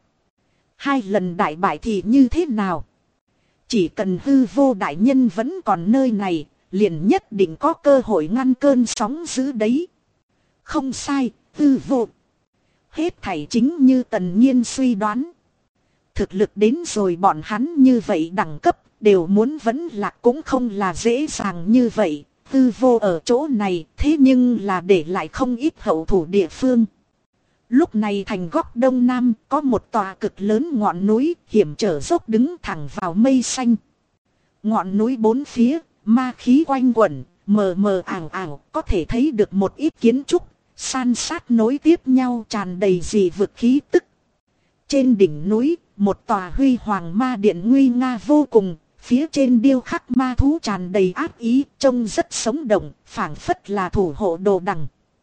2 lần đại bại thì như thế nào? Chỉ cần hư vô đại nhân vẫn còn nơi này, liền nhất định có cơ hội ngăn cơn sóng dữ đấy. Không sai, hư vô. Hết thảy chính như Tần Nhiên suy đoán. Thực lực đến rồi bọn hắn như vậy đẳng cấp, đều muốn vẫn lạc cũng không là dễ dàng như vậy. Hư vô ở chỗ này, thế nhưng là để lại không ít hậu thủ địa phương. Lúc này thành góc đông nam có một tòa cực lớn ngọn núi hiểm trở dốc đứng thẳng vào mây xanh. Ngọn núi bốn phía, ma khí quanh quẩn, mờ mờ ảo ảo, có thể thấy được một ít kiến trúc, san sát nối tiếp nhau tràn đầy dị vực khí tức. Trên đỉnh núi, một tòa huy hoàng ma điện nguy nga vô cùng, phía trên điêu khắc ma thú tràn đầy ác ý, trông rất sống động, phảng phất là thủ hộ đồ đằng.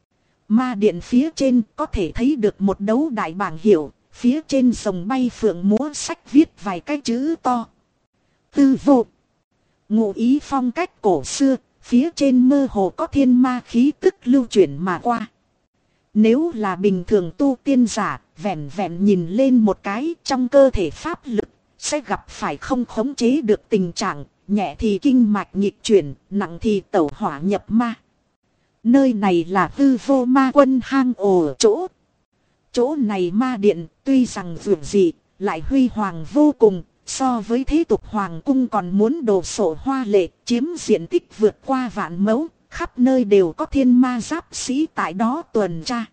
Ma điện phía trên có thể thấy được một đấu đại bảng hiệu, phía trên rồng bay phượng múa sách viết vài cái chữ to. Tư vô. Ngụ ý phong cách cổ xưa, phía trên mơ hồ có thiên ma khí tức lưu chuyển mà qua. Nếu là bình thường tu tiên giả, vẹn vẹn nhìn lên một cái trong cơ thể pháp lực, sẽ gặp phải không khống chế được tình trạng, nhẹ thì kinh mạch nghịch chuyển, nặng thì tẩu hỏa nhập ma. Nơi này là hư vô ma quân hang ổ chỗ. Chỗ này ma điện tuy rằng vượt dị, lại huy hoàng vô cùng, so với thế tục hoàng cung còn muốn đồ sộ hoa lệ, chiếm diện tích vượt qua vạn mẫu, khắp nơi đều có thiên ma giáp sĩ tại đó tuần tra.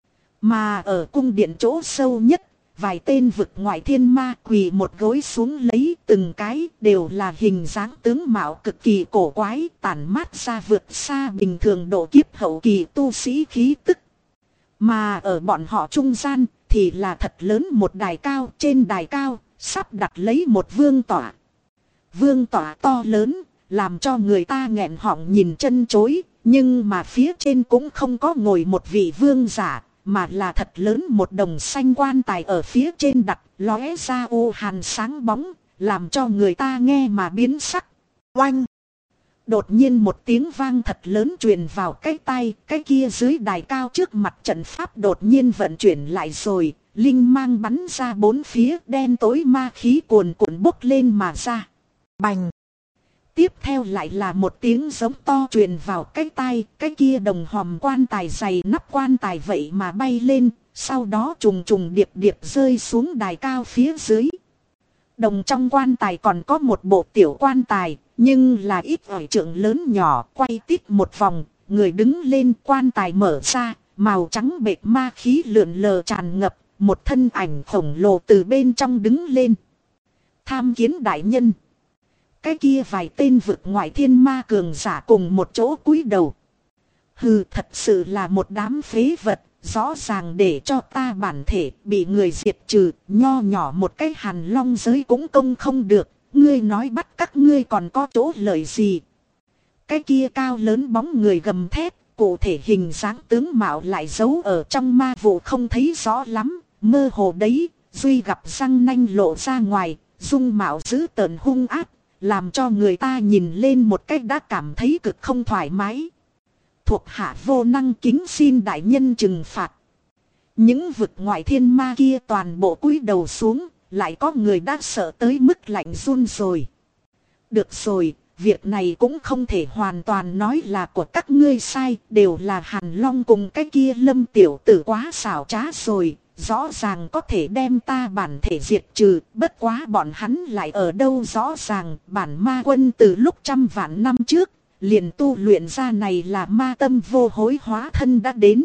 Mà ở cung điện chỗ sâu nhất, vài tên vực ngoại thiên ma quỳ một gối xuống lấy, từng cái đều là hình dáng tướng mạo cực kỳ cổ quái, tản mát ra vượt xa bình thường độ kiếp hậu kỳ tu sĩ khí tức. Mà ở bọn họ trung gian thì là thật lớn một đài cao, trên đài cao sắp đặt lấy một vương tọa. Vương tọa to lớn, làm cho người ta nghẹn họng nhìn chân chối, nhưng mà phía trên cũng không có ngồi một vị vương giả, mà là thật lớn một đồng xanh quan tài ở phía trên đặt, lóe ra u hàn sáng bóng, làm cho người ta nghe mà biến sắc. Oanh! Đột nhiên một tiếng vang thật lớn truyền vào cái tai, cái kia dưới đài cao trước mặt trận pháp đột nhiên vận chuyển lại rồi, linh mang bắn ra bốn phía, đen tối ma khí cuồn cuộn bốc lên mà ra. Bành! Tiếp theo lại là một tiếng giống to truyền vào cái tai, cái kia đồng hòm quan tài dày nắp quan tài vậy mà bay lên, sau đó trùng trùng điệp điệp rơi xuống đài cao phía dưới. Đồng trong quan tài còn có một bộ tiểu quan tài, nhưng là ít ỏi trượng lớn nhỏ, quay tít một vòng, người đứng lên, quan tài mở ra, màu trắng bệt ma khí lượn lờ tràn ngập, một thân ảnh khổng lồ từ bên trong đứng lên. Tham kiến đại nhân. Cái kia vài tên vực ngoại thiên ma cường giả cùng một chỗ cúi đầu. Hừ, thật sự là một đám phế vật, rõ ràng để cho ta bản thể bị người diệt trừ, nho nhỏ một cái Hàn Long giới cũng công không được, ngươi nói bắt các ngươi còn có chỗ lợi gì. Cái kia cao lớn bóng người gầm thét, cụ thể hình dáng tướng mạo lại giấu ở trong ma vụ không thấy rõ lắm, mơ hồ đấy, duy gặp răng nanh lộ ra ngoài, dung mạo dữ tợn hung ác, làm cho người ta nhìn lên một cách đã cảm thấy cực không thoải mái. Thuộc hạ vô năng kính xin đại nhân trừng phạt. Những vực ngoại thiên ma kia toàn bộ cúi đầu xuống, lại có người đã sợ tới mức lạnh run rồi. Được rồi, việc này cũng không thể hoàn toàn nói là của các ngươi sai, đều là Hàn Long cùng cái kia Lâm tiểu tử quá xảo trá rồi. Rõ ràng có thể đem ta bản thể diệt trừ, bất quá bọn hắn lại ở đâu rõ ràng, bản ma quân từ lúc trăm vạn năm trước, liền tu luyện ra này là ma tâm vô hối hóa thân đã đến.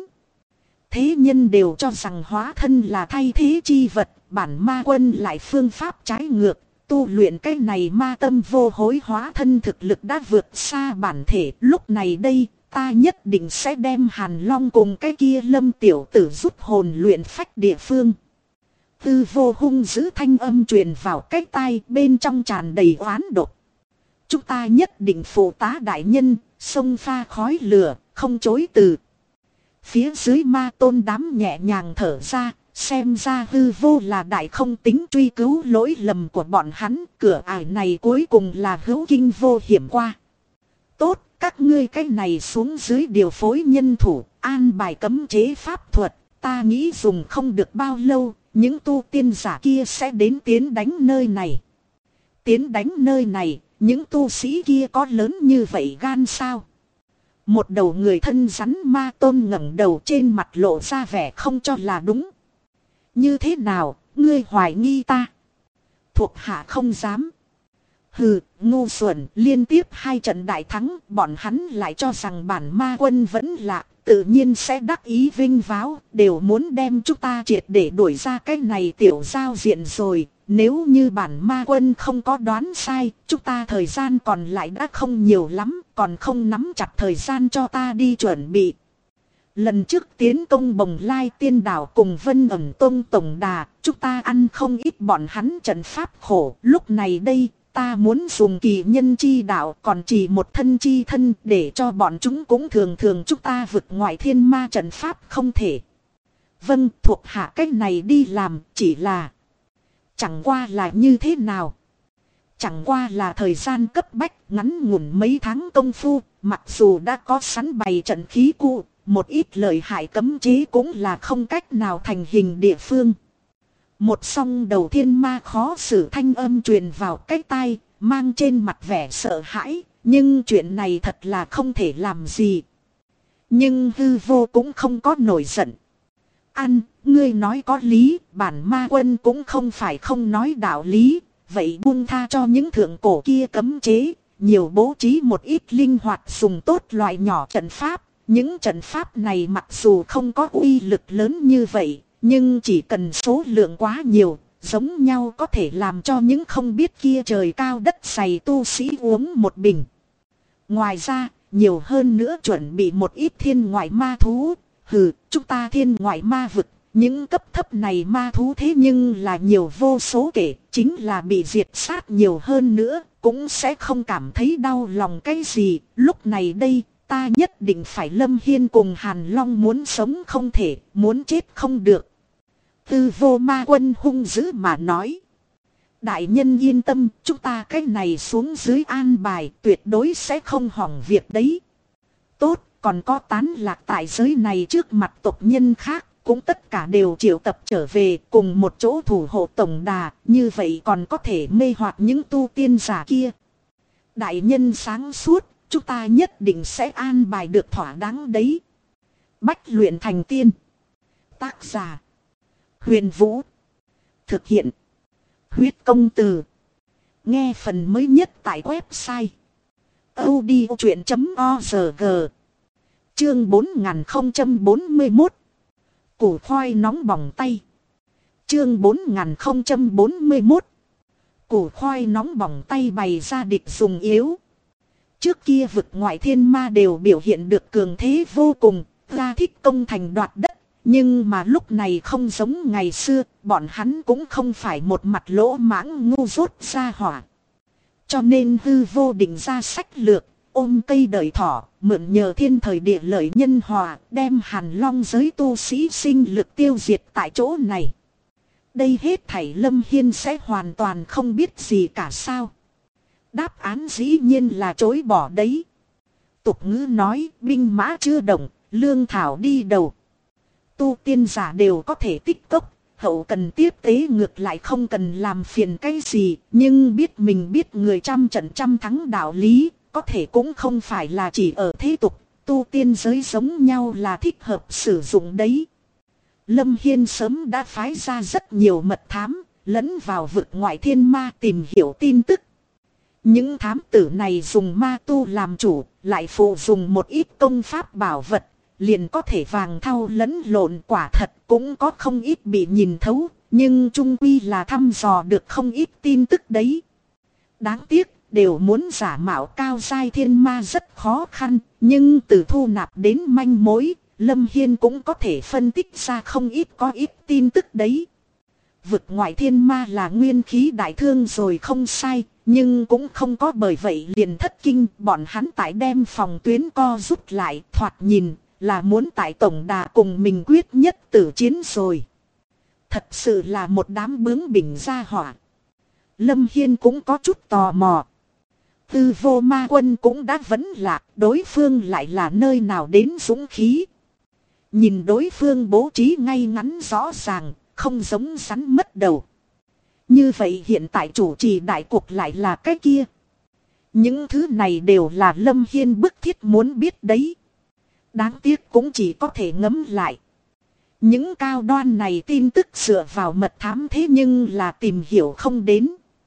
Thế nhân đều cho rằng hóa thân là thay thế chi vật, bản ma quân lại phương pháp trái ngược, tu luyện cái này ma tâm vô hối hóa thân thực lực đã vượt xa bản thể, lúc này đây. Ta nhất định sẽ đem Hàn Long cùng cái kia Lâm tiểu tử rút hồn luyện phách địa phương. Tư vô hung dữ thanh âm truyền vào cái tai, bên trong tràn đầy oán độc. chúng ta nhất định phụ tá đại nhân, xông pha khói lửa, không chối từ. Phía dưới ma tôn đám nhẹ nhàng thở ra, xem ra hư vô là đại không tính truy cứu lỗi lầm của bọn hắn, cửa ải này cuối cùng là hữu kinh vô hiểm qua. Tốt, các ngươi cái này xuống dưới điều phối nhân thủ, an bài cấm chế pháp thuật, ta nghĩ dùng không được bao lâu, những tu tiên giả kia sẽ đến tiến đánh nơi này. Tiến đánh nơi này, những tu sĩ kia có lớn như vậy gan sao? Một đầu người thân rắn ma tôn ngẩng đầu, trên mặt lộ ra vẻ không cho là đúng. Như thế nào, ngươi hoài nghi ta? Thuộc hạ không dám. Hừ, ngu xuẩn, liên tiếp 2 trận đại thắng, bọn hắn lại cho rằng bản ma quân vẫn lạc, tự nhiên sẽ đắc ý vinh váo, đều muốn đem chúng ta triệt để đuổi ra cái này tiểu giao diện rồi. Nếu như bản ma quân không có đoán sai, chúng ta thời gian còn lại đã không nhiều lắm, còn không nắm chặt thời gian cho ta đi chuẩn bị. Lần trước tiến công Bồng Lai Tiên Đảo cùng Vân Ẩn Tông tổng đà, chúng ta ăn không ít bọn hắn trận pháp khổ. Lúc này đây, ta muốn dùng kỳ nhân chi đạo còn chỉ một thân chi thân để cho bọn chúng cũng thường thường chúng ta vượt ngoại thiên ma trận pháp không thể. Vâng, thuộc hạ cách này đi làm, chỉ là... Chẳng qua là như thế nào? Chẳng qua là thời gian cấp bách, ngắn ngủn mấy tháng công phu, mặc dù đã có sẵn bày trận khí cụ, một ít lợi hại cấm chế cũng là không cách nào thành hình địa phương. Một song đầu thiên ma khó xử thanh âm truyền vào cái tai, mang trên mặt vẻ sợ hãi, nhưng chuyện này thật là không thể làm gì. Nhưng hư vô cũng không có nổi giận. Ngươi nói có lý, bản ma quân cũng không phải không nói đạo lý, vậy buông tha cho những thượng cổ kia cấm chế, nhiều bố trí một ít linh hoạt dùng tốt loại nhỏ trận pháp. Những trận pháp này mặc dù không có uy lực lớn như vậy, nhưng chỉ cần số lượng quá nhiều, giống nhau có thể làm cho những không biết kia trời cao đất dày tu sĩ uống một bình. Ngoài ra, nhiều hơn nữa chuẩn bị một ít thiên ngoại ma thú. Chúng ta thiên ngoại ma vực, những cấp thấp này ma thú thế nhưng là nhiều vô số kể, chính là bị diệt sát nhiều hơn nữa, cũng sẽ không cảm thấy đau lòng cái gì. Lúc này đây, ta nhất định phải Lâm Hiên cùng Hàn Long muốn sống không thể, muốn chết không được. Tư vô ma quân hung dữ mà nói. Đại nhân yên tâm, chúng ta cái này xuống dưới an bài tuyệt đối sẽ không hỏng việc đấy. Tốt, còn có tán lạc tại giới này trước mặt tộc nhân khác, cũng tất cả đều triệu tập trở về cùng một chỗ thủ hộ tổng đà, như vậy còn có thể mê hoặc những tu tiên giả kia. Đại nhân sáng suốt, chúng ta nhất định sẽ an bài được thỏa đáng đấy. Bách luyện thành tiên. Tác giả: Huyền Vũ. Thực hiện: Huyết Công Từ. Nghe phần mới nhất tại website audiochuyện.org. Chương 4041. Củ khoai nóng bỏng tay. Chương 4041. Củ khoai nóng bỏng tay bày ra địch dùng yếu. Trước kia vực ngoại thiên ma đều biểu hiện được cường thế vô cùng, ra thích công thành đoạt đất. Nhưng mà lúc này không giống ngày xưa, bọn hắn cũng không phải một mặt lỗ mãng ngu dốt ra hỏa. Cho nên hư vô định ra sách lược, ôm cây đợi thỏ, mượn nhờ thiên thời địa lợi nhân hòa, đem Hàn Long giới tu sĩ sinh lực tiêu diệt tại chỗ này. Đây hết thảy Lâm Hiên sẽ hoàn toàn không biết gì cả sao? Đáp án dĩ nhiên là chối bỏ đấy. Tục ngữ nói, binh mã chưa động, lương thảo đi đầu. Tu tiên giả đều có thể tích cốc, hậu cần tiếp tế ngược lại không cần làm phiền cái gì, nhưng biết mình biết người trăm trận trăm thắng đạo lý, có thể cũng không phải là chỉ ở thế tục, tu tiên giới giống nhau là thích hợp sử dụng đấy. Lâm Hiên sớm đã phái ra rất nhiều mật thám, lẫn vào vực ngoại thiên ma tìm hiểu tin tức. Những thám tử này dùng ma tu làm chủ, lại phụ dùng một ít công pháp bảo vật, liền có thể vàng thau lẫn lộn, quả thật cũng có không ít bị nhìn thấu, nhưng chung quy là thăm dò được không ít tin tức đấy. Đáng tiếc, đều muốn giả mạo cao giai thiên ma rất khó khăn, nhưng từ thu nạp đến manh mối, Lâm Hiên cũng có thể phân tích ra không ít có ít tin tức đấy. Vực ngoại thiên ma là nguyên khí đại thương rồi không sai, Nhưng cũng không có bởi vậy liền thất kinh, bọn hắn tại đem phòng tuyến co rút lại, thoạt nhìn là muốn tại tổng đà cùng mình quyết nhất tử chiến rồi. Thật sự là một đám bướng bỉnh gia hỏa. Lâm Hiên cũng có chút tò mò. Tư Vô Ma Quân cũng đã vấn lạc, đối phương lại là nơi nào đến dũng khí. Nhìn đối phương bố trí ngay ngắn rõ ràng, không giống rắn mất đầu. Như vậy hiện tại chủ trì đại cục lại là cái kia. Những thứ này đều là Lâm Hiên bức thiết muốn biết đấy. Đáng tiếc cũng chỉ có thể ngấm lại. Những cao đoan này tin tức dựa vào mật thám thế nhưng là tìm hiểu không đến.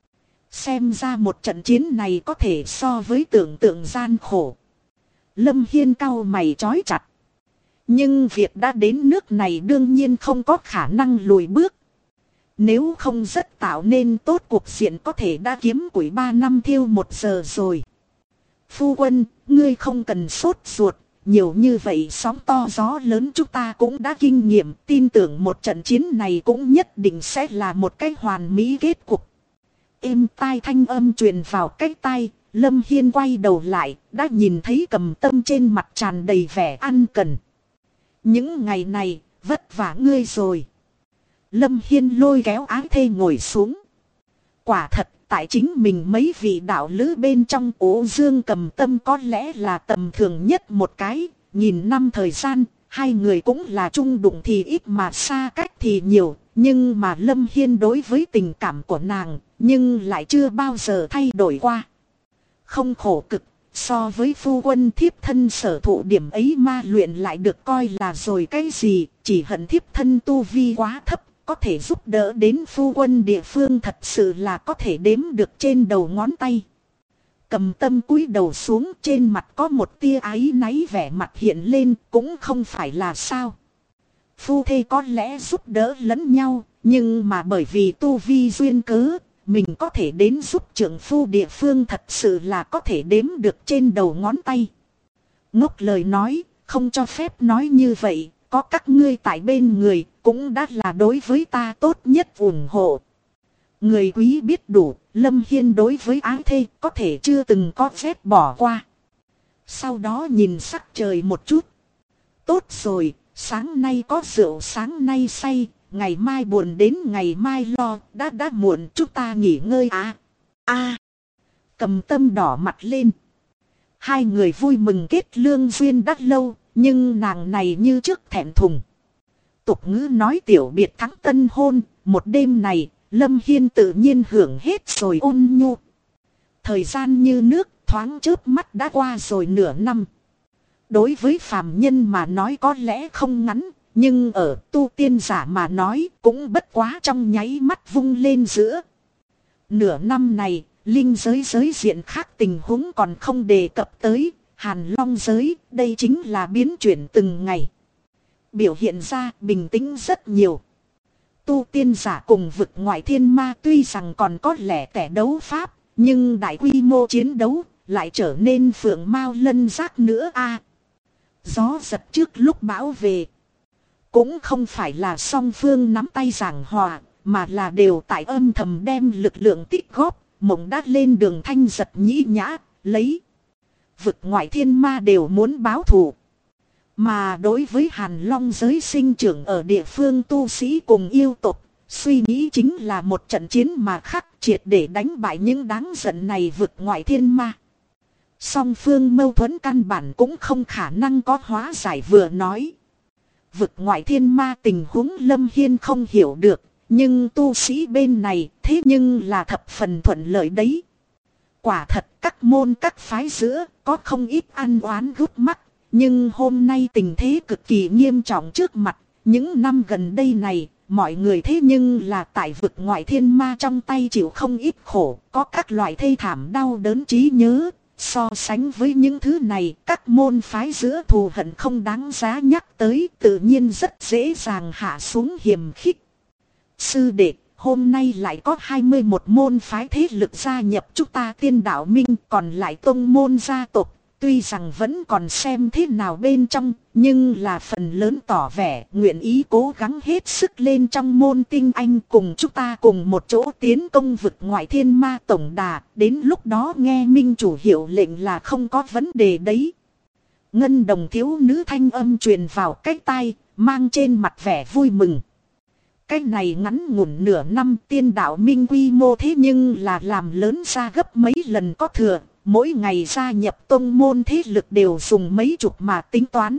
Xem ra một trận chiến này có thể so với tưởng tượng gian khổ. Lâm Hiên cau mày chói chặt. Nhưng việc đã đến nước này đương nhiên không có khả năng lùi bước. Nếu không rất tạo nên tốt cuộc diện có thể đã kiếm củi 3 năm thiêu 1 giờ rồi. Phu quân, ngươi không cần sốt ruột. Nhiều như vậy sóng to gió lớn chúng ta cũng đã kinh nghiệm. Tin tưởng một trận chiến này cũng nhất định sẽ là một cái hoàn mỹ kết cục. Êm tai thanh âm truyền vào cái tai. Lâm Hiên quay đầu lại. Đã nhìn thấy Cầm Tâm trên mặt tràn đầy vẻ ăn cần. Những ngày này vất vả ngươi rồi. Lâm Hiên lôi kéo ái thê ngồi xuống. Quả thật, tại chính mình mấy vị đạo lữ bên trong Ố Dương Cầm Tâm có lẽ là tầm thường nhất một cái. Nhìn năm thời gian, hai người cũng là chung đụng thì ít mà xa cách thì nhiều. Nhưng mà Lâm Hiên đối với tình cảm của nàng, nhưng lại chưa bao giờ thay đổi qua. Không khổ cực, so với phu quân thiếp thân sở thụ điểm ấy ma luyện lại được coi là rồi cái gì. Chỉ hận thiếp thân tu vi quá thấp. Có thể giúp đỡ đến phu quân địa phương thật sự là có thể đếm được trên đầu ngón tay. Cầm Tâm cúi đầu xuống, trên mặt có một tia áy náy vẻ mặt hiện lên, cũng không phải là sao. Phu thê có lẽ giúp đỡ lẫn nhau, nhưng mà bởi vì tu vi duyên cớ, mình có thể đến giúp trưởng phu địa phương thật sự là có thể đếm được trên đầu ngón tay. Ngốc lời nói, không cho phép nói như vậy. Có các ngươi tại bên người, cũng đã là đối với ta tốt nhất ủng hộ. Người quý biết đủ, Lâm Hiên đối với ái thê có thể chưa từng có phép bỏ qua. Sau đó nhìn sắc trời một chút. Tốt rồi, sáng nay có rượu sáng nay say, ngày mai buồn đến ngày mai lo, đã muộn chúng ta nghỉ ngơi à. Cầm Tâm đỏ mặt lên. Hai người vui mừng kết lương duyên đã lâu. Nhưng nàng này như trước thẹn thùng. Tục ngữ nói tiểu biệt thắng tân hôn. Một đêm này Lâm Hiên tự nhiên hưởng hết rồi ôn nhu. Thời gian như nước thoáng chớp mắt đã qua rồi nửa năm. Đối với phàm nhân mà nói có lẽ không ngắn. Nhưng ở tu tiên giả mà nói cũng bất quá trong nháy mắt vung lên giữa. Nửa năm này linh giới diện khác tình huống còn không đề cập tới. Hàn Long giới, đây chính là biến chuyển từng ngày. Biểu hiện ra bình tĩnh rất nhiều. Tu tiên giả cùng vực ngoại thiên ma tuy rằng còn có lẻ tẻ đấu pháp, nhưng đại quy mô chiến đấu lại trở nên phượng mao lân giác nữa Gió giật trước lúc bão về. Cũng không phải là song phương nắm tay giảng hòa, mà là đều tại âm thầm đem lực lượng tích góp, mộng đã lên đường thanh giật nhĩ nhã, lấy. Vực ngoại thiên ma đều muốn báo thù. Mà đối với Hàn Long giới sinh trưởng ở địa phương tu sĩ cùng yêu tộc, suy nghĩ chính là một trận chiến mà khắc triệt để đánh bại những đáng giận này vực ngoại thiên ma. Song phương mâu thuẫn căn bản cũng không khả năng có hóa giải vừa nói. Vực ngoại thiên ma tình huống Lâm Hiên không hiểu được, nhưng tu sĩ bên này thế nhưng là thập phần thuận lợi đấy. Quả thật các môn các phái giữa có không ít ăn oán gút mắc, nhưng hôm nay tình thế cực kỳ nghiêm trọng trước mặt. Những năm gần đây này, mọi người thế nhưng là tại vực ngoại thiên ma trong tay chịu không ít khổ, có các loại thê thảm đau đớn trí nhớ. So sánh với những thứ này, các môn phái giữa thù hận không đáng giá nhắc tới, tự nhiên rất dễ dàng hạ xuống hiềm khích. Sư đệ, hôm nay lại có 21 môn phái thế lực gia nhập chúng ta Tiên Đạo Minh, còn lại tông môn gia tộc, tuy rằng vẫn còn xem thế nào bên trong, nhưng là phần lớn tỏ vẻ nguyện ý cố gắng hết sức lên trong môn tinh anh cùng chúng ta cùng một chỗ tiến công vực ngoại thiên ma tổng đà, đến lúc đó nghe minh chủ hiệu lệnh là không có vấn đề đấy. Ngân đồng thiếu nữ thanh âm truyền vào cái tai, mang trên mặt vẻ vui mừng. Cái này ngắn ngủn nửa năm tiên đạo minh quy mô thế nhưng là làm lớn ra gấp mấy lần có thừa. Mỗi ngày gia nhập tông môn thế lực đều dùng mấy chục mà tính toán.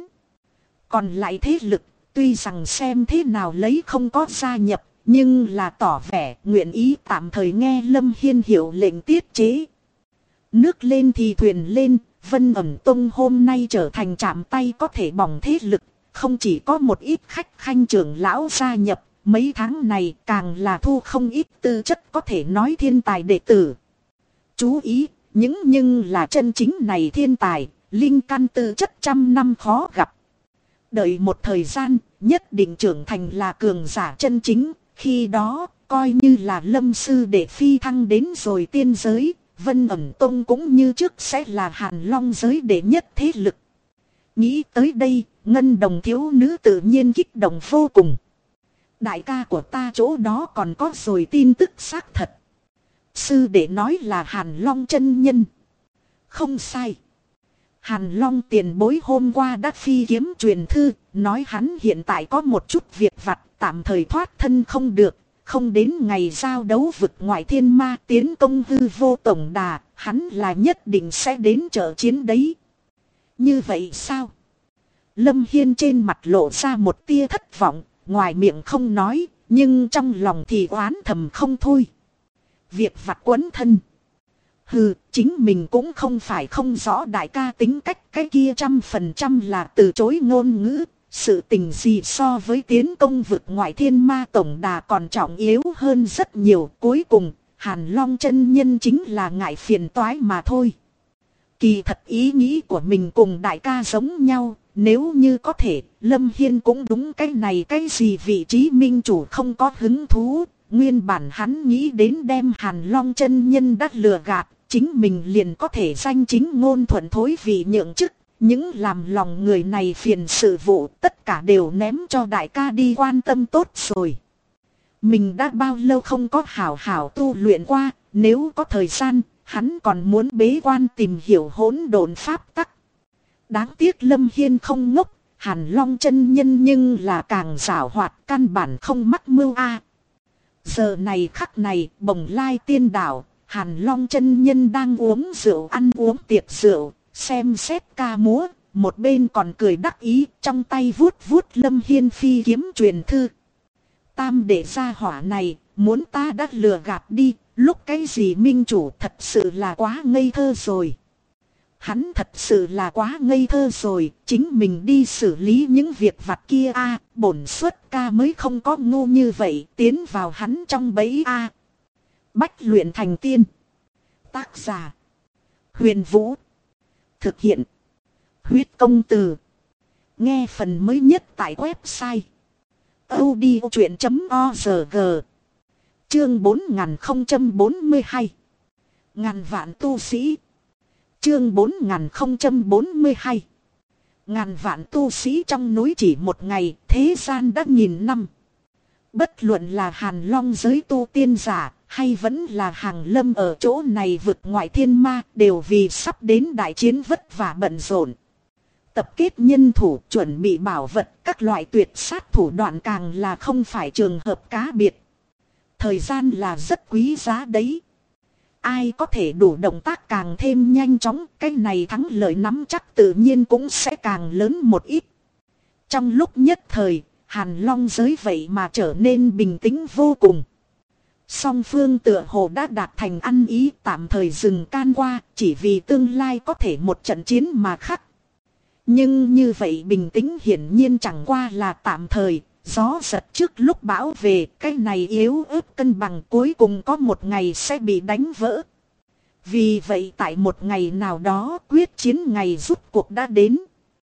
Còn lại thế lực, tuy rằng xem thế nào lấy không có gia nhập, nhưng là tỏ vẻ nguyện ý tạm thời nghe Lâm Hiên hiệu lệnh tiết chế. Nước lên thì thuyền lên, Vân Ẩm Tông hôm nay trở thành chạm tay có thể bỏng thế lực, không chỉ có một ít khách khanh trưởng lão gia nhập, mấy tháng này càng là thu không ít tư chất có thể nói thiên tài đệ tử. Chú ý! Nhưng là chân chính này thiên tài, linh căn tư chất trăm năm khó gặp. Đợi một thời gian, nhất định trưởng thành là cường giả chân chính, khi đó, coi như là Lâm sư đệ phi thăng đến rồi tiên giới, Vân Ẩm Tông cũng như trước sẽ là Hàn Long giới đệ nhất thế lực. Nghĩ tới đây, ngân đồng thiếu nữ tự nhiên kích động vô cùng. Đại ca của ta chỗ đó còn có rồi tin tức xác thật. Sư đệ nói là Hàn Long chân nhân. Không sai. Hàn Long tiền bối hôm qua đã phi kiếm truyền thư, nói hắn hiện tại có một chút việc vặt, tạm thời thoát thân không được, không đến ngày giao đấu vực ngoại thiên ma tiến công hư vô tổng đà, hắn là nhất định sẽ đến trợ chiến đấy. Như vậy sao? Lâm Hiên trên mặt lộ ra một tia thất vọng, ngoài miệng không nói, nhưng trong lòng thì oán thầm không thôi. Việc vặt quấn thân. Hừ, chính mình cũng không phải không rõ đại ca tính cách, cái kia 100% là từ chối ngôn ngữ. Sự tình gì so với tiến công vực ngoại thiên ma tổng đà còn trọng yếu hơn rất nhiều. Cuối cùng, Hàn Long chân nhân chính là ngại phiền toái mà thôi. Kỳ thật ý nghĩ của mình cùng đại ca giống nhau. Nếu như có thể, Lâm Hiên cũng đúng cái này cái gì vị trí minh chủ không có hứng thú. Nguyên bản hắn nghĩ đến đem Hàn Long chân nhân đắt lừa gạt, chính mình liền có thể danh chính ngôn thuận thối vị nhượng chức. Những làm lòng người này phiền sự vụ tất cả đều ném cho đại ca đi quan tâm tốt rồi. Mình đã bao lâu không có hảo hảo tu luyện qua, nếu có thời gian, hắn còn muốn bế quan tìm hiểu hỗn độn pháp tắc. Đáng tiếc Lâm Hiên không ngốc, Hàn Long chân nhân nhưng là càng giảo hoạt căn bản không mắc mưu a. Giờ này khắc này, Bồng Lai tiên đảo, Hàn Long chân nhân đang uống rượu ăn uống tiệc rượu, xem xét ca múa, một bên còn cười đắc ý, trong tay vuốt vuốt Lâm Hiên phi kiếm truyền thư. Tam đệ gia hỏa này, muốn ta đã lừa gạt đi, lúc cái gì minh chủ thật sự là quá ngây thơ rồi. Hắn thật sự là quá ngây thơ rồi, chính mình đi xử lý những việc vặt kia a, bổn xuất ca mới không có ngu như vậy, tiến vào hắn trong bẫy a. Bách luyện thành tiên. Tác giả: Huyền Vũ. Thực hiện: Huyết Công Từ. Nghe phần mới nhất tại website audiochuyện.org. Chương 4042. Ngàn vạn tu sĩ. Chương 4042. Ngàn vạn tu sĩ trong núi chỉ một ngày, thế gian đã nghìn năm. Bất luận là Hàn Long giới tu tiên giả, hay vẫn là Hàng Lâm ở chỗ này vực ngoại thiên ma, đều vì sắp đến đại chiến vất vả bận rộn. Tập kết nhân thủ, chuẩn bị bảo vật, các loại tuyệt sát thủ đoạn càng là không phải trường hợp cá biệt. Thời gian là rất quý giá đấy. Ai có thể đủ động tác càng thêm nhanh chóng, cái này thắng lợi nắm chắc tự nhiên cũng sẽ càng lớn một ít. Trong lúc nhất thời, Hàn Long giới vậy mà trở nên bình tĩnh vô cùng. Song phương tựa hồ đã đạt thành ăn ý, tạm thời dừng can qua, chỉ vì tương lai có thể một trận chiến mà khắc. Nhưng như vậy bình tĩnh hiển nhiên chẳng qua là tạm thời, gió giật trước lúc bão về, cái này yếu ớt cân bằng cuối cùng có một ngày sẽ bị đánh vỡ. Vì vậy tại một ngày nào đó quyết chiến ngày rút cuộc đã đến.